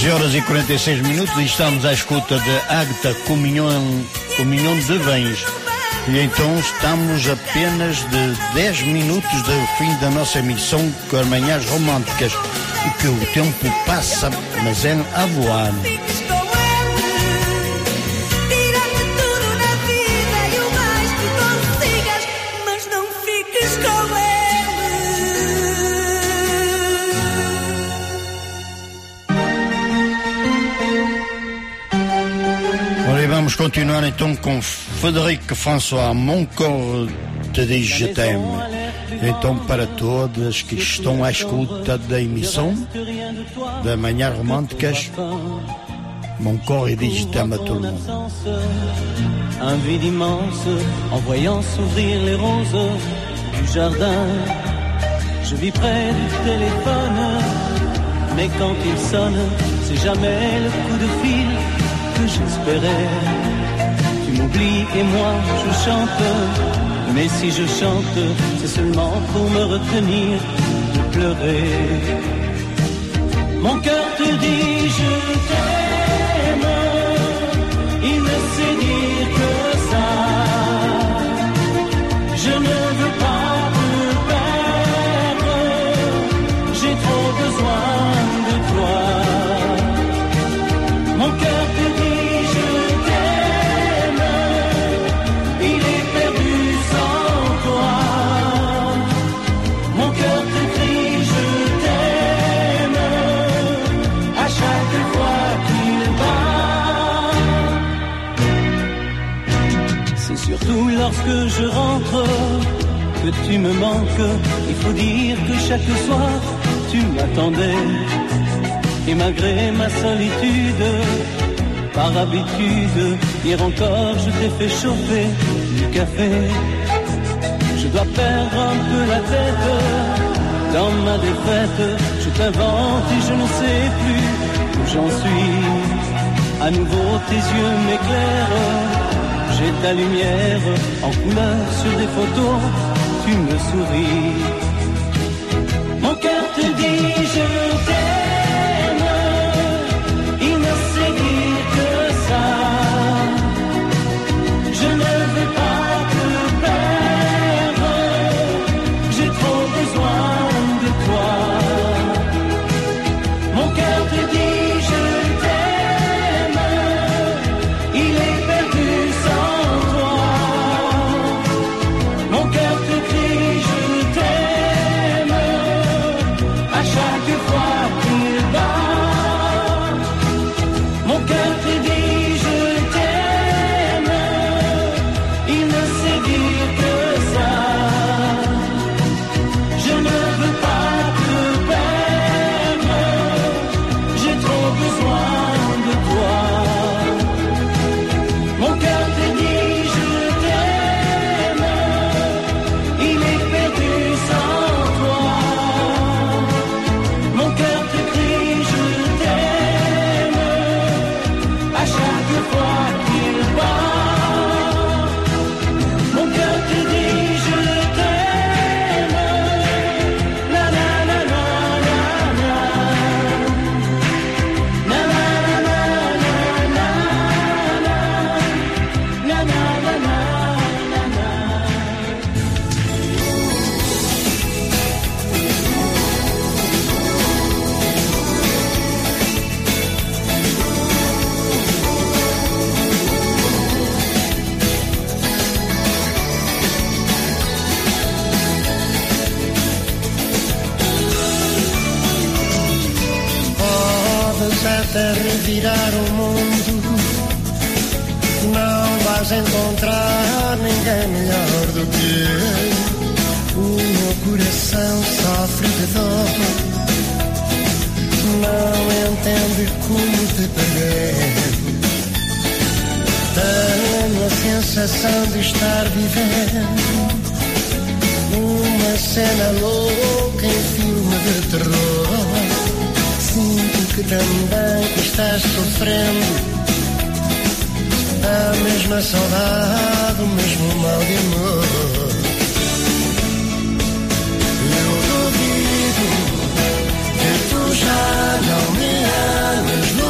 onze horas e quarenta e seis minutos e estamos à escuta de Ágata Comunhão, Comunhão de Bens. E então estamos apenas de dez minutos do fim da nossa emissão com as manhãs românticas. E que o tempo passa, mas é a voar. Vamos continuar então com Frederic François, Mon corps te dit je t'aime. Então, para todas que estão à escuta da emissão da Manhã Românticas, Mon corps est dit je t'aime à tout le monde. Un vide immense en voyant s'ouvrir les roses du jardin. Je vis près du téléphone, mais quand il sonne, c'est jamais le coup de fil que j'espérais. Tu m'oublies et moi je chante, mais si je chante, c'est seulement pour me retenir de pleurer. Mon cœur te dit je t'aime, il ne sait dire que ça. Je ne veux pas te perdre, j'ai trop besoin de toi. Mon cœur te dit je t'aime, il est perdu sans toi. Mon cœur te crie je t'aime, à chaque fois qu'il bat. C'est surtout lorsque je rentre que tu me manques. Il faut dire que chaque soir tu m'attendais. Et malgré ma solitude, par habitude, hier encore je t'ai fait chauffer du café. Je dois perdre un peu la tête dans ma défaite. Je t'invente et je ne sais plus où j'en suis. À nouveau tes yeux m'éclairent, j'ai ta lumière en couleur sur des photos, tu me souris. Mon cœur te dit je t'aime, il ne sait dire que ça. Je ne veux pas te perdre, j'ai trop besoin de toi. Mon cœur te dit je t'aime, il est perdu sans toi. Mon cœur te crie je t'aime, à chaque fois qu'il bat. Mon cœur te dit je t'aime, il ne sait dire que ça. Je ne veux pas te perdre, j'ai trop besoin de toi. Mon cœur te dit je t'aime, il est perdu sans toi. Mon cœur te crie je t'aime, à chaque fois qu'il bat. Mon cœur te dit je t'aime, la la la la la la, la la la la la la, la la la la la. Podes até revirar o mundo, não vais encontrar ninguém melhor do que eu. O meu coração sofre de dor, não entende como te perder. Tenho a sensação de estar vivendo uma cena louca em filme de terror. Sinto que também estás sofrendo a mesma saudade, o mesmo mal de amor. Eu duvido que tu já não me ames.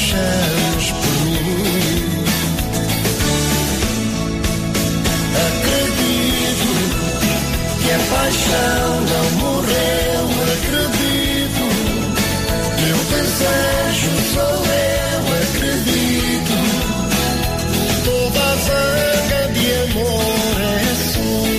chames por mim. Acredito que a paixão não morreu. Acredito que o desejo sou eu. Acredito toda a zanga de amor é assim.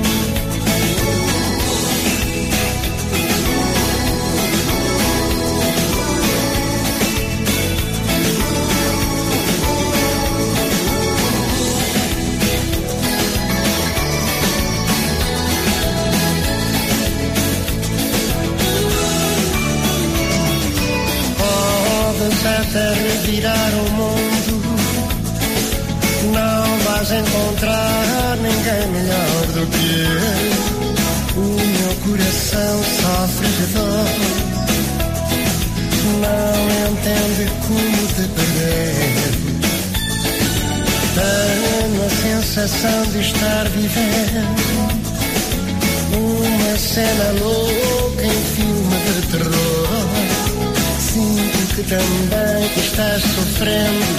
Até revirar o mundo, não vais encontrar ninguém melhor do que eu. O meu coração sofre de dor, não entende como te perder. Tenho a sensação de estar vivendo uma cena louca em filme de terror. Sinto que também que estás sofrendo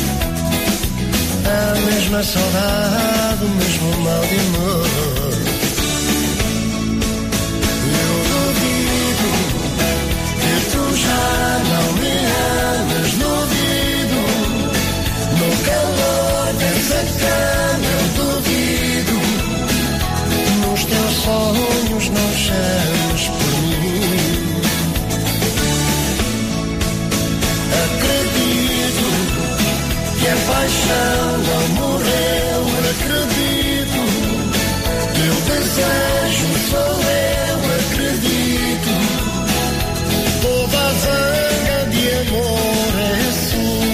a mesma saudade, o mesmo mal de amor. Eu duvido que tu já não me amas, duvido no calor dessa cama, eu duvido nos teus sonhos não chames por mim. Acredito que a paixão não morreu. Acredito que o desejo sou eu. Acredito toda a zanga de amor é assim.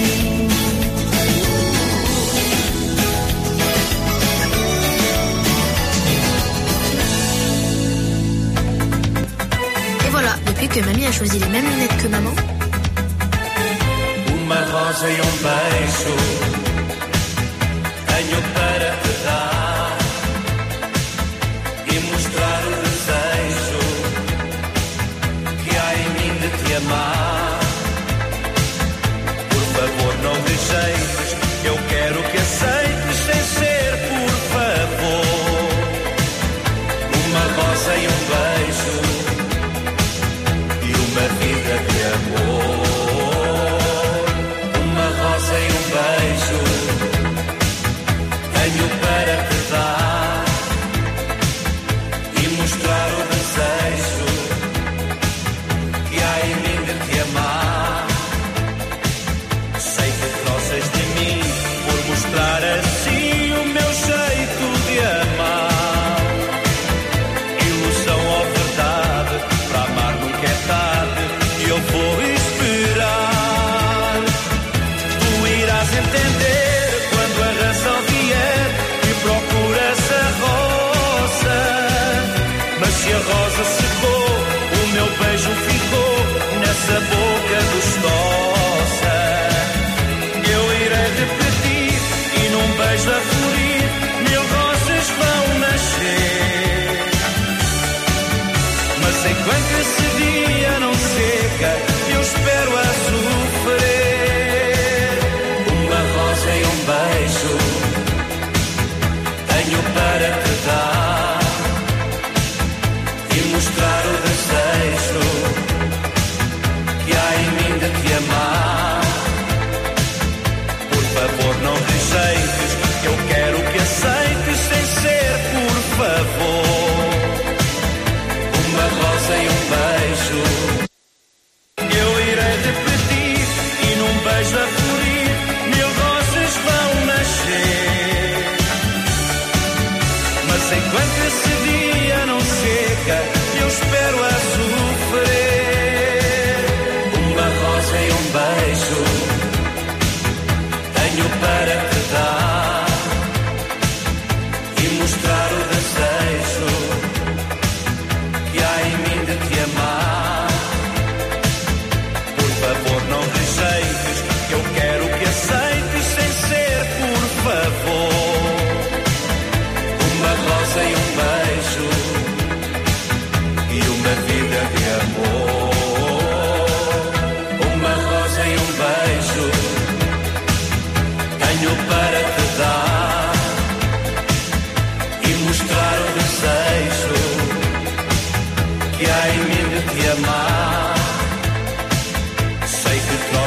Et voilà, depuis que mamie a choisi les mêmes lunettes que maman, uma rosa e um beijo tenho para te dar e mostrar o desejo que há em mim de te amar. Por favor, não rejeites, eu quero que aceites sem ser por favor. Uma rosa e um beijo e uma vida de amor. Rosa e um beijo tenho para te dar e mostrar o desejo que há em mim de te amar. Sei que gostas de mim por mostrar assim o meu jeito de amar. Ilusão ou verdade, para amar nunca é tarde e eu vou esperar. Entender quando a razão vier e procuras a rosa. Mas se a rosa secou, o meu beijo ficou nessa boca gostosa. Eu irei repetir e num beijo a florir mil rosas vão nascer. Mas enquanto esse dia não seca, eu espero a sofrer. E um beijo tenho para te dar e mostrar o desejo que há em mim de te amar. Por favor, não rejeites, eu quero que aceites sem ser por favor. Uma rosa e um beijo eu irei repetir e num beijo a florir mil rosas vão nascer. Mas enquanto esse dia não seca, eu espero a sofrer. Uma rosa e um beijo tenho para te dar e mostrar o desejo que há em mim de te amar. Por favor, não rejeites, eu quero que aceites sem ser por favor. Uma rosa e um beijo e uma vida de amor. Uma rosa e um beijo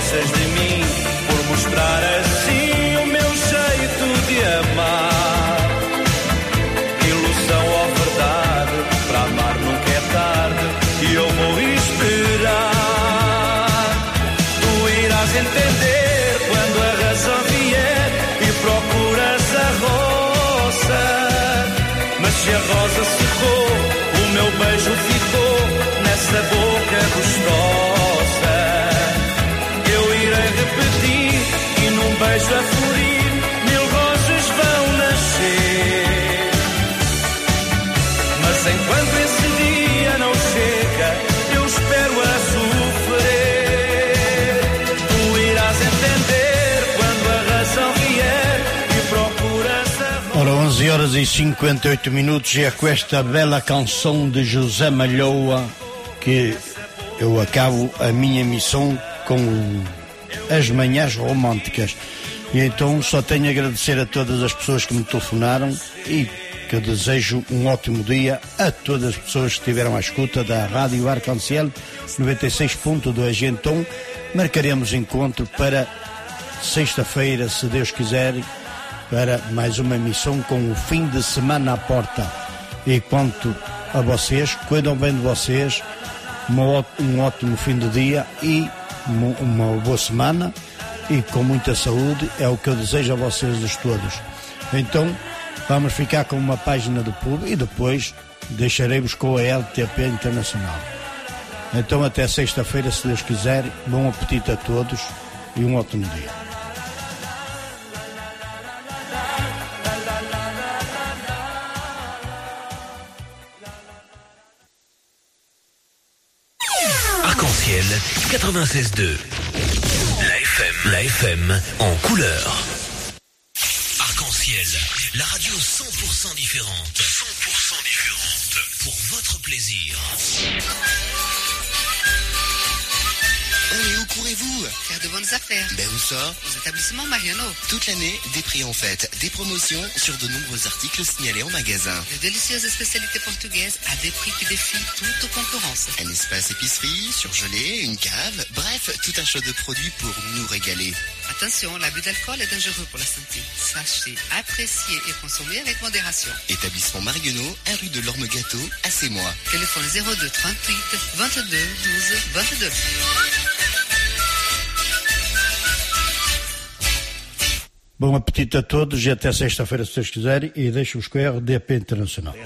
gostas de mim por mostrar assim o meu jeito de amar. Ilusão ou verdade, para amar nunca é tarde e eu vou esperar. Tu irás entender quando a razão vier e procuras a roça. Mas se a rosa secou, o meu beijo ficou nessa boca gostosa. Eu irei repetir e num beijo a florir mil rosas vão nascer. Mas enquanto esse dia não chega, eu espero a sofrer. Tu irás entender quando a razão vier e procuras a rosa. Ora, onze horas e cinquenta e oito minutos, e é com esta bela canção de José Malhoa que eu acabo a minha missão com as manhãs românticas. E então só tenho a agradecer a todas as pessoas que me telefonaram e que eu desejo um ótimo dia a todas as pessoas que estiveram à escuta da Rádio Arconciel noventa e seis ponto dois. Então marcaremos encontro para sexta-feira, se Deus quiser, para mais uma emissão com o fim de semana à porta. E quanto a vocês, cuidam bem de vocês, uma, um ótimo fim de dia e uma, uma boa semana e com muita saúde, é o que eu desejo a vocês todos. Então vamos ficar com uma página do pub e depois deixarei-vos com a L T P Internacional. Então até sexta-feira, se Deus quiser. Bom apetite a todos e um ótimo dia. Arc-en-ciel quatre-vingt-seize deux. La F M, la F M en couleur. Arc-en-ciel, la radio cent pour cent différente. cent pour cent différente. Pour votre plaisir. Allez, où courez-vous? Faire de bonnes affaires. Ben où ça? Aux établissements Mariano. Toute l'année, des prix en fête, des promotions sur de nombreux articles signalés en magasin. De délicieuses spécialités portugaises à des prix qui défient toute concurrence. Un espace épicerie, surgelé, une cave, bref, tout un choix de produits pour nous régaler. Attention, l'abus d'alcool est dangereux pour la santé. Sachez, apprécier et consommer avec modération. Établissement Marguenau, un rue de l'Orme Gâteau, à Sémois. Téléphone zéro deux trente-huit vingt-deux douze vingt-deux. Bom apetite a todos e até sexta-feira, se Deus quiser, e deixo-vos com a R D P Internacional.